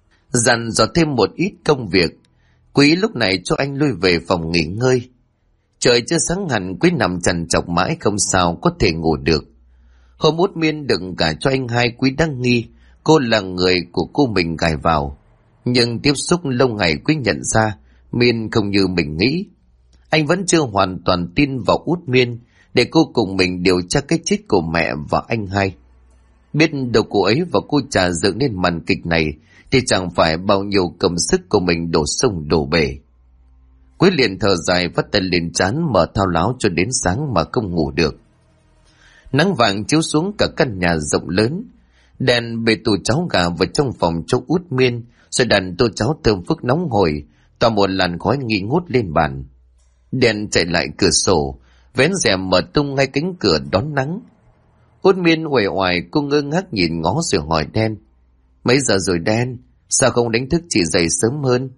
Dặn dò thêm một ít công việc, Quý lúc này cho anh lui về phòng nghỉ ngơi. Trời chưa sáng hẳn, Quý nằm trằn trọc mãi không sao có thể ngủ được. Hôm Út Miên đừng cả cho anh Hai, Quý đang nghi cô là người của cô mình gài vào. Nhưng tiếp xúc lâu ngày Quý nhận ra Miên không như mình nghĩ. Anh vẫn chưa hoàn toàn tin vào Út Miên để cô cùng mình điều tra cái chết của mẹ và anh Hai. Biết đâu cô ấy và cô trà dựng nên màn kịch này thì chẳng phải bao nhiêu cầm sức của mình đổ sông đổ bể. Quý liền thở dài vắt tay lên trán mở thao láo cho đến sáng mà không ngủ được. Nắng vàng chiếu xuống cả căn nhà rộng lớn. Đèn bề tủ cháo gà vào trong phòng cho Út Miên, rồi đặt tô cháo thơm phức nóng hổi, tỏa một làn khói nghi ngút lên bàn. Đèn chạy lại cửa sổ, vén rèm mở tung ngay cánh cửa đón nắng. Út Miên uể oải, cô ngơ ngác nhìn ngó rồi hỏi Đen: Mấy giờ rồi Đen? Sao không đánh thức chị dậy sớm hơn?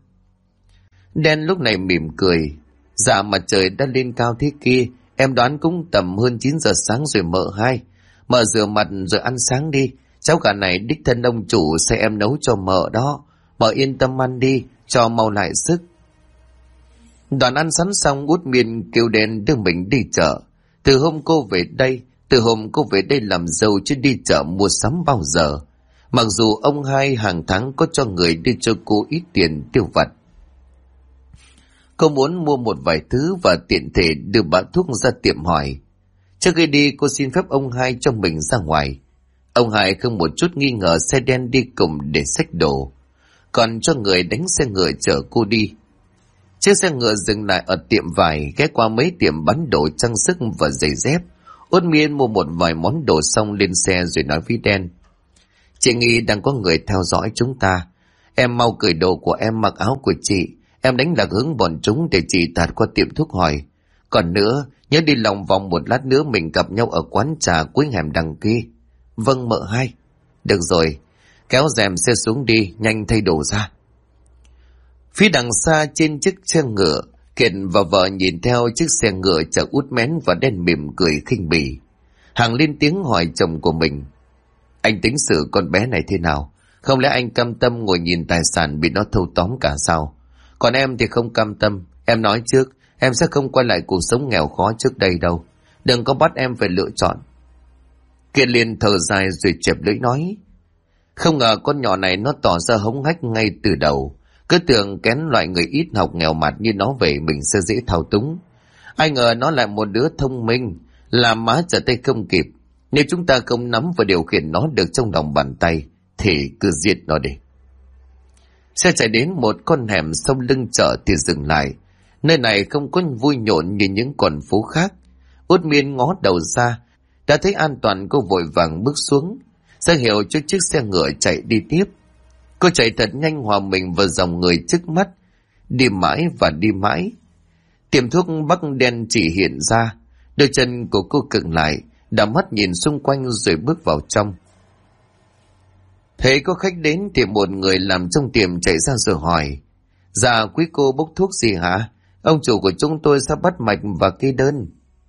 Đen lúc này mỉm cười: Dạ mặt trời đã lên cao thế kia, em đoán cũng tầm hơn 9 giờ sáng rồi mợ Hai. Mợ rửa mặt rồi ăn sáng đi. Cháo gà này đích thân ông chủ sẽ em nấu cho mợ đó. Mợ yên tâm ăn đi, cho mau lại sức. Đoàn ăn sẵn xong, Út Miên kêu đen đưa mình đi chợ. Từ hôm cô về đây làm dâu chứ đi chợ mua sắm bao giờ. Mặc dù ông hai hàng tháng có cho người đi cho cô ít tiền tiêu vặt. Cô muốn mua một vài thứ và tiện thể đưa bã thuốc ra tiệm hỏi. Trước khi đi cô xin phép ông hai cho mình ra ngoài. Ông hai không một chút nghi ngờ xe đen đi cùng để xách đồ, còn cho người đánh xe ngựa chở cô đi. Chiếc xe ngựa dừng lại ở tiệm vải, ghé qua mấy tiệm bán đồ trang sức và giày dép. Út Miên mua một vài món đồ xong lên xe rồi nói với đen. Chị nghĩ đang có người theo dõi chúng ta. Em mau cởi đồ của em mặc áo của chị. Em đánh lạc hướng bọn chúng để chị tạt qua tiệm thuốc hỏi. Còn nữa, nhớ đi lòng vòng một lát nữa mình gặp nhau ở quán trà cuối hẻm đằng kia. Vâng mợ hai. Được rồi, kéo rèm xe xuống đi, nhanh thay đồ ra. Phía đằng xa trên chiếc xe ngựa, Kiệt và vợ nhìn theo chiếc xe ngựa chở Út Mén và đen mỉm cười khinh bỉ. Hằng lên tiếng hỏi chồng của mình. Anh tính xử con bé này thế nào? Không lẽ anh cam tâm ngồi nhìn tài sản bị nó thâu tóm cả sao? Còn em thì không cam tâm. Em nói trước, em sẽ không quay lại cuộc sống nghèo khó trước đây đâu. Đừng có bắt em phải lựa chọn. Kiệt liền thở dài rồi chẹp lưỡi nói. Không ngờ con nhỏ này nó tỏ ra hống hách ngay từ đầu. Cứ tưởng kén loại người ít học nghèo mạt như nó về mình sẽ dễ thao túng. Ai ngờ nó lại một đứa thông minh, làm má trở tay không kịp. Nếu chúng ta không nắm và điều khiển nó được trong lòng bàn tay, thì cứ giết nó đi. Xe chạy đến một con hẻm sau lưng chợ thì dừng lại. Nơi này không có vui nhộn như những con phố khác. Út Miên ngó đầu ra, đã thấy an toàn, cô vội vàng bước xuống, ra hiệu cho chiếc xe ngựa chạy đi tiếp. Cô chạy thật nhanh hòa mình vào dòng người trước mắt, đi mãi và đi mãi. Tiệm thuốc Bắc đen chỉ hiện ra, đôi chân của cô cứng lại, đảo mắt nhìn xung quanh rồi bước vào trong. Thấy có khách đến thì một người làm trong tiệm chạy ra rồi hỏi. Dạ quý cô bốc thuốc gì hả? Ông chủ của chúng tôi sắp bắt mạch và kê đơn.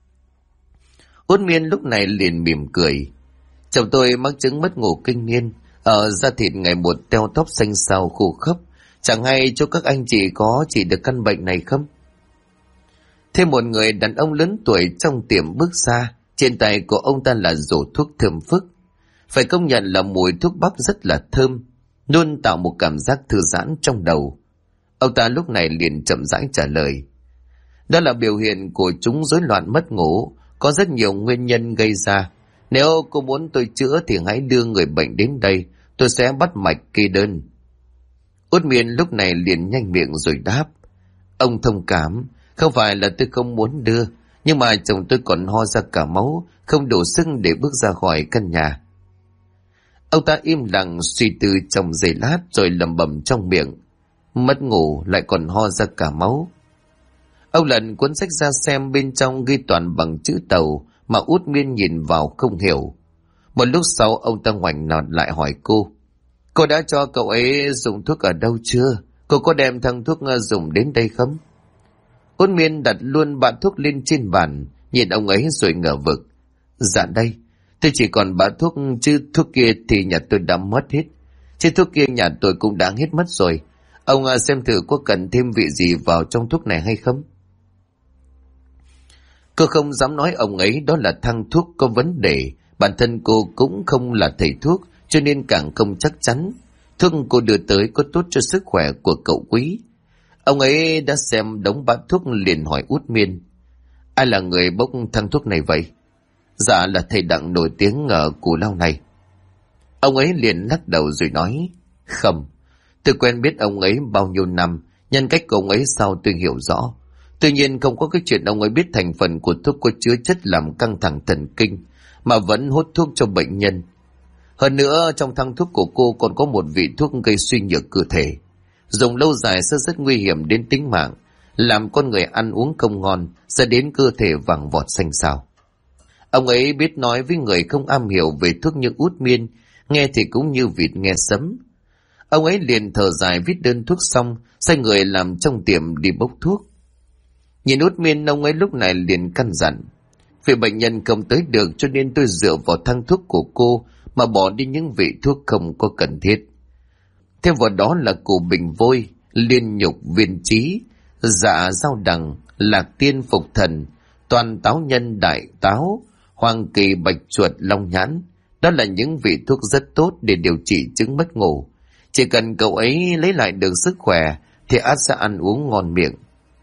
Út Miên lúc này liền mỉm cười. Chồng tôi mắc chứng mất ngủ kinh niên, ở da thịt ngày một teo tóc xanh xao khô khốc. Chẳng hay cho các anh chị có trị được căn bệnh này không? Thêm một người đàn ông lớn tuổi trong tiệm bước ra, trên tay của ông ta là rổ thuốc thơm phức. Phải công nhận là mùi thuốc bắc rất là thơm, luôn tạo một cảm giác thư giãn trong đầu. Ông ta lúc này liền chậm rãi trả lời. Đó là biểu hiện của chúng rối loạn mất ngủ, có rất nhiều nguyên nhân gây ra. Nếu cô muốn tôi chữa thì hãy đưa người bệnh đến đây, tôi sẽ bắt mạch kê đơn. Út Miên lúc này liền nhanh miệng rồi đáp. Ông thông cảm, không phải là tôi không muốn đưa, nhưng mà chồng tôi còn ho ra cả máu, không đủ sức để bước ra khỏi căn nhà. Ông ta im lặng suy tư trong giây lát rồi lẩm bẩm trong miệng. Mất ngủ lại còn ho ra cả máu. Ông lần cuốn sách ra xem, bên trong ghi toàn bằng chữ Tàu mà Út Miên nhìn vào không hiểu. Một lúc sau ông ta ngoảnh nọt lại hỏi cô. Cô đã cho cậu ấy dùng thuốc ở đâu chưa? Cô có đem thằng thuốc dùng đến đây không? Út Miên đặt luôn bạ thuốc lên trên bàn, nhìn ông ấy rồi ngờ vực. Dạ đây, tôi chỉ còn bạ thuốc, chứ thuốc kia thì nhà tôi đã mất hết. Chứ thuốc kia nhà tôi cũng đã hết mất rồi. Ông xem thử có cần thêm vị gì vào trong thuốc này hay không? Cô không dám nói ông ấy đó là thang thuốc có vấn đề. Bản thân cô cũng không là thầy thuốc, cho nên càng không chắc chắn thuốc cô đưa tới có tốt cho sức khỏe của cậu Quý. Ông ấy đã xem đống bát thuốc liền hỏi Út Miên. Ai là người bốc thang thuốc này vậy? Dạ là thầy Đặng nổi tiếng ở Cù Lao này. Ông ấy liền lắc đầu rồi nói. Không, tôi quen biết ông ấy bao nhiêu năm, nhân cách của ông ấy sao tôi hiểu rõ. Tuy nhiên không có cái chuyện ông ấy biết thành phần của thuốc có chứa chất làm căng thẳng thần kinh mà vẫn hút thuốc cho bệnh nhân. Hơn nữa trong thang thuốc của cô còn có một vị thuốc gây suy nhược cơ thể, dùng lâu dài sẽ rất nguy hiểm đến tính mạng, làm con người ăn uống không ngon, sẽ đến cơ thể vàng vọt xanh xao. Ông ấy biết nói với người không am hiểu về thuốc như Út Miên, nghe thì cũng như vịt nghe sấm. Ông ấy liền thở dài viết đơn thuốc xong, sai người làm trong tiệm đi bốc thuốc. Nhìn Út Miên, ông ấy lúc này liền căn dặn. Vì bệnh nhân không tới được cho nên tôi dựa vào thang thuốc của cô mà bỏ đi những vị thuốc không có cần thiết. Thêm vào đó là củ bình vôi, liên nhục, viên trí, dạ dao đằng, lạc tiên, phục thần, toàn táo nhân, đại táo, hoàng kỳ, bạch chuột, long nhãn. Đó là những vị thuốc rất tốt để điều trị chứng mất ngủ. Chỉ cần cậu ấy lấy lại được sức khỏe thì ắt sẽ ăn uống ngon miệng.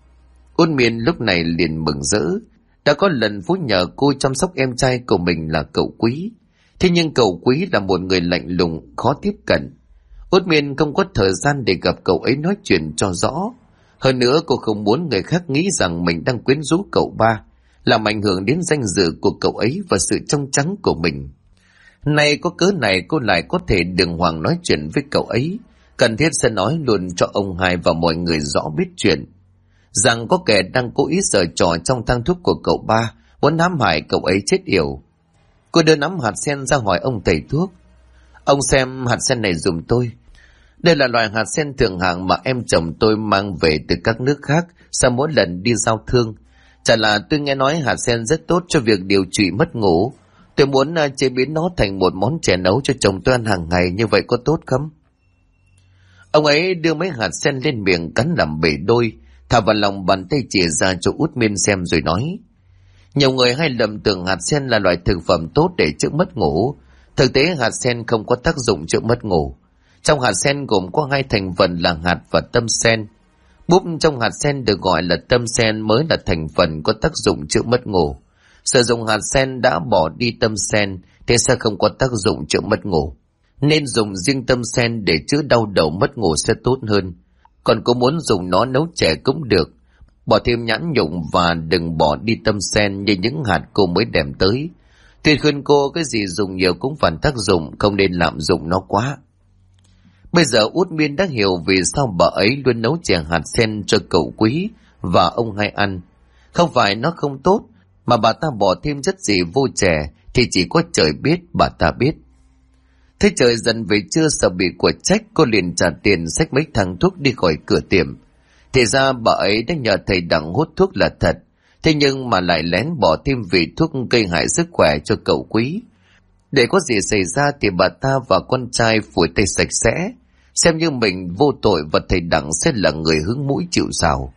Ôn Miên lúc này liền mừng rỡ. Đã có lần Phú nhờ cô chăm sóc em trai của mình là cậu Quý. Thế nhưng cậu Quý là một người lạnh lùng, khó tiếp cận. Út Miên không có thời gian để gặp cậu ấy nói chuyện cho rõ. Hơn nữa cô không muốn người khác nghĩ rằng mình đang quyến rũ cậu ba, làm ảnh hưởng đến danh dự của cậu ấy và sự trong trắng của mình. Nay có cớ này cô lại có thể đường hoàng nói chuyện với cậu ấy. Cần thiết sẽ nói luôn cho ông hai và mọi người rõ biết chuyện, rằng có kẻ đang cố ý giở trò trong thang thuốc của cậu ba, muốn hãm hại cậu ấy chết yểu. Cô đưa nắm hạt sen ra hỏi ông thầy thuốc. Ông xem hạt sen này giùm tôi. Đây là loại hạt sen thượng hạng mà em chồng tôi mang về từ các nước khác sau mỗi lần đi giao thương. Chả là tôi nghe nói hạt sen rất tốt cho việc điều trị mất ngủ. Tôi muốn chế biến nó thành một món chè nấu cho chồng tôi ăn hàng ngày, như vậy có tốt không? Ông ấy đưa mấy hạt sen lên miệng cắn làm bể đôi, thả vào lòng bàn tay chìa ra cho Út Miên xem rồi nói. Nhiều người hay lầm tưởng hạt sen là loại thực phẩm tốt để chữa mất ngủ. Thực tế hạt sen không có tác dụng chữa mất ngủ. Trong hạt sen gồm có hai thành phần là hạt và tâm sen. Búp trong hạt sen được gọi là tâm sen mới là thành phần có tác dụng chữa mất ngủ. Sử dụng hạt sen đã bỏ đi tâm sen thì sẽ không có tác dụng chữa mất ngủ. Nên dùng riêng tâm sen để chữa đau đầu mất ngủ sẽ tốt hơn. Còn cô muốn dùng nó nấu chè cũng được. Bỏ thêm nhãn nhụng và đừng bỏ đi tâm sen như những hạt cô mới đem tới. Tuy khuyên cô cái gì dùng nhiều cũng phản tác dụng, không nên lạm dụng nó quá. Bây giờ Út Miên đã hiểu vì sao bà ấy luôn nấu chè hạt sen cho cậu Quý và ông hai ăn. Không phải nó không tốt, mà bà ta bỏ thêm chất gì vô chè thì chỉ có trời biết, bà ta biết. Thế trời dần về trưa, sợ bị của trách, cô liền trả tiền xách mấy thằng thuốc đi khỏi cửa tiệm. Thì ra bà ấy đã nhờ thầy Đặng hút thuốc là thật, thế nhưng mà lại lén bỏ thêm vị thuốc gây hại sức khỏe cho cậu Quý. Để có gì xảy ra thì bà ta và con trai phủi tay sạch sẽ, xem như mình vô tội và thầy Đặng sẽ là người hứng mũi chịu sào.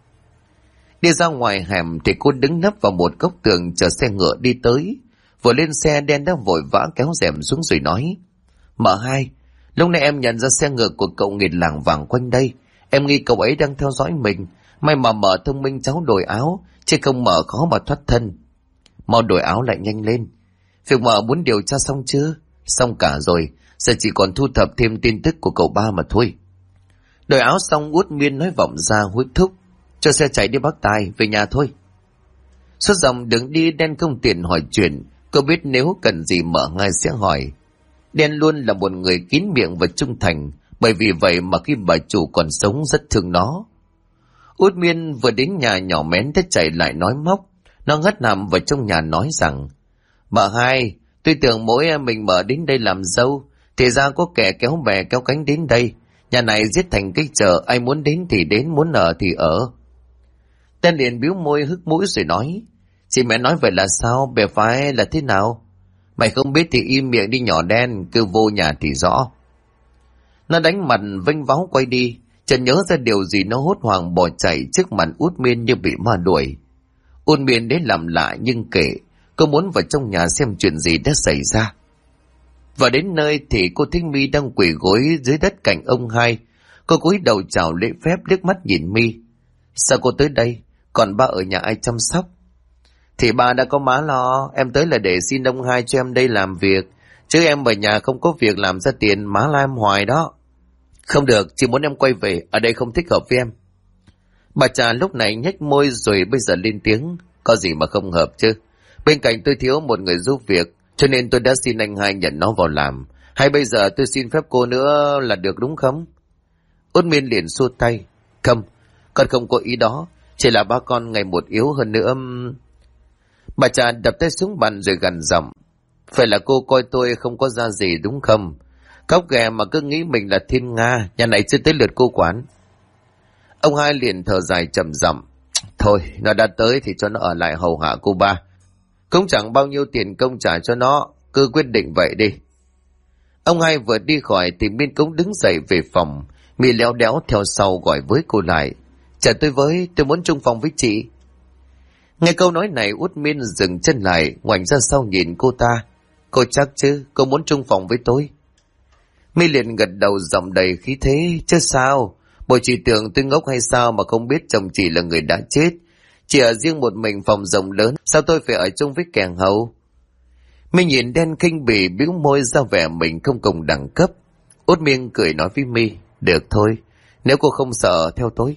Đi ra ngoài hẻm thì cô đứng nấp vào một góc tường chờ xe ngựa đi tới. Vừa lên xe đen đã vội vã kéo rèm xuống rồi nói. Mợ hai, lúc nãy em nhận ra xe ngựa của cậu nghịt làng vàng quanh đây. Em nghi cậu ấy đang theo dõi mình. May mà mợ thông minh cháu đổi áo, chứ không mợ khó mà thoát thân. Mau đổi áo lại nhanh lên. Việc mợ muốn điều tra xong chưa? Xong cả rồi, giờ chỉ còn thu thập thêm tin tức của cậu ba mà thôi. Đổi áo xong Út Miên nói vọng ra hối thúc. Cho xe chạy đi Bắc Tài, về nhà thôi. Suốt dòng đường đi đen không tiện hỏi chuyện. Cô biết nếu cần gì mợ ngay sẽ hỏi. Đen luôn là một người kín miệng và trung thành, bởi vì vậy mà khi bà chủ còn sống rất thương nó. Út Miên vừa đến nhà nhỏ mén đã chạy lại nói móc. Nó ngất nằm vào trong nhà nói rằng, bà hai, tôi tưởng mỗi mình mở đến đây làm dâu, thì ra có kẻ kéo bè kéo cánh đến đây. Nhà này giết thành cái chợ, ai muốn đến thì đến, muốn ở thì ở. Tên liền biếu môi hức mũi rồi nói, chị mẹ nói vậy là sao, bè phái là thế nào? Mày không biết thì im miệng đi nhỏ đen, cứ vô nhà thì rõ. Nó đánh mặt vênh váo quay đi, chợt nhớ ra điều gì nó hốt hoảng bỏ chạy trước mặt Út Miên như bị ma đuổi. Út Miên đến làm lạ nhưng kệ, cô muốn vào trong nhà xem chuyện gì đã xảy ra. Và đến nơi thì cô Thính My đang quỳ gối dưới đất cạnh ông hai. Cô cúi đầu chào lễ phép, liếc mắt nhìn My. Sao cô tới đây? Còn ba ở nhà ai chăm sóc? Thì ba đã có má lo, em tới là để xin ông hai cho em đây làm việc. Chứ em ở nhà không có việc làm ra tiền, má la em hoài đó. Không được, chỉ muốn em quay về, ở đây không thích hợp với em. Bà Trà lúc này nhếch môi rồi bây giờ lên tiếng. Có gì mà không hợp chứ? Bên cạnh tôi thiếu một người giúp việc, cho nên tôi đã xin anh hai nhận nó vào làm. Hay bây giờ tôi xin phép cô nữa là được đúng không? Út Miên liền xua tay. Không, con không có ý đó. Chỉ là ba con ngày một yếu hơn nữa. Bà Trà đập tay xuống bàn rồi gằn giọng. Phải là cô coi tôi không có ra gì đúng không? Cóc ghẻ mà cứ nghĩ mình là thiên nga, nhà này chưa tới lượt cô quản. Ông hai liền thở dài trầm giọng. Thôi, nó đã tới thì cho nó ở lại hầu hạ cô ba. Cũng chẳng bao nhiêu tiền công trả cho nó, cứ quyết định vậy đi. Ông hai vừa đi khỏi thì Miên cũng đứng dậy về phòng. My léo đéo theo sau gọi với cô lại. Chờ tôi với, tôi muốn chung phòng với chị. Nghe câu nói này Út Miên dừng chân lại, ngoảnh ra sau nhìn cô ta. Cô chắc chứ, cô muốn chung phòng với tôi? My liền gật đầu giọng đầy khí thế. Chứ sao, bộ chị tưởng tôi ngốc hay sao mà không biết chồng chị là người đã chết. Chỉ ở riêng một mình phòng rộng lớn, sao tôi phải ở chung với kẻ hầu? My nhìn đen khinh bỉ bĩu môi ra vẻ mình không cùng đẳng cấp. Út Miên cười nói với My, được thôi, nếu cô không sợ theo tôi.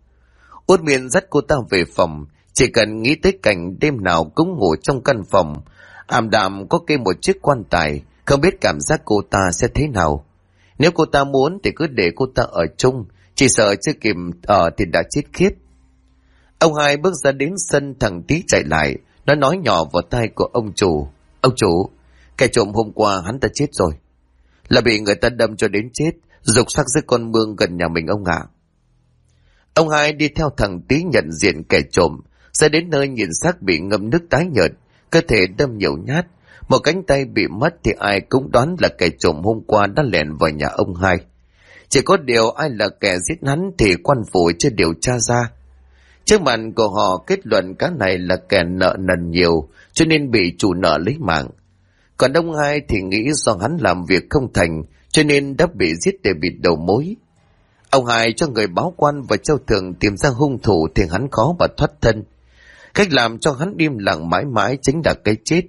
Út Miên dắt cô ta về phòng, chỉ cần nghĩ tới cảnh đêm nào cũng ngủ trong căn phòng, ảm đạm có kê một chiếc quan tài, không biết cảm giác cô ta sẽ thế nào. Nếu cô ta muốn thì cứ để cô ta ở chung, chỉ sợ chưa kịp ở thì đã chết khiếp. Ông hai bước ra đến sân, thằng Tí chạy lại, nó nói nhỏ vào tai của ông chủ. Ông chủ, kẻ trộm hôm qua hắn ta chết rồi. Là bị người ta đâm cho đến chết, rục xác dưới con mương gần nhà mình ông ạ. Ông hai đi theo thằng Tí nhận diện kẻ trộm, ra đến nơi nhìn xác bị ngâm nước tái nhợt, cơ thể đâm nhiều nhát, một cánh tay bị mất thì ai cũng đoán là kẻ trộm hôm qua đã lẻn vào nhà ông hai. Chỉ có điều ai là kẻ giết hắn thì quan phủ chưa điều tra ra. Trước mặt của họ kết luận cái này là kẻ nợ nần nhiều, cho nên bị chủ nợ lấy mạng. Còn ông hai thì nghĩ do hắn làm việc không thành, cho nên đã bị giết để bịt đầu mối. Ông hai cho người báo quan và Châu Thường tìm ra hung thủ thì hắn khó mà thoát thân. Cách làm cho hắn im lặng mãi mãi chính là cái chết.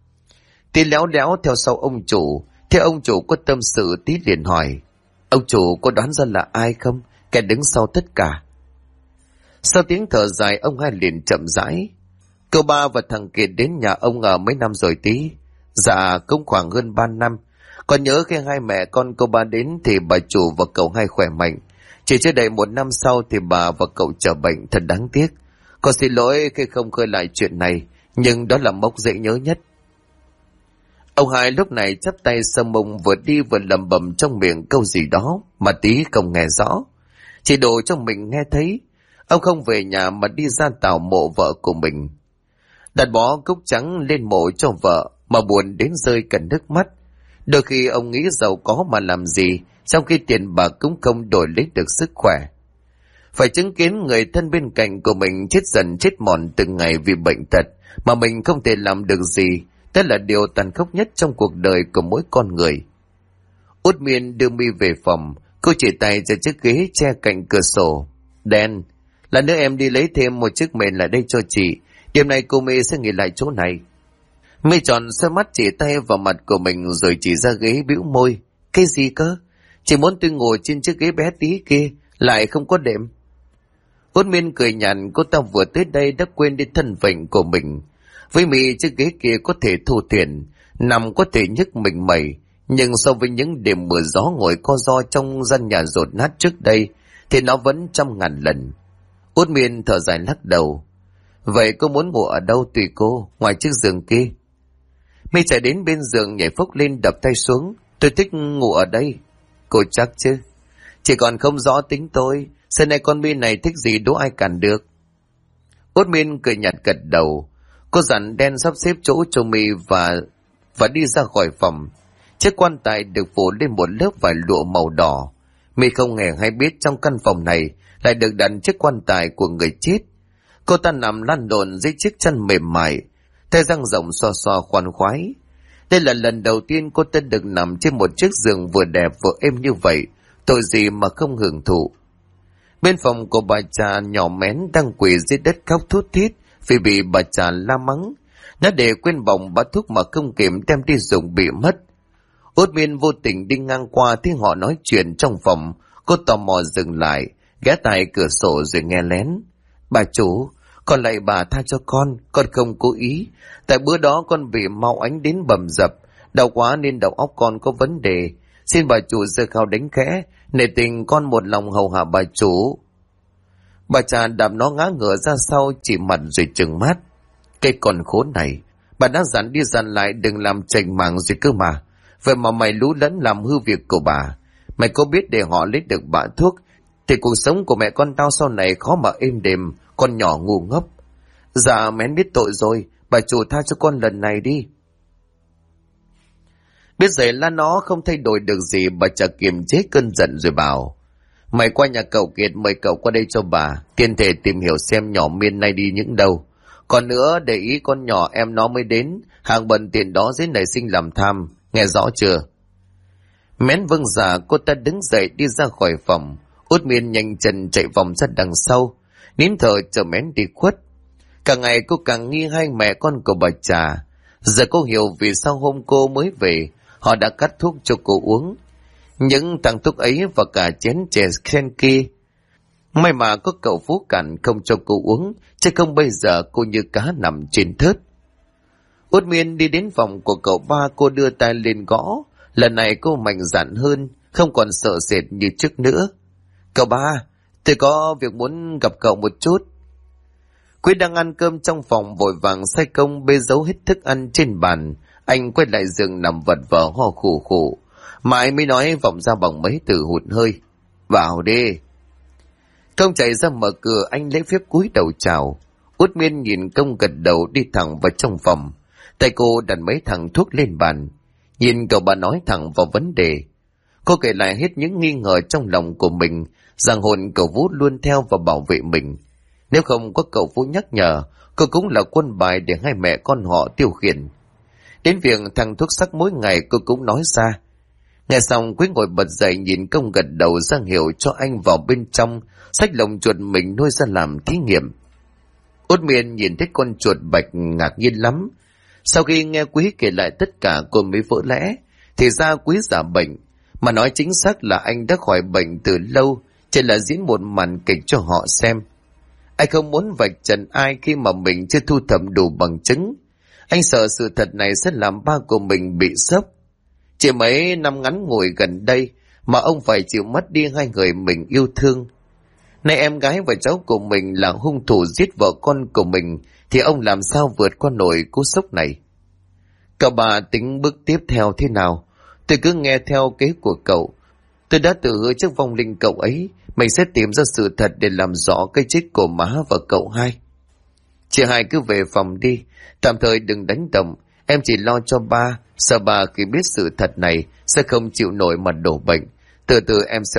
Tí léo đéo theo sau ông chủ, thế ông chủ có tâm sự Tí liền hỏi, ông chủ có đoán ra là ai không, kẻ đứng sau tất cả? Sau tiếng thở dài ông hai liền chậm rãi, cô ba và thằng Kiệt đến nhà ông ở mấy năm rồi Tí? Dạ cũng khoảng hơn 3 năm. Còn nhớ khi hai mẹ con cô ba đến thì bà chủ và cậu hai khỏe mạnh. Chỉ chưa đầy 1 năm sau thì bà và cậu trở bệnh, thật đáng tiếc. Con xin lỗi khi không khơi lại chuyện này, nhưng đó là mốc dễ nhớ nhất. Ông hai lúc này chắp tay sau mông, vừa đi vừa lẩm bẩm trong miệng câu gì đó mà Tí không nghe rõ, chỉ đồ trong mình nghe thấy. Ông không về nhà mà đi ra tảo mộ vợ của mình, đặt bó cúc trắng lên mộ cho vợ mà buồn đến rơi cả nước mắt. Đôi khi ông nghĩ giàu có mà làm gì, trong khi tiền bạc cũng không đổi lấy được sức khỏe. Phải chứng kiến người thân bên cạnh của mình chết dần chết mòn từng ngày vì bệnh tật mà mình không thể làm được gì, đó là điều tàn khốc nhất trong cuộc đời của mỗi con người. Út Miên đưa My về phòng, cô chỉ tay ra chiếc ghế che cạnh cửa sổ. Đen, là nữa em đi lấy thêm một chiếc mền lại đây cho chị, đêm nay cô My sẽ nghỉ lại chỗ này. My tròn xoay mắt chỉ tay vào mặt của mình rồi chỉ ra ghế bĩu môi. Cái gì cơ? Chỉ muốn tôi ngồi trên chiếc ghế bé tí kia, lại không có đệm. Út Miên cười nhạt, cô ta vừa tới đây đã quên đi thân phận của mình. Với My chiếc ghế kia có thể thu tiền, nằm có thể nhức mình mẩy, nhưng so với những đêm mưa gió ngồi co ro trong gian nhà dột nát trước đây thì nó vẫn 100.000 lần. Út Miên thở dài lắc đầu. Vậy cô muốn ngủ ở đâu tùy cô, ngoài chiếc giường kia? My chạy đến bên giường nhảy phốc lên đập tay xuống. Tôi thích ngủ ở đây. Cô chắc chứ? Chỉ còn không rõ tính tôi, sau này con My này thích gì đố ai cản được. Út Miên cười nhạt gật đầu. Cô dặn đen sắp xếp chỗ cho My và đi ra khỏi phòng. Chiếc quan tài được phủ lên một lớp vải lụa màu đỏ. My không hề hay biết trong căn phòng này lại được đặt chiếc quan tài của người chết. Cô ta nằm lăn lộn dưới chiếc chăn mềm mại, tay răng rộng xoa xoa khoan khoái. Đây là lần đầu tiên cô ta được nằm trên một chiếc giường vừa đẹp vừa êm như vậy, tội gì mà không hưởng thụ. Bên phòng của bà trà nhỏ mén đang quỳ dưới đất khóc thút thít vì bị bà trà la mắng. Nó để quên bỏng bát thuốc mà không kịp đem đi dùng bị mất. Út Miên vô tình đi ngang qua听họ nói chuyện trong phòng, cô tò mò dừng lại, ghé tại cửa sổ rồi nghe lén. Bà chủ, con lạy bà tha cho con không cố ý. Tại bữa đó con bị mau ánh đến bầm dập, đau quá nên đầu óc con có vấn đề. Xin bà chủ giơ khao đánh khẽ, nể tình con một lòng hầu hạ bà chủ. Bà trà đạp nó ngã ngửa ra sau, chỉ mặt rồi trừng mắt. Cái con khốn này, bà đã dặn đi dặn lại đừng làm chành mảng gì cơ mà. Vậy mà mày lú lẫn làm hư việc của bà. Mày có biết để họ lấy được bạ thuốc thì cuộc sống của mẹ con tao sau này khó mà êm đềm, con nhỏ ngu ngốc. Dạ mén biết tội rồi, Bà chủ tha cho con lần này đi. Biết giày la nó không thay đổi được gì, bà chả kiềm chế cơn giận rồi bảo: Mày qua nhà cậu Kiệt, mời cậu qua đây cho bà. Tiên thể tìm hiểu xem nhỏ Miên nay đi những đâu. Còn nữa, để ý con nhỏ em nó mới đến, hàng bần tiền đó dễ nảy sinh làm tham. Nghe rõ chưa? Mén vâng dạ, cô ta đứng dậy đi ra khỏi phòng. Út Miên nhanh chân chạy vòng ra đằng sau, nín thở chờ Mén đi khuất. Càng ngày cô càng nghi hai mẹ con của bà Trà. Giờ cô hiểu vì sao hôm cô mới về, họ đã cắt thuốc cho cô uống. Những thằng thuốc ấy và cả chén chè khen kia. May mà có cậu Phú cản không cho cô uống, chứ không bây giờ cô như cá nằm trên thớt. Út Miên đi đến phòng của cậu ba, cô đưa tay lên gõ. Lần này cô mạnh dạn hơn, không còn sợ sệt như trước nữa. Cậu ba, tôi có việc muốn gặp cậu một chút. Quý đang ăn cơm trong phòng vội vàng sai công bê giấu hết thức ăn trên bàn. Anh quay lại giường nằm vật vờ ho khủ khủ. Mãi mới nói vọng ra bằng mấy từ hụt hơi: Vào đi. Công chạy ra mở cửa, anh lễ phép cúi đầu chào. Út Miên nhìn công gật đầu đi thẳng vào trong phòng. Tay cô đặt mấy thằng thuốc lên bàn. Nhìn cậu bà nói thẳng vào vấn đề. Cô kể lại hết những nghi ngờ trong lòng của mình, rằng hồn cậu Vũ luôn theo và bảo vệ mình. Nếu không có cậu Vũ nhắc nhở, cô cũng là quân bài để hai mẹ con họ tiêu khiển. Đến việc thằng thuốc sắc mỗi ngày cô cũng nói ra. Nghe xong, Quý ngồi bật dậy nhìn công gật đầu ra hiệu cho anh vào bên trong, xách lồng chuột mình nuôi ra làm thí nghiệm. Út Miên nhìn thấy con chuột bạch ngạc nhiên lắm. Sau khi nghe Quý kể lại tất cả, cô mới vỡ lẽ. Thì ra Quý giả bệnh, mà nói chính xác là anh đã khỏi bệnh từ lâu, chỉ là diễn một màn kịch cho họ xem. Anh không muốn vạch trần ai khi mà mình chưa thu thập đủ bằng chứng. Anh sợ sự thật này sẽ làm ba của mình bị sốc. Chỉ mấy năm ngắn ngủi gần đây mà ông phải chịu mất đi hai người mình yêu thương. Nay em gái và cháu của mình là hung thủ giết vợ con của mình, thì ông làm sao vượt qua nổi cú sốc này? Cậu bà tính bước tiếp theo thế nào? Tôi cứ nghe theo kế của cậu. Tôi đã tự hứa trước vong linh cậu ấy, mình sẽ tìm ra sự thật để làm rõ cái chết của má và cậu hai. Chị hai cứ về phòng đi, tạm thời đừng đánh động. Em chỉ lo cho ba, sợ bà khi biết sự thật này sẽ không chịu nổi mà đổ bệnh. Từ từ em sẽ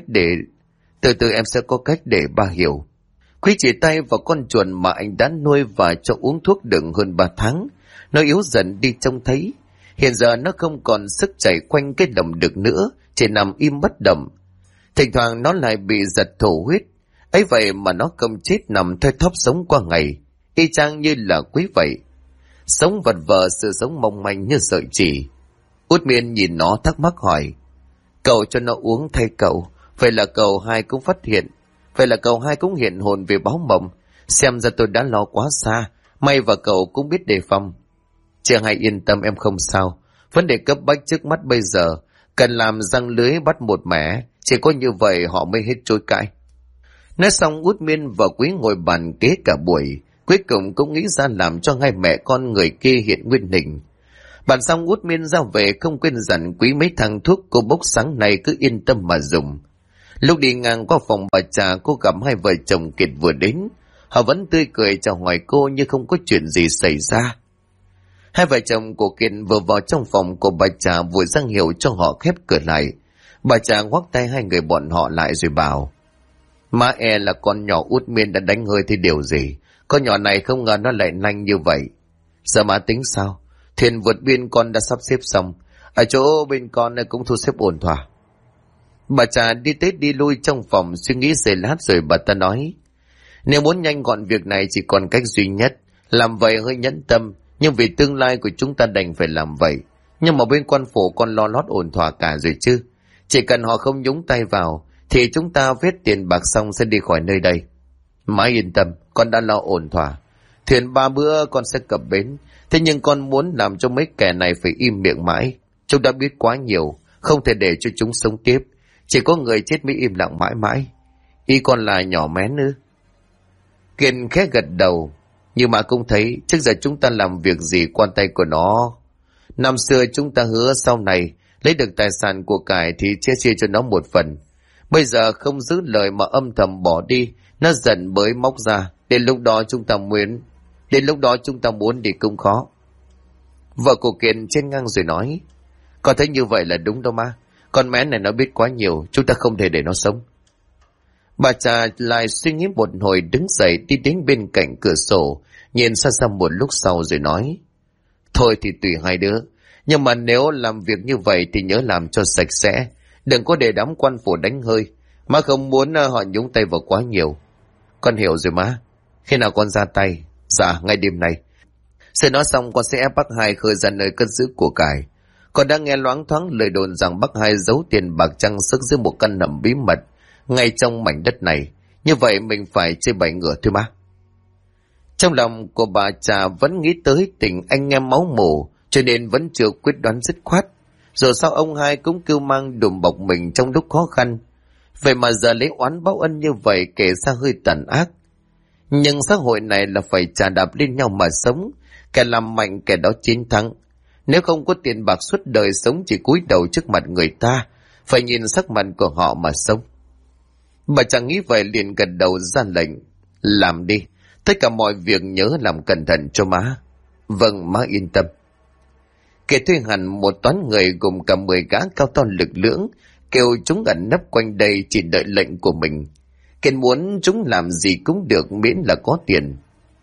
có cách để ba hiểu. Quý chỉ tay vào con chuồn mà anh đã nuôi và cho uống thuốc đựng hơn 3 tháng. Nó yếu dần đi trông thấy. Hiện giờ nó không còn sức chảy quanh cái lồng được nữa, chỉ nằm im bất động. Thỉnh thoảng nó lại bị giật thổ huyết. Ấy vậy mà nó không chết, nằm thoi thóp sống qua ngày, y chang như là Quý vậy. Sống vật vờ, sự sống mong manh như sợi chỉ. Út Miên nhìn nó thắc mắc hỏi: Cậu cho nó uống thay cậu, vậy là cậu hai cũng phát hiện, vậy là cậu hai cũng hiện hồn về báo mộng. Xem ra tôi đã lo quá xa, may và cậu cũng biết đề phòng. Chị hai yên tâm, em không sao. Vấn đề cấp bách trước mắt bây giờ cần làm răng lưới bắt một mẻ, chỉ có như vậy họ mới hết chối cãi. Nói xong, Út Miên và Quý ngồi bàn kế cả buổi, cuối cùng cũng nghĩ ra làm cho hai mẹ con người kia hiện nguyên hình. Bàn xong, Út Miên ra về không quên dặn Quý mấy thằng thuốc cô bốc sáng nay cứ yên tâm mà dùng. Lúc đi ngang qua phòng bà Trà, cô gặp hai vợ chồng Kiệt vừa đến. Họ vẫn tươi cười chào hỏi cô như không có chuyện gì xảy ra. Hai vợ chồng của Kiệt vừa vào trong phòng của bà Trà vừa ra hiệu cho họ khép cửa lại. Bà Trà ngoắc tay hai người bọn họ lại rồi bảo: Má e là con nhỏ Út Miên đã đánh hơi thì điều gì. Con nhỏ này không ngờ nó lại nhanh như vậy. Giờ má tính sao? Thuyền vượt biên con đã sắp xếp xong, ở chỗ bên con cũng thu xếp ổn thỏa. Bà Trà đi tới đi lui trong phòng suy nghĩ giây lát rồi bà ta nói: Nếu muốn nhanh gọn việc này chỉ còn cách duy nhất, làm vậy hơi nhẫn tâm, nhưng vì tương lai của chúng ta đành phải làm vậy. Nhưng mà bên quan phủ con lo lót ổn thỏa cả rồi chứ. Chỉ cần họ không nhúng tay vào thì chúng ta vết tiền bạc xong sẽ đi khỏi nơi đây. Má yên tâm, con đã lo ổn thỏa. Thuyền 3 bữa con sẽ cập bến. Thế nhưng con muốn làm cho mấy kẻ này phải im miệng mãi. Chúng đã biết quá nhiều, không thể để cho chúng sống tiếp. Chỉ có người chết mới im lặng mãi mãi. Ý con là nhỏ mén nữa. Kiên khẽ gật đầu. Nhưng mà cũng thấy trước giờ chúng ta làm việc gì quan tay của nó. Năm xưa chúng ta hứa sau này lấy được tài sản của cải thì chia cho nó một phần. Bây giờ không giữ lời mà âm thầm bỏ đi, nó giận bới móc ra. Đến lúc đó chúng ta muốn Đến lúc đó chúng ta muốn đi cũng khó. Vợ của Kiên trên ngang rồi nói, con thấy như vậy là đúng đâu má. Con bé này nó biết quá nhiều, chúng ta không thể để nó sống. Bà Trà lại suy nghĩ một hồi, đứng dậy đi đến bên cạnh cửa sổ, nhìn xa xa một lúc sau rồi nói, thôi thì tùy hai đứa, nhưng mà nếu làm việc như vậy thì nhớ làm cho sạch sẽ, đừng có để đám quan phủ đánh hơi. Má không muốn họ nhúng tay vào quá nhiều. Con hiểu rồi má. Khi nào con ra tay? Dạ, ngay đêm nay. Sẽ nói xong con sẽ ép bác Hai khơi ra nơi cất giữ của cải. Con đã nghe loáng thoáng lời đồn rằng bác Hai giấu tiền bạc trang sức dưới một căn hầm bí mật ngay trong mảnh đất này. Như vậy mình phải chơi bày ngửa thôi má. Trong lòng của bà Trà vẫn nghĩ tới tình anh em máu mủ, cho nên vẫn chưa quyết đoán dứt khoát. Rồi sao ông Hai cũng kêu mang đùm bọc mình trong lúc khó khăn. Vậy mà giờ lấy oán báo ân như vậy kể ra hơi tàn ác. Nhưng xã hội này là phải chà đạp lên nhau mà sống, kẻ làm mạnh kẻ đó chiến thắng. Nếu không có tiền bạc suốt đời sống chỉ cúi đầu trước mặt người ta, phải nhìn sắc mặt của họ mà sống. Bà chẳng nghĩ vậy liền gật đầu ra lệnh, làm đi, tất cả mọi việc nhớ làm cẩn thận cho má. Vâng, má yên tâm. Kể thuê hẳn một toán người gồm cả 10 gã cao to lực lưỡng, kêu chúng ẩn nấp quanh đây chỉ đợi lệnh của mình. Kiên muốn chúng làm gì cũng được miễn là có tiền.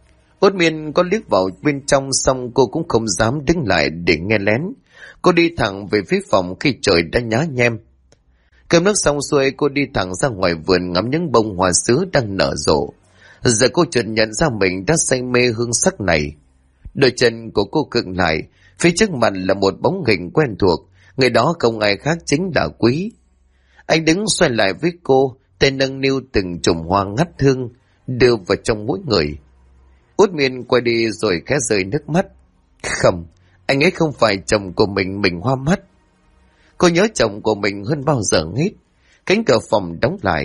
Út Miên có liếc vào bên trong xong cô cũng không dám đứng lại để nghe lén. Cô đi thẳng về phía phòng khi trời đã nhá nhem. Cơm nước xong xuôi cô đi thẳng ra ngoài vườn ngắm những bông hoa sứ đang nở rộ. Giờ cô chợt nhận ra mình đã say mê hương sắc này. Đôi chân của cô khựng lại, phía trước mặt là một bóng hình quen thuộc, người đó không ai khác chính là Quý. Anh đứng xoay lại với cô, tay nâng niu từng chùm hoa ngắt hương đưa vào trong mỗi người. Út Miên quay đi rồi khẽ rơi nước mắt. Không, anh ấy không phải chồng của mình hoa mắt. Cô nhớ chồng của mình hơn bao giờ hết. Cánh cửa phòng đóng lại.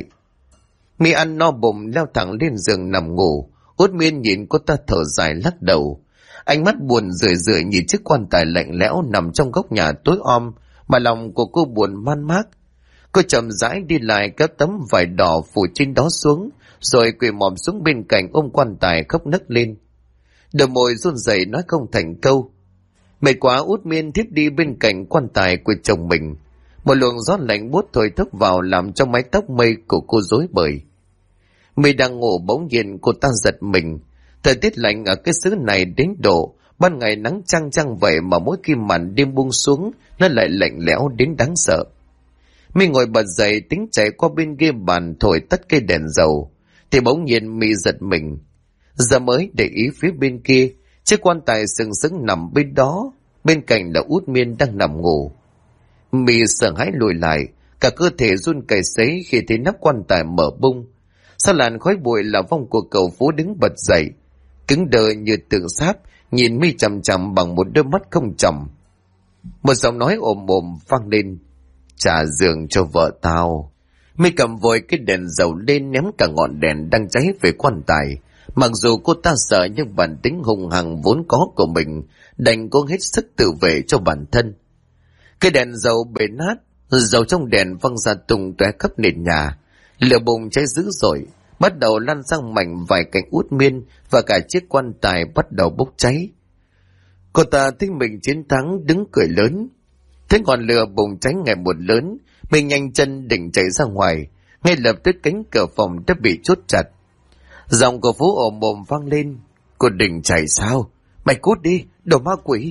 Mi ăn no bụng leo thẳng lên giường nằm ngủ. Út Miên nhìn cô ta thở dài lắc đầu. Ánh mắt buồn rười rượi nhìn chiếc quan tài lạnh lẽo nằm trong góc nhà tối om, mà lòng của cô buồn man mác. Cô chậm rãi đi lại các tấm vải đỏ phủ trên đó xuống, rồi quỳ mọm xuống bên cạnh ôm quan tài khóc nấc lên. Đôi môi run rẩy nói không thành câu. Mệt quá Út Miên thiếp đi bên cạnh quan tài của chồng mình. Một luồng gió lạnh buốt thổi thốc vào làm cho mái tóc mây của cô rối bời. Mi đang ngủ bỗng nhiên cô ta giật mình. Thời tiết lạnh ở cái xứ này đến độ ban ngày nắng chang chang vậy mà mỗi khi màn đêm buông xuống nó lại lạnh lẽo đến đáng sợ. Mi ngồi bật dậy tính chạy qua bên kia bàn thổi tắt cây đèn dầu, thì bỗng nhiên Mi giật mình. Giờ mới để ý phía bên kia, chiếc quan tài sừng sững nằm bên đó, bên cạnh là Út Miên đang nằm ngủ. Mi sợ hãi lùi lại, cả cơ thể run cày xấy khi thấy nắp quan tài mở bung. Sau làn khói bụi là vong của cậu Phú đứng bật dậy, cứng đờ như tượng sáp, nhìn Mi chằm chằm bằng một đôi mắt không tròng. Một giọng nói ồm ồm vang lên, trả giường cho vợ tao. Mi cầm vội cái đèn dầu lên ném cả ngọn đèn đang cháy về quan tài. Mặc dù cô ta sợ nhưng bản tính hung hăng vốn có của mình đành cố hết sức tự vệ cho bản thân. Cái đèn dầu bể nát, dầu trong đèn văng ra tung tóe khắp nền nhà. Lửa bùng cháy dữ dội, bắt đầu lan sang mảnh vài cạnh Út Miên và cả chiếc quan tài bắt đầu bốc cháy. Cô ta thấy mình chiến thắng đứng cười lớn. Thấy ngọn lửa bùng cháy ngày một lớn, mình nhanh chân định chạy ra ngoài. Ngay lập tức cánh cửa phòng đã bị chốt chặt. Giọng của Phú ồm ồm vang lên, cô định chạy sao? Mày cút đi, đồ ma quỷ.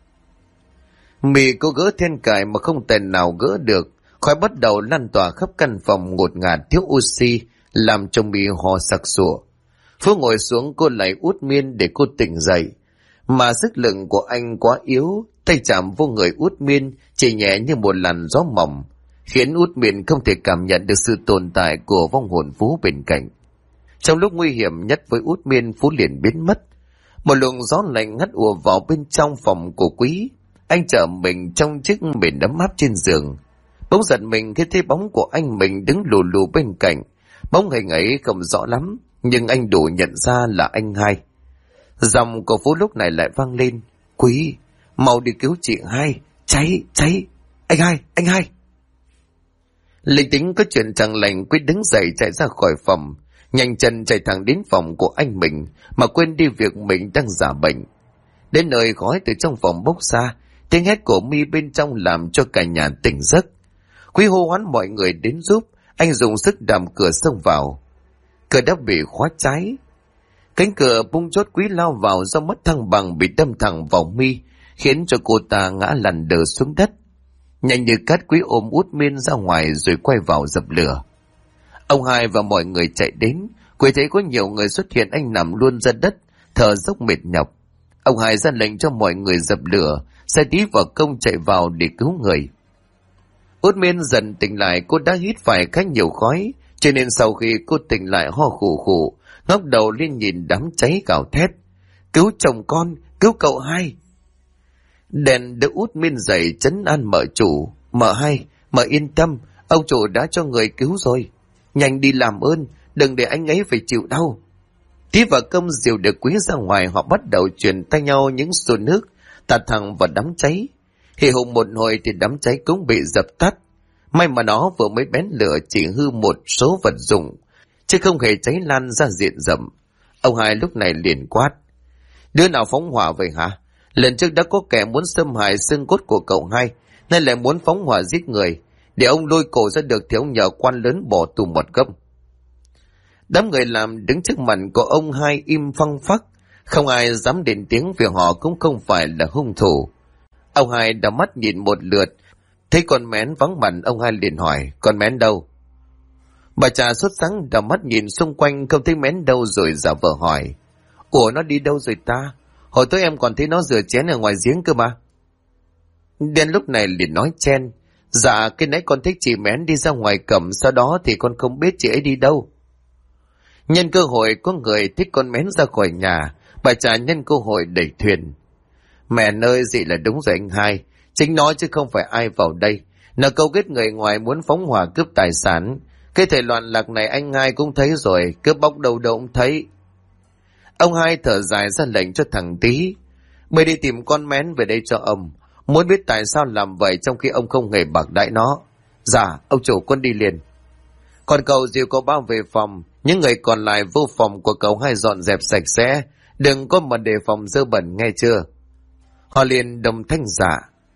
Mì cô gỡ then cài mà không thể nào gỡ được. Khói bắt đầu lan tỏa khắp căn phòng ngột ngạt thiếu oxy, làm cho Mì ho sặc sụa. Phú ngồi xuống cô lại Út Miên để cô tỉnh dậy. Mà sức lực của anh quá yếu, tay chạm vô người Út Miên chỉ nhẹ như một làn gió mỏng, khiến Út Miên không thể cảm nhận được sự tồn tại của vong hồn Phú bên cạnh. Trong lúc nguy hiểm nhất với Út Miên, Phú liền biến mất. Một luồng gió lạnh ngắt ùa vào bên trong phòng của Quý. Anh trở mình trong chiếc mền ấm áp trên giường. Bỗng giật mình khi thấy bóng của anh mình đứng lù lù bên cạnh. Bóng hình ấy không rõ lắm, nhưng anh đủ nhận ra là anh Hai. Giọng của Phú lúc này lại vang lên, Quý, mau đi cứu chị Hai, cháy, anh Hai. Linh tính có chuyện chẳng lành, Quý đứng dậy chạy ra khỏi phòng. nhanh chân chạy thẳng đến phòng của anh mình mà quên đi việc mình đang giả bệnh. Đến nơi khói từ trong phòng bốc ra, tiếng hét của Mi bên trong làm cho cả nhà tỉnh giấc. Quý hô hoán mọi người đến giúp, anh dùng sức đạp cửa xông vào. Cửa đã bị khóa trái. Cánh cửa bung chốt, Quý lao vào do mất thăng bằng bị đâm thẳng vào Mi, khiến cho cô ta ngã lăn đờ xuống đất. Nhanh như cát, Quý ôm út Miên ra ngoài rồi quay vào dập lửa. Ông Hai và mọi người chạy đến, Quý thấy có nhiều người xuất hiện, anh nằm luôn ra đất, thở dốc mệt nhọc. Ông Hai ra lệnh cho mọi người dập lửa, xe tí và công chạy vào để cứu người. Út Miên dần tỉnh lại, cô đã hít phải khá nhiều khói, cho nên sau khi cô tỉnh lại ho khủ khủ, ngóc đầu lên nhìn đám cháy gào thét: "Cứu chồng con, cứu cậu Hai!" Đèn đỡ Út Miên dậy trấn an mợ chủ: "Mợ Hai, mợ yên tâm, ông chủ đã cho người cứu rồi. Nhanh đi làm ơn, đừng để anh ấy phải chịu đau." Tí và Công dìu được Quý ra ngoài, họ bắt đầu truyền tay nhau những xô nước tạt thẳng vào đám cháy. Hì hục một hồi thì đám cháy cũng bị dập tắt. May mà nó vừa mới bén lửa, chỉ hư một số vật dụng, chứ không hề cháy lan ra diện rộng. Ông Hai lúc này liền quát: "Đứa nào phóng hỏa vậy hả? Lần trước đã có kẻ muốn xâm hại xương cốt của cậu Hai, nay lại muốn phóng hỏa giết người. Để ông lôi cổ ra được thì ông nhờ quan lớn bỏ tù một gốc." Đám người làm đứng trước mặt của ông Hai im phăng phắc, không ai dám đến tiếng vì họ cũng không phải là hung thủ. Ông Hai đã mắt nhìn một lượt, thấy con Mén vắng mặt, ông Hai liền hỏi: "Con Mén đâu?" Bà Trà sốt sắng đảo mắt nhìn xung quanh không thấy Mén đâu rồi giả vờ hỏi: "Ủa, nó đi đâu rồi ta? Hồi tối em còn thấy nó rửa chén ở ngoài giếng cơ mà." Đen lúc này liền nói chen: "Dạ, cái nãy con thích chị Mén đi ra ngoài cầm, sau đó thì con không biết chị ấy đi đâu." Nhân cơ hội có người thích con Mén ra khỏi nhà, bà Trà nhân cơ hội đẩy thuyền: "Mẹ ơi, gì là đúng rồi anh Hai, chính nó chứ không phải ai vào đây. Nó câu kết người ngoài muốn phóng hỏa cướp tài sản. Cái thể loạn lạc này anh Hai cũng thấy rồi, cướp bóc đâu đâu cũng thấy." Ông Hai thở dài ra lệnh cho thằng Tí: "Mày đi tìm con Mén về đây cho ông. Muốn biết tại sao làm vậy trong khi ông không hề bạc đãi nó." "Dạ, ông chủ, con đi liền." Còn cậu dìu cậu bao về phòng, những người còn lại vô phòng của cậu Hai dọn dẹp sạch sẽ, đừng có mà đề phòng dơ bẩn, nghe chưa? Họ liền đồng thanh dạ.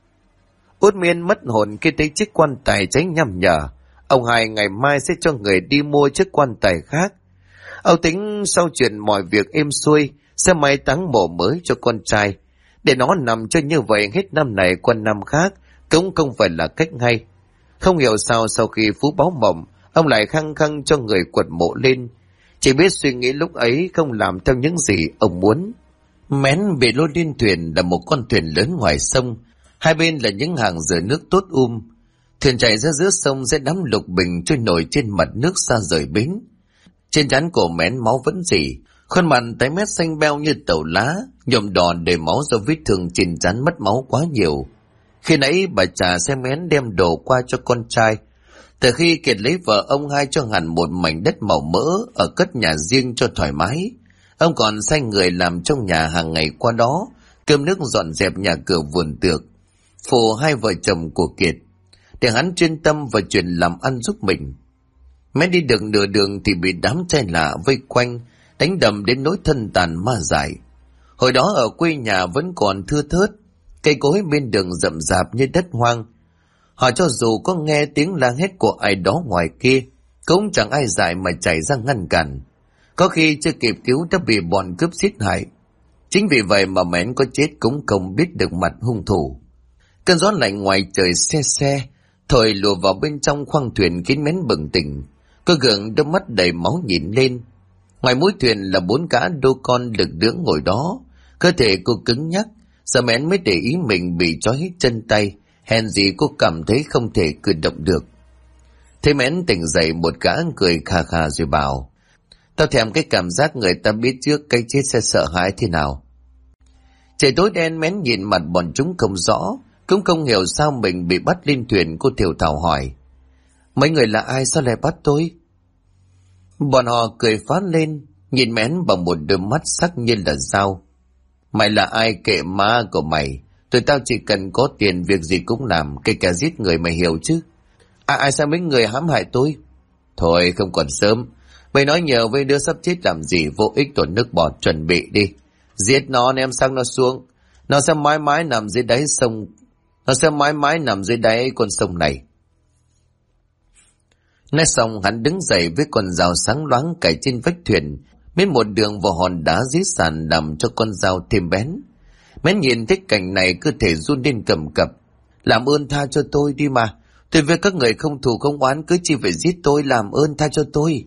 Út Miên mất hồn khi thấy chiếc quan tài cháy nhằm nhở. Ông Hai ngày mai sẽ cho người đi mua chiếc quan tài khác. Ông tính sau chuyện mọi việc êm xuôi sẽ mai táng mộ mới cho con trai. Để nó nằm cho như vậy hết năm này qua năm khác cũng không phải là cách hay. Không hiểu sao sau khi phú báo mộng, ông lại khăng khăng cho người quật mộ lên. Chỉ biết suy nghĩ lúc ấy, không làm theo những gì ông muốn. Mén bị lôi lên thuyền là một con thuyền lớn ngoài sông. Hai bên là những hàng rửa nước tốt. Thuyền chạy ra giữa sông sẽ đám lục bình trôi nổi trên mặt nước xa rời bến. Trên trán của Mén máu vẫn rỉ, khuôn mặt tái mét xanh beo như tàu lá, nhuộm đỏ đầy máu do vết thương trên trán mất máu quá nhiều. Khi nãy bà Trà xem Mén đem đồ qua cho con trai. Từ khi Kiệt lấy vợ, ông Hai cho hẳn một mảnh đất màu mỡ ở cất nhà riêng cho thoải mái. Ông còn sai người làm trong nhà hàng ngày qua đó, cơm nước dọn dẹp nhà cửa vườn tược, phụ hai vợ chồng của Kiệt, để hắn chuyên tâm và chuyện làm ăn giúp mình. Mén đi được nửa đường thì bị đám trai lạ vây quanh, đánh đập đến nỗi thân tàn ma dại. Hồi đó ở quê nhà vẫn còn thưa thớt, cây cối bên đường rậm rạp như đất hoang. Họ cho dù có nghe tiếng la hét của ai đó ngoài kia, cũng chẳng ai dại mà chạy ra ngăn cản. Có khi chưa kịp cứu đã bị bọn cướp giết hại. Chính vì vậy mà Mén có chết cũng không biết được mặt hung thủ. Cơn gió lạnh ngoài trời se se thổi lùa vào bên trong khoang thuyền khiến Mén bừng tỉnh. Cô gượng đôi mắt đầy máu nhìn lên. Ngoài mũi thuyền là 4 gã đô con lực lưỡng ngồi đó. Cơ thể cô cứng nhắc, giờ Mén mới để ý mình bị trói hết chân tay. Hèn gì cô cảm thấy không thể cử động được. Thế Mén tỉnh dậy, một gã cười khà khà rồi bảo: "Tao thèm cái cảm giác người ta biết trước cái chết sẽ sợ hãi thế nào." Trời tối đen, Mén nhìn mặt bọn chúng không rõ, cũng không hiểu sao mình bị bắt lên thuyền. Cô thều thào hỏi: "Mấy người là ai, sao lại bắt tôi?" Bọn họ cười phá lên, nhìn Mén bằng một đôi mắt sắc như là dao. "Mày là ai kệ má của mày, tụi tao chỉ cần có tiền việc gì cũng làm, kể cả giết người, mày hiểu chứ." Ai sao mấy người hãm hại tôi?" "Thôi không còn sớm, Mày nói nhiều với đứa sắp chết làm gì, vô ích tổn nước bọt, chuẩn bị đi. Giết nó, ném xác nó xuống. Nó sẽ mãi mãi nằm dưới đáy sông. Nó sẽ mãi mãi nằm dưới đáy con sông này. Nói xong hắn đứng dậy với con dao sáng loáng cài trên vách thuyền, miết một đường vào hòn đá dưới sàn làm cho con dao thêm bén. Mén nhìn thấy cảnh này cơ thể run lên cầm cập. Làm ơn tha cho tôi đi mà. Tôi với các người không thù không oán, cứ chi phải giết tôi, làm ơn tha cho tôi.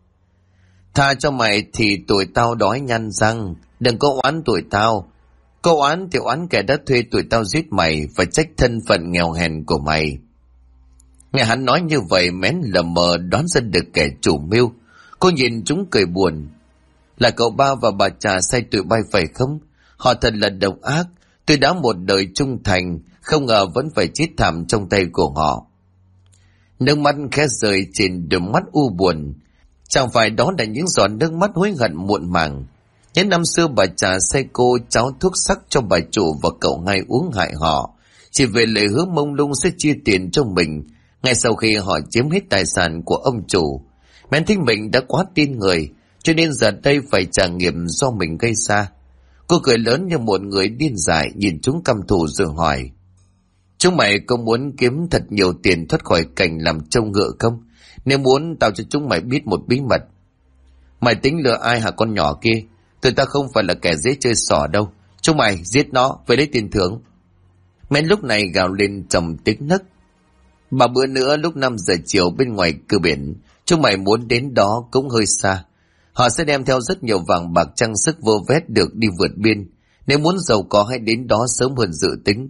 Tha cho mày thì tụi tao đói nhăn răng, đừng có oán tụi tao. Có oán thì oán kẻ đã thuê tụi tao giết mày và trách thân phận nghèo hèn của mày. Nghe hắn nói như vậy, Mén lờ mờ đoán ra được kẻ chủ mưu. Cô nhìn chúng cười buồn. Là cậu ba và bà Trà sai tụi bay phải không? Họ thật là độc ác. Tôi đã một đời trung thành, không ngờ vẫn phải chết thảm trong tay của họ. Nước mắt khẽ rơi trên đôi mắt u buồn. Chẳng phải đó là những giọt nước mắt hối hận muộn màng. Những năm xưa bà Trà sai cô cháu thuốc sắc cho bà chủ và cậu Hai uống hại họ, chỉ về lời hứa mông lung sẽ chia tiền cho mình ngay sau khi họ chiếm hết tài sản của ông chủ. Mén thấy mình đã quá tin người, cho nên giờ đây phải trả nghiệp do mình gây ra. Cô cười lớn như một người điên dại, nhìn chúng căm thù rồi hỏi: chúng mày có muốn kiếm thật nhiều tiền thoát khỏi cảnh làm trâu ngựa không? Nếu muốn, tao cho chúng mày biết một bí mật. Mày tính lừa ai hả con nhỏ kia? Tụi ta không phải là kẻ dễ chơi xỏ đâu. Chúng mày giết nó với lấy tiền thưởng. Mén lúc này gào lên trầm tiếng nấc. Bà bữa nữa lúc 5 giờ chiều bên ngoài cửa biển, chúng mày muốn đến đó cũng hơi xa. Họ sẽ đem theo rất nhiều vàng bạc trang sức vơ vét được đi vượt biên. Nếu muốn giàu có hãy đến đó sớm hơn dự tính.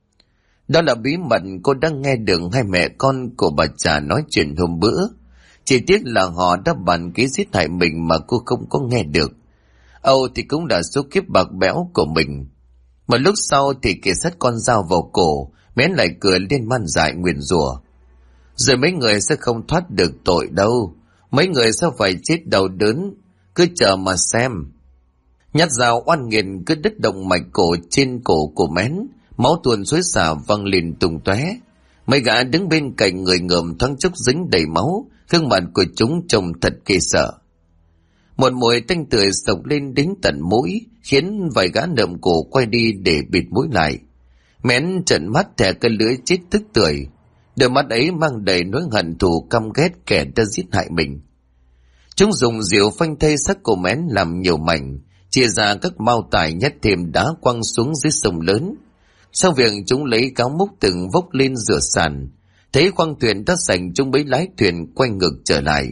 Đó là bí mật cô đang nghe được hai mẹ con của bà Trà nói chuyện hôm bữa. Chỉ tiếc là họ đã bàn kế giết hại mình mà cô không có nghe được. Âu thì cũng là số kiếp bạc bẽo của mình. Một lúc sau thì kẻ sắt con dao vào cổ, Mén lại cười lên man dại nguyền rủa. Rồi mấy người sẽ không thoát được tội đâu. Mấy người sẽ phải chết đau đớn. Cứ chờ mà xem. Nhát dao oan nghiền cứ đứt động mạch cổ trên cổ của Mén. Máu tuôn xối xả văng lên tung tóe. Mấy gã đứng bên cạnh người ngợm thoáng chốc dính đầy máu, gương mặt của chúng trông thật ghê sợ. Một mùi tanh tưởi sộc lên đến tận mũi, khiến vài gã nượm cổ quay đi để bịt mũi lại. Mén trợn mắt thè cái lưỡi chết tức tưởi. Đôi mắt ấy mang đầy nỗi hận thù căm ghét kẻ đã giết hại mình. Chúng dùng rượu phanh thây xác của Mén làm nhiều mảnh, chia ra các mao tải nhét thêm đá quăng xuống dưới sông lớn. Sau việc chúng lấy cáo múc từng vốc lên rửa sàn, thấy khoang thuyền đã sành, chúng mới lái thuyền quay ngược trở lại.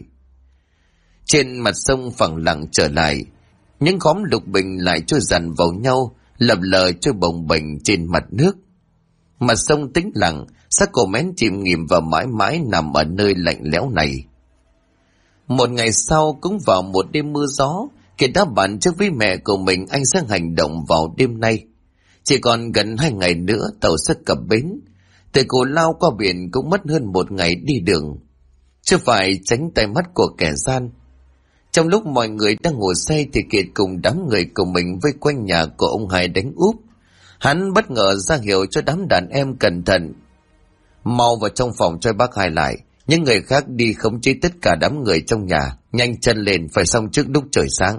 Trên mặt sông phẳng lặng trở lại, những khóm lục bình lại trôi dần vào nhau, lập lờ trôi bồng bềnh trên mặt nước. Mặt sông tĩnh lặng, xác của Mén chìm nghỉm và mãi mãi nằm ở nơi lạnh lẽo này. Một ngày sau, cũng vào một đêm mưa gió, Kiệt đã bàn trước với mẹ của mình anh sẽ hành động vào đêm nay. Chỉ còn gần 2 ngày nữa tàu sẽ cập bến. Từ Cù Lao qua biển cũng mất hơn 1 ngày đi đường. Chưa phải tránh tay mắt của kẻ gian. Trong lúc mọi người đang ngồi say thì Kiệt cùng đám người của mình vây quanh nhà của ông Hai đánh úp. Hắn bất ngờ ra hiệu cho đám đàn em cẩn thận. Mau vào trong phòng cho bác Hai lại. Những người khác đi khống chế tất cả đám người trong nhà. Nhanh chân lên, phải xong trước lúc trời sáng.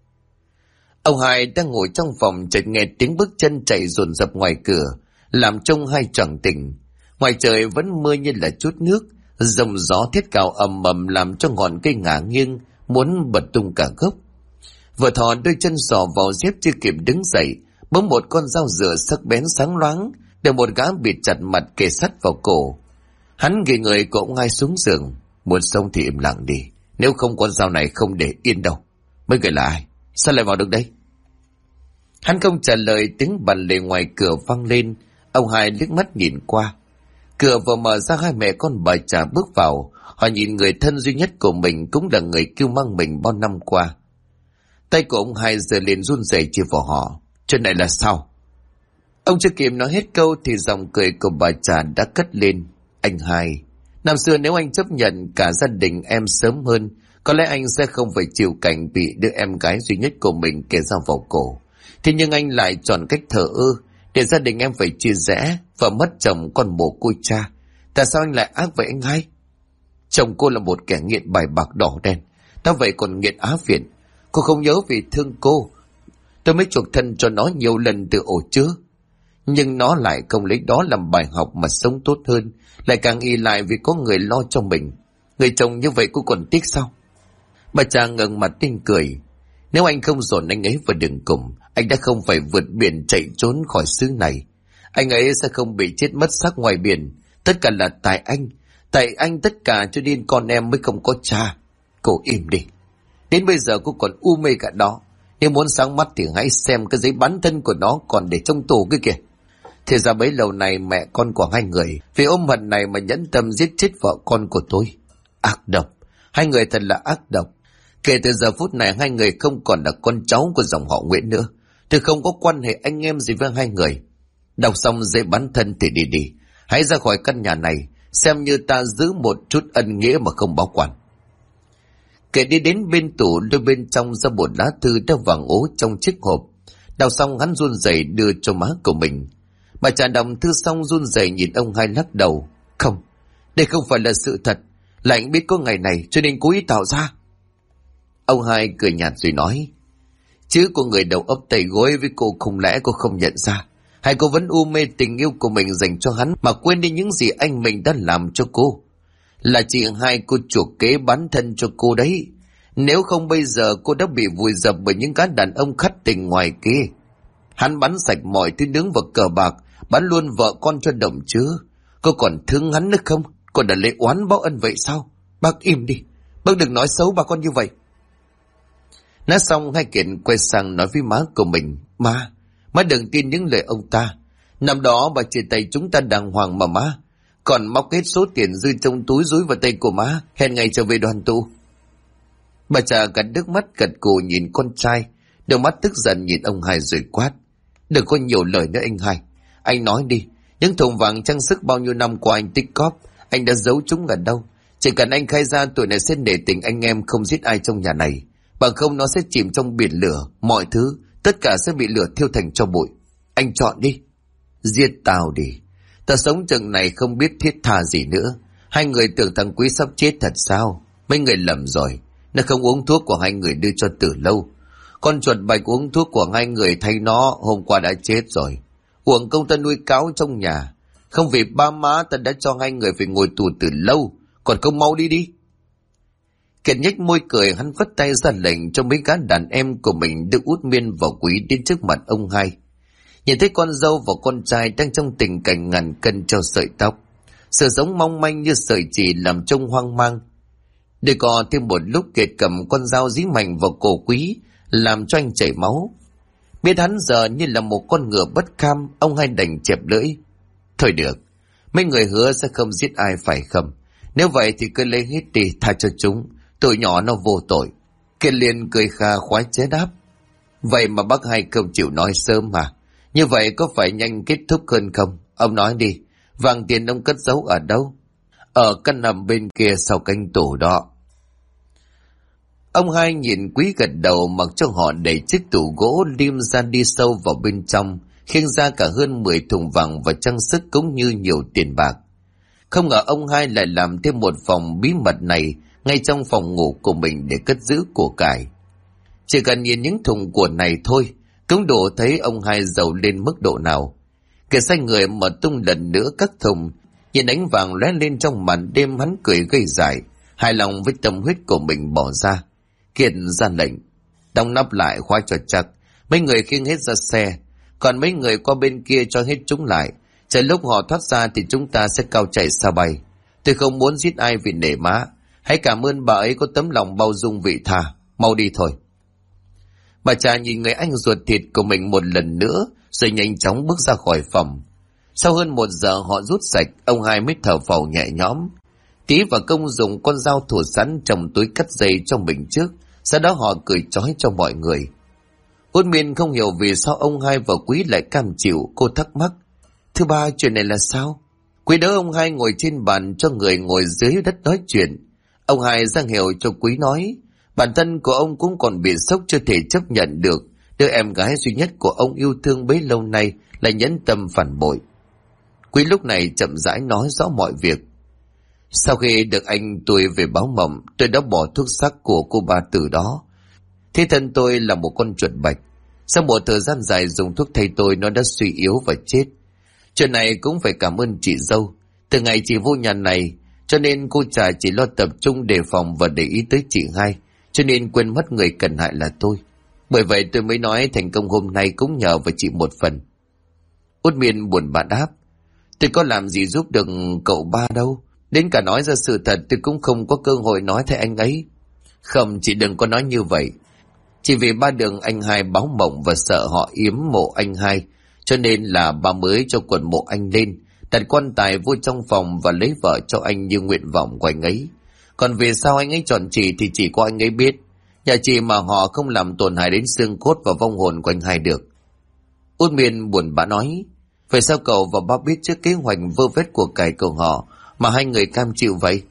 Ông Hai đang ngồi trong phòng chợt nghe tiếng bước chân chạy dồn dập ngoài cửa, làm trông Hai choàng tỉnh. Ngoài trời vẫn mưa như là chút nước, dòng gió thét cào ầm ầm làm cho ngọn cây ngả nghiêng, muốn bật tung cả gốc. Vừa thò đôi chân sò vào dép chưa kịp đứng dậy, bỗng một con dao rửa sắc bén sáng loáng, để một gã bịt chặt mặt kề sắt vào cổ. Hắn ghì người của ông Hai xuống giường. Muốn sống thì im lặng đi, nếu không con dao này không để yên đâu. Mấy người là ai? Sao lại vào được đây? Hắn không trả lời, tiếng bàn lề ngoài cửa vang lên. Ông Hai liếc mắt nhìn qua. Cửa vừa mở ra, hai mẹ con bà Trà bước vào. Họ nhìn người thân duy nhất của mình, cũng là người kêu mang mình bao năm qua. Tay của ông Hai giơ lên run rẩy chia vào họ. Chuyện này là sao? Ông chưa kịp nói hết câu thì giọng cười của bà Trà đã cất lên. Anh Hai, năm xưa nếu anh chấp nhận cả gia đình em sớm hơn, có lẽ anh sẽ không phải chịu cảnh bị đứa em gái duy nhất của mình kề dao vào cổ. Thế nhưng anh lại chọn cách thờ ơ, để gia đình em phải chia rẽ, và mất chồng con mồ côi cha. Tại sao anh lại ác với anh Hai? Chồng cô là một kẻ nghiện bài bạc đỏ đen. Đã vậy còn nghiện á phiện. Cô không nhớ vì thương cô tôi mới chuộc thân cho nó nhiều lần từ ổ chứa. Nhưng nó lại không lấy đó làm bài học mà sống tốt hơn, lại càng ỷ lại vì có người lo cho mình. Người chồng như vậy cô còn tiếc sao? Bà cha ngẩng mặt tin cười. Nếu anh không dồn anh ấy vào đường cùng, anh đã không phải vượt biển chạy trốn khỏi xứ này. Anh ấy sẽ không bị chết mất xác ngoài biển. Tất cả là tại anh. Tại anh tất cả, cho nên con em mới không có cha. Cô im đi. Đến bây giờ cô còn u mê cả đó. Nếu muốn sáng mắt thì hãy xem cái giấy bán thân của nó còn để trong tủ kia kìa. Thì ra bấy lâu này mẹ con của hai người vì ôm hận này mà nhẫn tâm giết chết vợ con của tôi. Ác độc. Hai người thật là ác độc. Kể từ giờ phút này hai người không còn là con cháu của dòng họ Nguyễn nữa. Tôi không có quan hệ anh em gì với hai người. Đọc xong giấy bán thân thì đi. Hãy ra khỏi căn nhà này, xem như ta giữ một chút ân nghĩa mà không báo quan. Kể đi đến bên tủ, đưa bên trong ra một lá thư đã vàng ố trong chiếc hộp. Đọc xong hắn run rẩy đưa cho má của mình. Bà cha đọc thư xong run rẩy nhìn ông hai lắc đầu. Không, đây không phải là sự thật. Là anh biết có ngày này cho nên cố ý tạo ra. Ông hai cười nhạt rồi nói. Chứ của người đầu ấp tay gối với cô, không lẽ cô không nhận ra? Hay cô vẫn u mê tình yêu của mình dành cho hắn mà quên đi những gì anh mình đã làm cho cô? Là chị hai cô chuộc kế bán thân cho cô đấy. Nếu không bây giờ cô đã bị vùi dập bởi những cái đàn ông khắt tình ngoài kia. Hắn bắn sạch mọi thứ nướng vào cờ bạc, bắn luôn vợ con cho đậm chứa. Cô còn thương hắn nữa không? Cô đã lấy oán báo ân vậy sao? Bác im đi, bác đừng nói xấu bà con như vậy. Nói xong hai Kiện quay sang nói với má của mình. Má đừng tin những lời ông ta. Năm đó bà chia tay chúng ta đàng hoàng mà má. Còn móc hết số tiền dư trong túi dúi vào tay của má, hẹn ngày trở về đoàn tụ. Bà cha gật nước mắt gật gù nhìn con trai, đôi mắt tức giận nhìn ông hai rồi quát. Đừng có nhiều lời nữa anh hai. Anh nói đi, những thùng vàng trang sức bao nhiêu năm qua anh tích cóp, anh đã giấu chúng ở đâu? Chỉ cần anh khai ra, tụi này sẽ nể tình anh em không giết ai trong nhà này. Bằng không nó sẽ chìm trong biển lửa, mọi thứ, tất cả sẽ bị lửa thiêu thành tro bụi. Anh chọn đi. Giết tao đi. Ta sống chừng này không biết thiết tha gì nữa. Hai người tưởng thằng Quý sắp chết thật sao? Mấy người lầm rồi. Nó không uống thuốc của hai người đưa cho từ lâu. Con chuột bạch uống thuốc của hai người thay nó hôm qua đã chết rồi. Uổng công ta nuôi cáo trong nhà. Không vì ba má ta đã cho hai người phải ngồi tù từ lâu. Còn không mau đi đi. Kiệt nhếch môi cười, hắn vất tay ra lệnh cho mấy gã đàn em của mình đưa Út Miên và Quý đến trước mặt ông hai. Nhìn thấy con dâu và con trai đang trong tình cảnh ngàn cân treo sợi tóc, sự sống mong manh như sợi chỉ làm trông hoang mang. Để có thêm một lúc, Kiệt cầm con dao dí mạnh vào cổ Quý, làm cho anh chảy máu. Biết hắn giờ như là một con ngựa bất kham, ông hai đành chẹp lưỡi. Thôi được, mấy người hứa sẽ không giết ai phải không? Nếu vậy thì cứ lấy hết đi, tha cho chúng. Tụi nhỏ nó vô tội. Kiệt liền cười kha khoái chế đáp. Vậy mà bác hai không chịu nói sớm mà. Như vậy có phải nhanh kết thúc hơn không? Ông nói đi, vàng tiền ông cất giấu ở đâu? Ở căn nằm bên kia sau cánh tủ đó. Ông hai nhìn Quý gật đầu, mặc cho họ đẩy chiếc tủ gỗ liêm ra đi sâu vào bên trong, khiêng ra cả hơn 10 thùng vàng và trang sức cũng như nhiều tiền bạc. Không ngờ ông hai lại làm thêm một phòng bí mật này ngay trong phòng ngủ của mình để cất giữ của cải. Chỉ cần nhìn những thùng của này thôi cũng đủ thấy ông hai giàu lên mức độ nào. Kẻ sai người mở tung lần nữa các thùng, nhìn ánh vàng lóe lên trong màn đêm, hắn cười gây dại, hài lòng với tâm huyết của mình bỏ ra. Kiệt ra lệnh, đóng nắp lại khóa cho chắc, mấy người khiêng hết ra xe, còn mấy người qua bên kia cho hết chúng lại. Chờ lúc họ thoát ra thì chúng ta sẽ cao chạy xa bay. Tôi không muốn giết ai vì nể má. Hãy cảm ơn bà ấy có tấm lòng bao dung vị tha. Mau đi thôi. Bà cha nhìn người anh ruột thịt của mình một lần nữa, rồi nhanh chóng bước ra khỏi phòng. Sau hơn 1 giờ họ rút sạch, ông hai mới thở phào nhẹ nhõm. Tí và Công dùng con dao thủ sẵn trong túi cắt dây cho mình trước, sau đó họ cười trói cho mọi người. Út Miên không hiểu vì sao ông hai và Quý lại cam chịu, cô thắc mắc. Thứ ba, chuyện này là sao? Quý đỡ ông hai ngồi trên bàn cho người ngồi dưới đất nói chuyện. Ông hai ra hiệu cho Quý nói. Bản thân của ông cũng còn bị sốc, chưa thể chấp nhận được đứa em gái duy nhất của ông yêu thương bấy lâu nay lại nhẫn tâm phản bội. Quý lúc này chậm rãi nói rõ mọi việc. Sau khi được anh tôi về báo mộng, tôi đã bỏ thuốc sắc của cô ba từ đó. Thế thân tôi là một con chuột bạch. Sau một thời gian dài dùng thuốc thay tôi, nó đã suy yếu và chết. Chuyện này cũng phải cảm ơn chị dâu. Từ ngày chị vô nhà này, cho nên cô Trà chỉ lo tập trung đề phòng và để ý tới chị hai, cho nên quên mất người cần hại là tôi. Bởi vậy tôi mới nói thành công hôm nay cũng nhờ vào chị một phần. Út Miên buồn bã đáp: tôi có làm gì giúp được cậu ba đâu. Đến cả nói ra sự thật tôi cũng không có cơ hội nói thay anh ấy. Không, chị đừng có nói như vậy. Chỉ vì ba Đường anh hai báo mộng và sợ họ yếm mộ anh hai, cho nên là ba mới cho quần mộ anh lên, đặt quan tài vô trong phòng và lấy vợ cho anh như nguyện vọng của anh ấy. Còn vì sao anh ấy chọn chị thì chỉ có anh ấy biết. Nhà chị mà họ không làm tổn hại đến xương cốt và vong hồn của anh hai được. Út Miên buồn bã nói: vậy sao cậu và ba biết trước kế hoạch vơ vét của cải của họ mà hai người cam chịu vậy?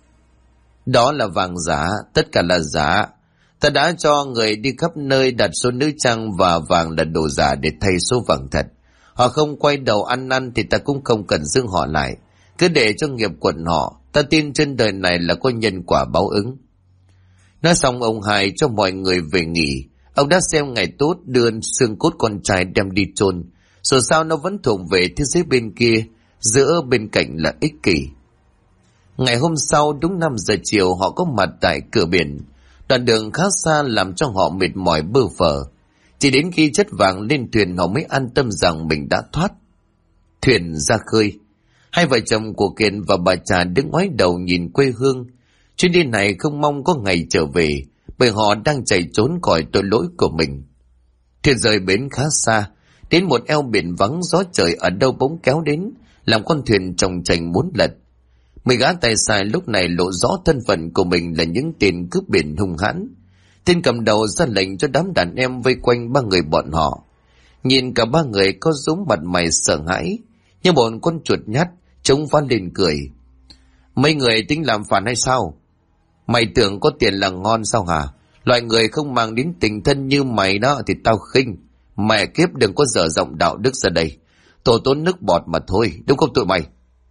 Đó là vàng giả, tất cả là giả. Ta đã cho người đi khắp nơi đặt số nữ trang và vàng là đồ giả để thay số vàng thật. Họ không quay đầu ăn năn thì ta cũng không cần dưng họ lại. Cứ để cho nghiệp quận họ. Ta tin trên đời này là có nhân quả báo ứng. Nói xong ông hai cho mọi người về nghỉ. Ông đã xem ngày tốt đưa xương cốt con trai đem đi chôn. Dù sao nó vẫn thuộc về thế giới bên kia, giữa bên cạnh là ích kỷ. Ngày hôm sau đúng 5 giờ chiều họ có mặt tại cửa biển. Đoạn đường khá xa làm cho họ mệt mỏi bơ phờ. Chỉ đến khi chất vàng lên thuyền họ mới an tâm rằng mình đã thoát. Thuyền ra khơi. Hai vợ chồng của Kiệt và bà Trà đứng ngoái đầu nhìn quê hương. Chuyến đi này không mong có ngày trở về, bởi họ đang chạy trốn khỏi tội lỗi của mình. Thuyền rời bến khá xa, đến một eo biển vắng, gió trời ở đâu bỗng kéo đến, làm con thuyền chồng chành muốn lật. 10 gã tay sai lúc này lộ rõ thân phận của mình là những tên cướp biển hung hãn. Tên cầm đầu ra lệnh cho đám đàn em vây quanh ba người bọn họ. Nhìn cả ba người có giống mặt mày sợ hãi, như một con chuột nhắt, chống phá lên cười. Mấy người tính làm phản hay sao? Mày tưởng có tiền là ngon sao hả? Loại người không mang đến tình thân như mày đó thì tao khinh. Mẹ kiếp đừng có dở giọng đạo đức ra đây. Tổ tốn nước bọt mà thôi, đúng không tụi mày?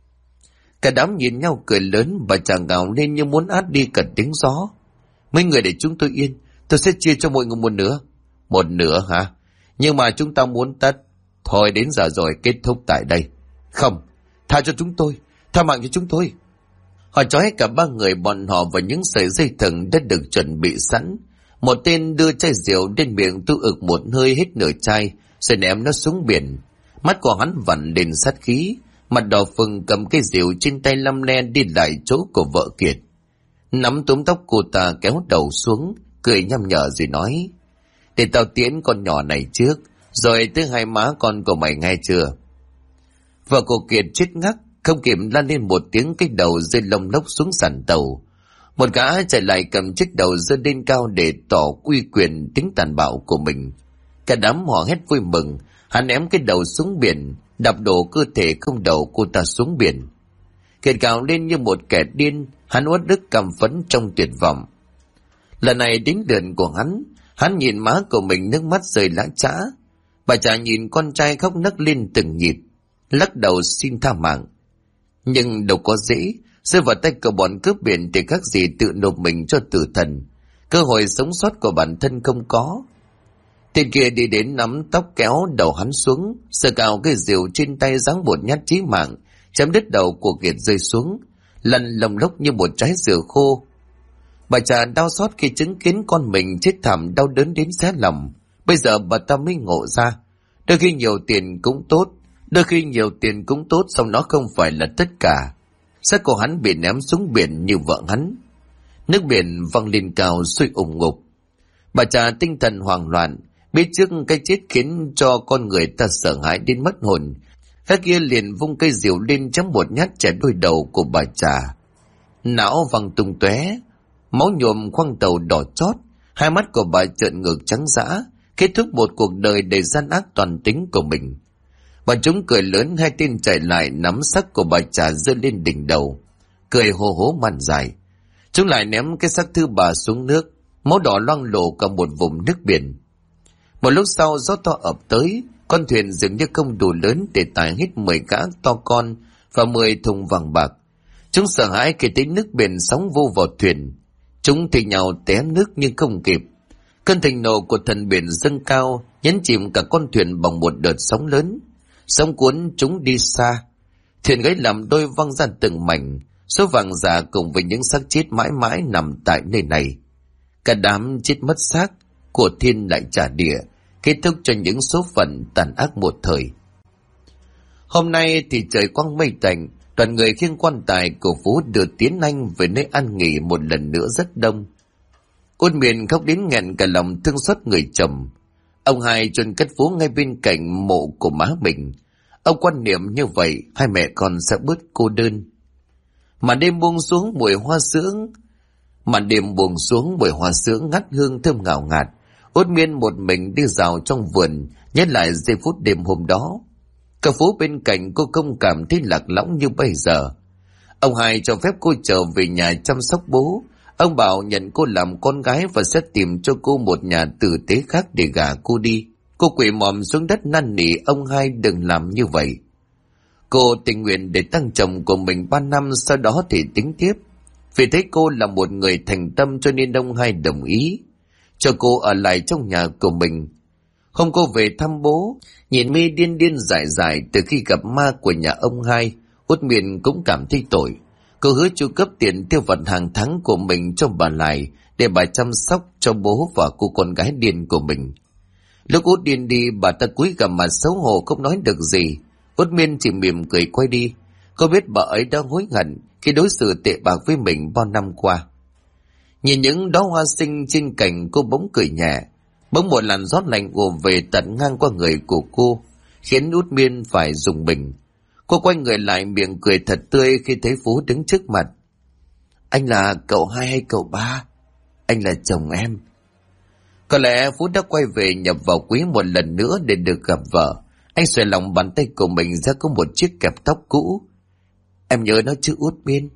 Cả đám nhìn nhau cười lớn, bà Trà gào lên như muốn át đi cả tiếng gió. Mấy người để chúng tôi yên, tôi sẽ chia cho mọi người một nửa. Một nửa hả? Nhưng mà chúng ta muốn tất. Thôi đến giờ rồi, kết thúc tại đây. Không, tha cho chúng tôi, tha mạng cho chúng tôi. Họ trói cả ba người bọn họ vào những sợi dây thừng đã được chuẩn bị sẵn. Một tên đưa chai rượu đến miệng tu ực một hơi hết nửa chai, rồi ném nó xuống biển. Mắt của hắn vặn lên sát khí, mặt đỏ phừng cầm cái rượu trên tay lăm le đi lại chỗ của vợ Kiệt. Nắm túm tóc cô ta kéo đầu xuống, cười nhăm nhở rồi nói: để tao tiễn con nhỏ này trước, rồi tới hai má con của mày nghe chưa? Vợ của Kiệt chết ngắc, không kịp lan lên một tiếng, cái đầu rơi lông lốc xuống sàn tàu. Một gã chạy lại cầm chiếc đầu giơ lên cao để tỏ uy quyền tính tàn bạo của mình. Cả đám họ hét vui mừng. Hắn ném cái đầu xuống biển, đập đổ cơ thể không đầu cô ta xuống biển. Kiệt gào lên như một kẻ điên, hắn uất ức căm phẫn trong tuyệt vọng. Lần này đến lượt của hắn nhìn má của mình, nước mắt rơi lã chã. Bà Trà nhìn con trai khóc nấc lên từng nhịp, lắc đầu xin tha mạng. Nhưng đâu có dễ, rơi vào tay của bọn cướp biển thì khác gì tự nộp mình cho tử thần. Cơ hội sống sót của bản thân không có. Tên kia đi đến nắm tóc kéo đầu hắn xuống, sờ cào cái rìu trên tay giáng một nhát chí mạng, chém đứt đầu của Kiệt rơi xuống, lăn lồng lốc như một trái dừa khô. Bà Trà đau xót khi chứng kiến con mình chết thảm, đau đớn đến xé lòng. Bây giờ bà ta mới ngộ ra, đôi khi nhiều tiền cũng tốt, song nó không phải là tất cả. Xác của hắn bị ném xuống biển như vợ hắn. Nước biển văng lên cao sôi ủng ngục. Bà Trà tinh thần hoảng loạn, biết trước cái chết khiến cho con người ta sợ hãi đến mất hồn. Các kia liền vung cây rìu lên chém một nhát chẻ đôi đầu của bà Trà. Não văng tung tóe, máu nhuộm khoang tàu đỏ chót, hai mắt của bà trợn ngược trắng dã, kết thúc một cuộc đời đầy gian ác toàn tính của mình. Bọn chúng cười lớn, hai tên chạy lại nắm xác của bà Trà giơ lên đỉnh đầu, cười hô hố man dài. Chúng lại ném cái xác thứ bà xuống nước, máu đỏ loang lổ cả một vùng nước biển. Một lúc sau gió to ập tới, con thuyền dường như không đủ lớn để tải hết 10 gã to con và 10 thùng vàng bạc. Chúng sợ hãi khi thấy nước biển sóng vô vào thuyền. Chúng thì nhau té nước nhưng không kịp. Cơn thịnh nộ của thần biển dâng cao, nhấn chìm cả con thuyền bằng một đợt sóng lớn. Sóng cuốn chúng đi xa. Thuyền gãy làm đôi văng ra từng mảnh. Số vàng giả cùng với những xác chết mãi mãi nằm tại nơi này. Cả đám chết mất xác của thiên lại trả địa, kết thúc cho những số phận tàn ác một thời. Hôm nay thì trời quang mây tạnh, đoàn người khiêng quan tài của Phú đưa Tiến Anh về nơi an nghỉ một lần nữa rất đông. Út Miền khóc đến nghẹn cả lòng thương xót người chồng. Ông Hai chôn cất Phú ngay bên cạnh mộ của má mình. Ông quan niệm như vậy hai mẹ con sẽ bớt cô đơn. Màn đêm buông xuống mùi hoa sữa ngắt hương thơm ngào ngạt. Út Miên một mình đi dạo trong vườn, nhớ lại giây phút đêm hôm đó. Cậu Phú bên cạnh cô không cảm thấy lạc lõng như bây giờ. Ông Hai cho phép cô trở về nhà chăm sóc bố. Ông bảo nhận cô làm con gái và sẽ tìm cho cô một nhà tử tế khác để gả cô đi. Cô quỳ mọm xuống đất năn nỉ ông Hai đừng làm như vậy. Cô tình nguyện để tăng chồng của mình 3 năm, sau đó thì tính tiếp. Vì thấy cô là một người thành tâm cho nên ông Hai đồng ý cho cô ở lại trong nhà của mình. Hôm cô về thăm bố, nhìn mi điên điên dại dại từ khi gặp ma của nhà ông Hai, Út Miền cũng cảm thấy tội. Cô hứa chu cấp tiền tiêu vặt hàng tháng của mình cho bà lại để bà chăm sóc cho bố và cô con gái điên của mình. Lúc Út điên đi, bà ta cúi gằm mặt xấu hổ không nói được gì. Út Miên chỉ mỉm cười quay đi. Cô biết bà ấy đã hối hận khi đối xử tệ bạc với mình bao năm qua. Nhìn những đóa hoa xinh trên cành, cô bỗng cười nhẹ. Bỗng một làn gió lạnh ùa về tận ngang qua người của cô, khiến Út Miên phải rùng mình. Cô quay người lại miệng cười thật tươi khi thấy Phú đứng trước mặt. Anh là cậu Hai hay cậu Ba? Anh là chồng em. Có lẽ Phú đã quay về nhập vào quý một lần nữa để được gặp vợ. Anh xòe lòng bàn tay của mình ra có một chiếc kẹp tóc cũ. Em nhớ nó chứ Út Miên?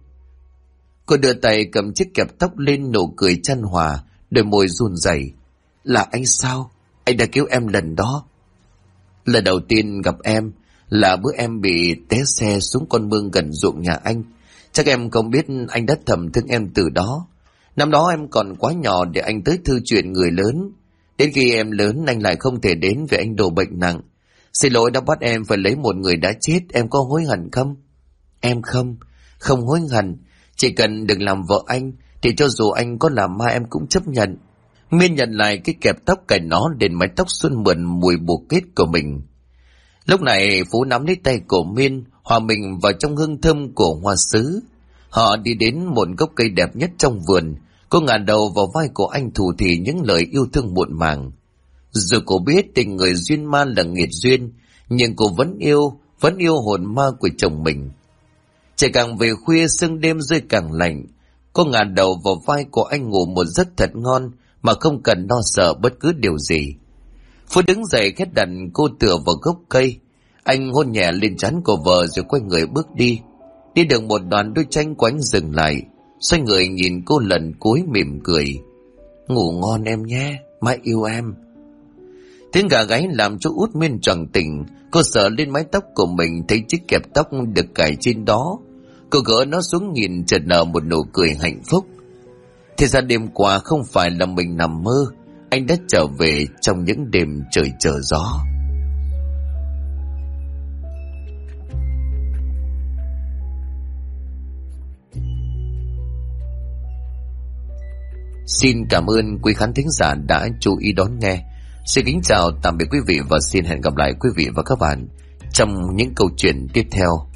Cô đưa tay cầm chiếc kẹp tóc lên, nụ cười chan hòa, đôi môi run rẩy. Là anh sao? Anh đã cứu em lần đó. Lần đầu tiên gặp em là bữa em bị té xe xuống con mương gần ruộng nhà anh. Chắc em không biết anh đã thầm thương em từ đó. Năm đó em còn quá nhỏ để anh tới thư chuyện người lớn. Đến khi em lớn anh lại không thể đến vì anh đổ bệnh nặng. Xin lỗi đã bắt em phải lấy một người đã chết. Em có hối hận không? Em không hối hận. Chỉ cần đừng làm vợ anh thì cho dù anh có làm ma em cũng chấp nhận. Miên nhận lại cái kẹp tóc cài nó đến mái tóc xuân mượn mùi bồ kết của mình. Lúc này Phú nắm lấy tay của Miên, hòa mình vào trong hương thơm của hoa sứ. Họ đi đến một gốc cây đẹp nhất trong vườn. Cô ngả đầu vào vai của anh thủ thỉ những lời yêu thương muộn màng. Dù cô biết tình người duyên ma là nghiệt duyên, nhưng cô vẫn yêu hồn ma của chồng mình. Trời càng về khuya, sương đêm rơi càng lạnh. Cô ngả đầu vào vai của anh ngủ một giấc thật ngon mà không cần lo sợ bất cứ điều gì. Phú đứng dậy khét đặt cô tựa vào gốc cây. Anh hôn nhẹ lên trán của vợ rồi quay người bước đi. Đi được một đoạn đôi tranh của anh dừng lại, xoay người nhìn cô lần cuối mỉm cười. Ngủ ngon em nhé, mai yêu em. Tiếng gà gáy làm cho Út Miên choàng tỉnh. Cô sờ lên mái tóc của mình, thấy chiếc kẹp tóc được cài trên đó. Cô gỡ nó xuống nhìn, chợt nở một nụ cười hạnh phúc. Thì ra đêm qua không phải là mình nằm mơ, anh đã trở về trong những đêm trời trở gió. Xin cảm ơn quý khán thính giả đã chú ý đón nghe. Xin kính chào tạm biệt quý vị và xin hẹn gặp lại quý vị và các bạn trong những câu chuyện tiếp theo.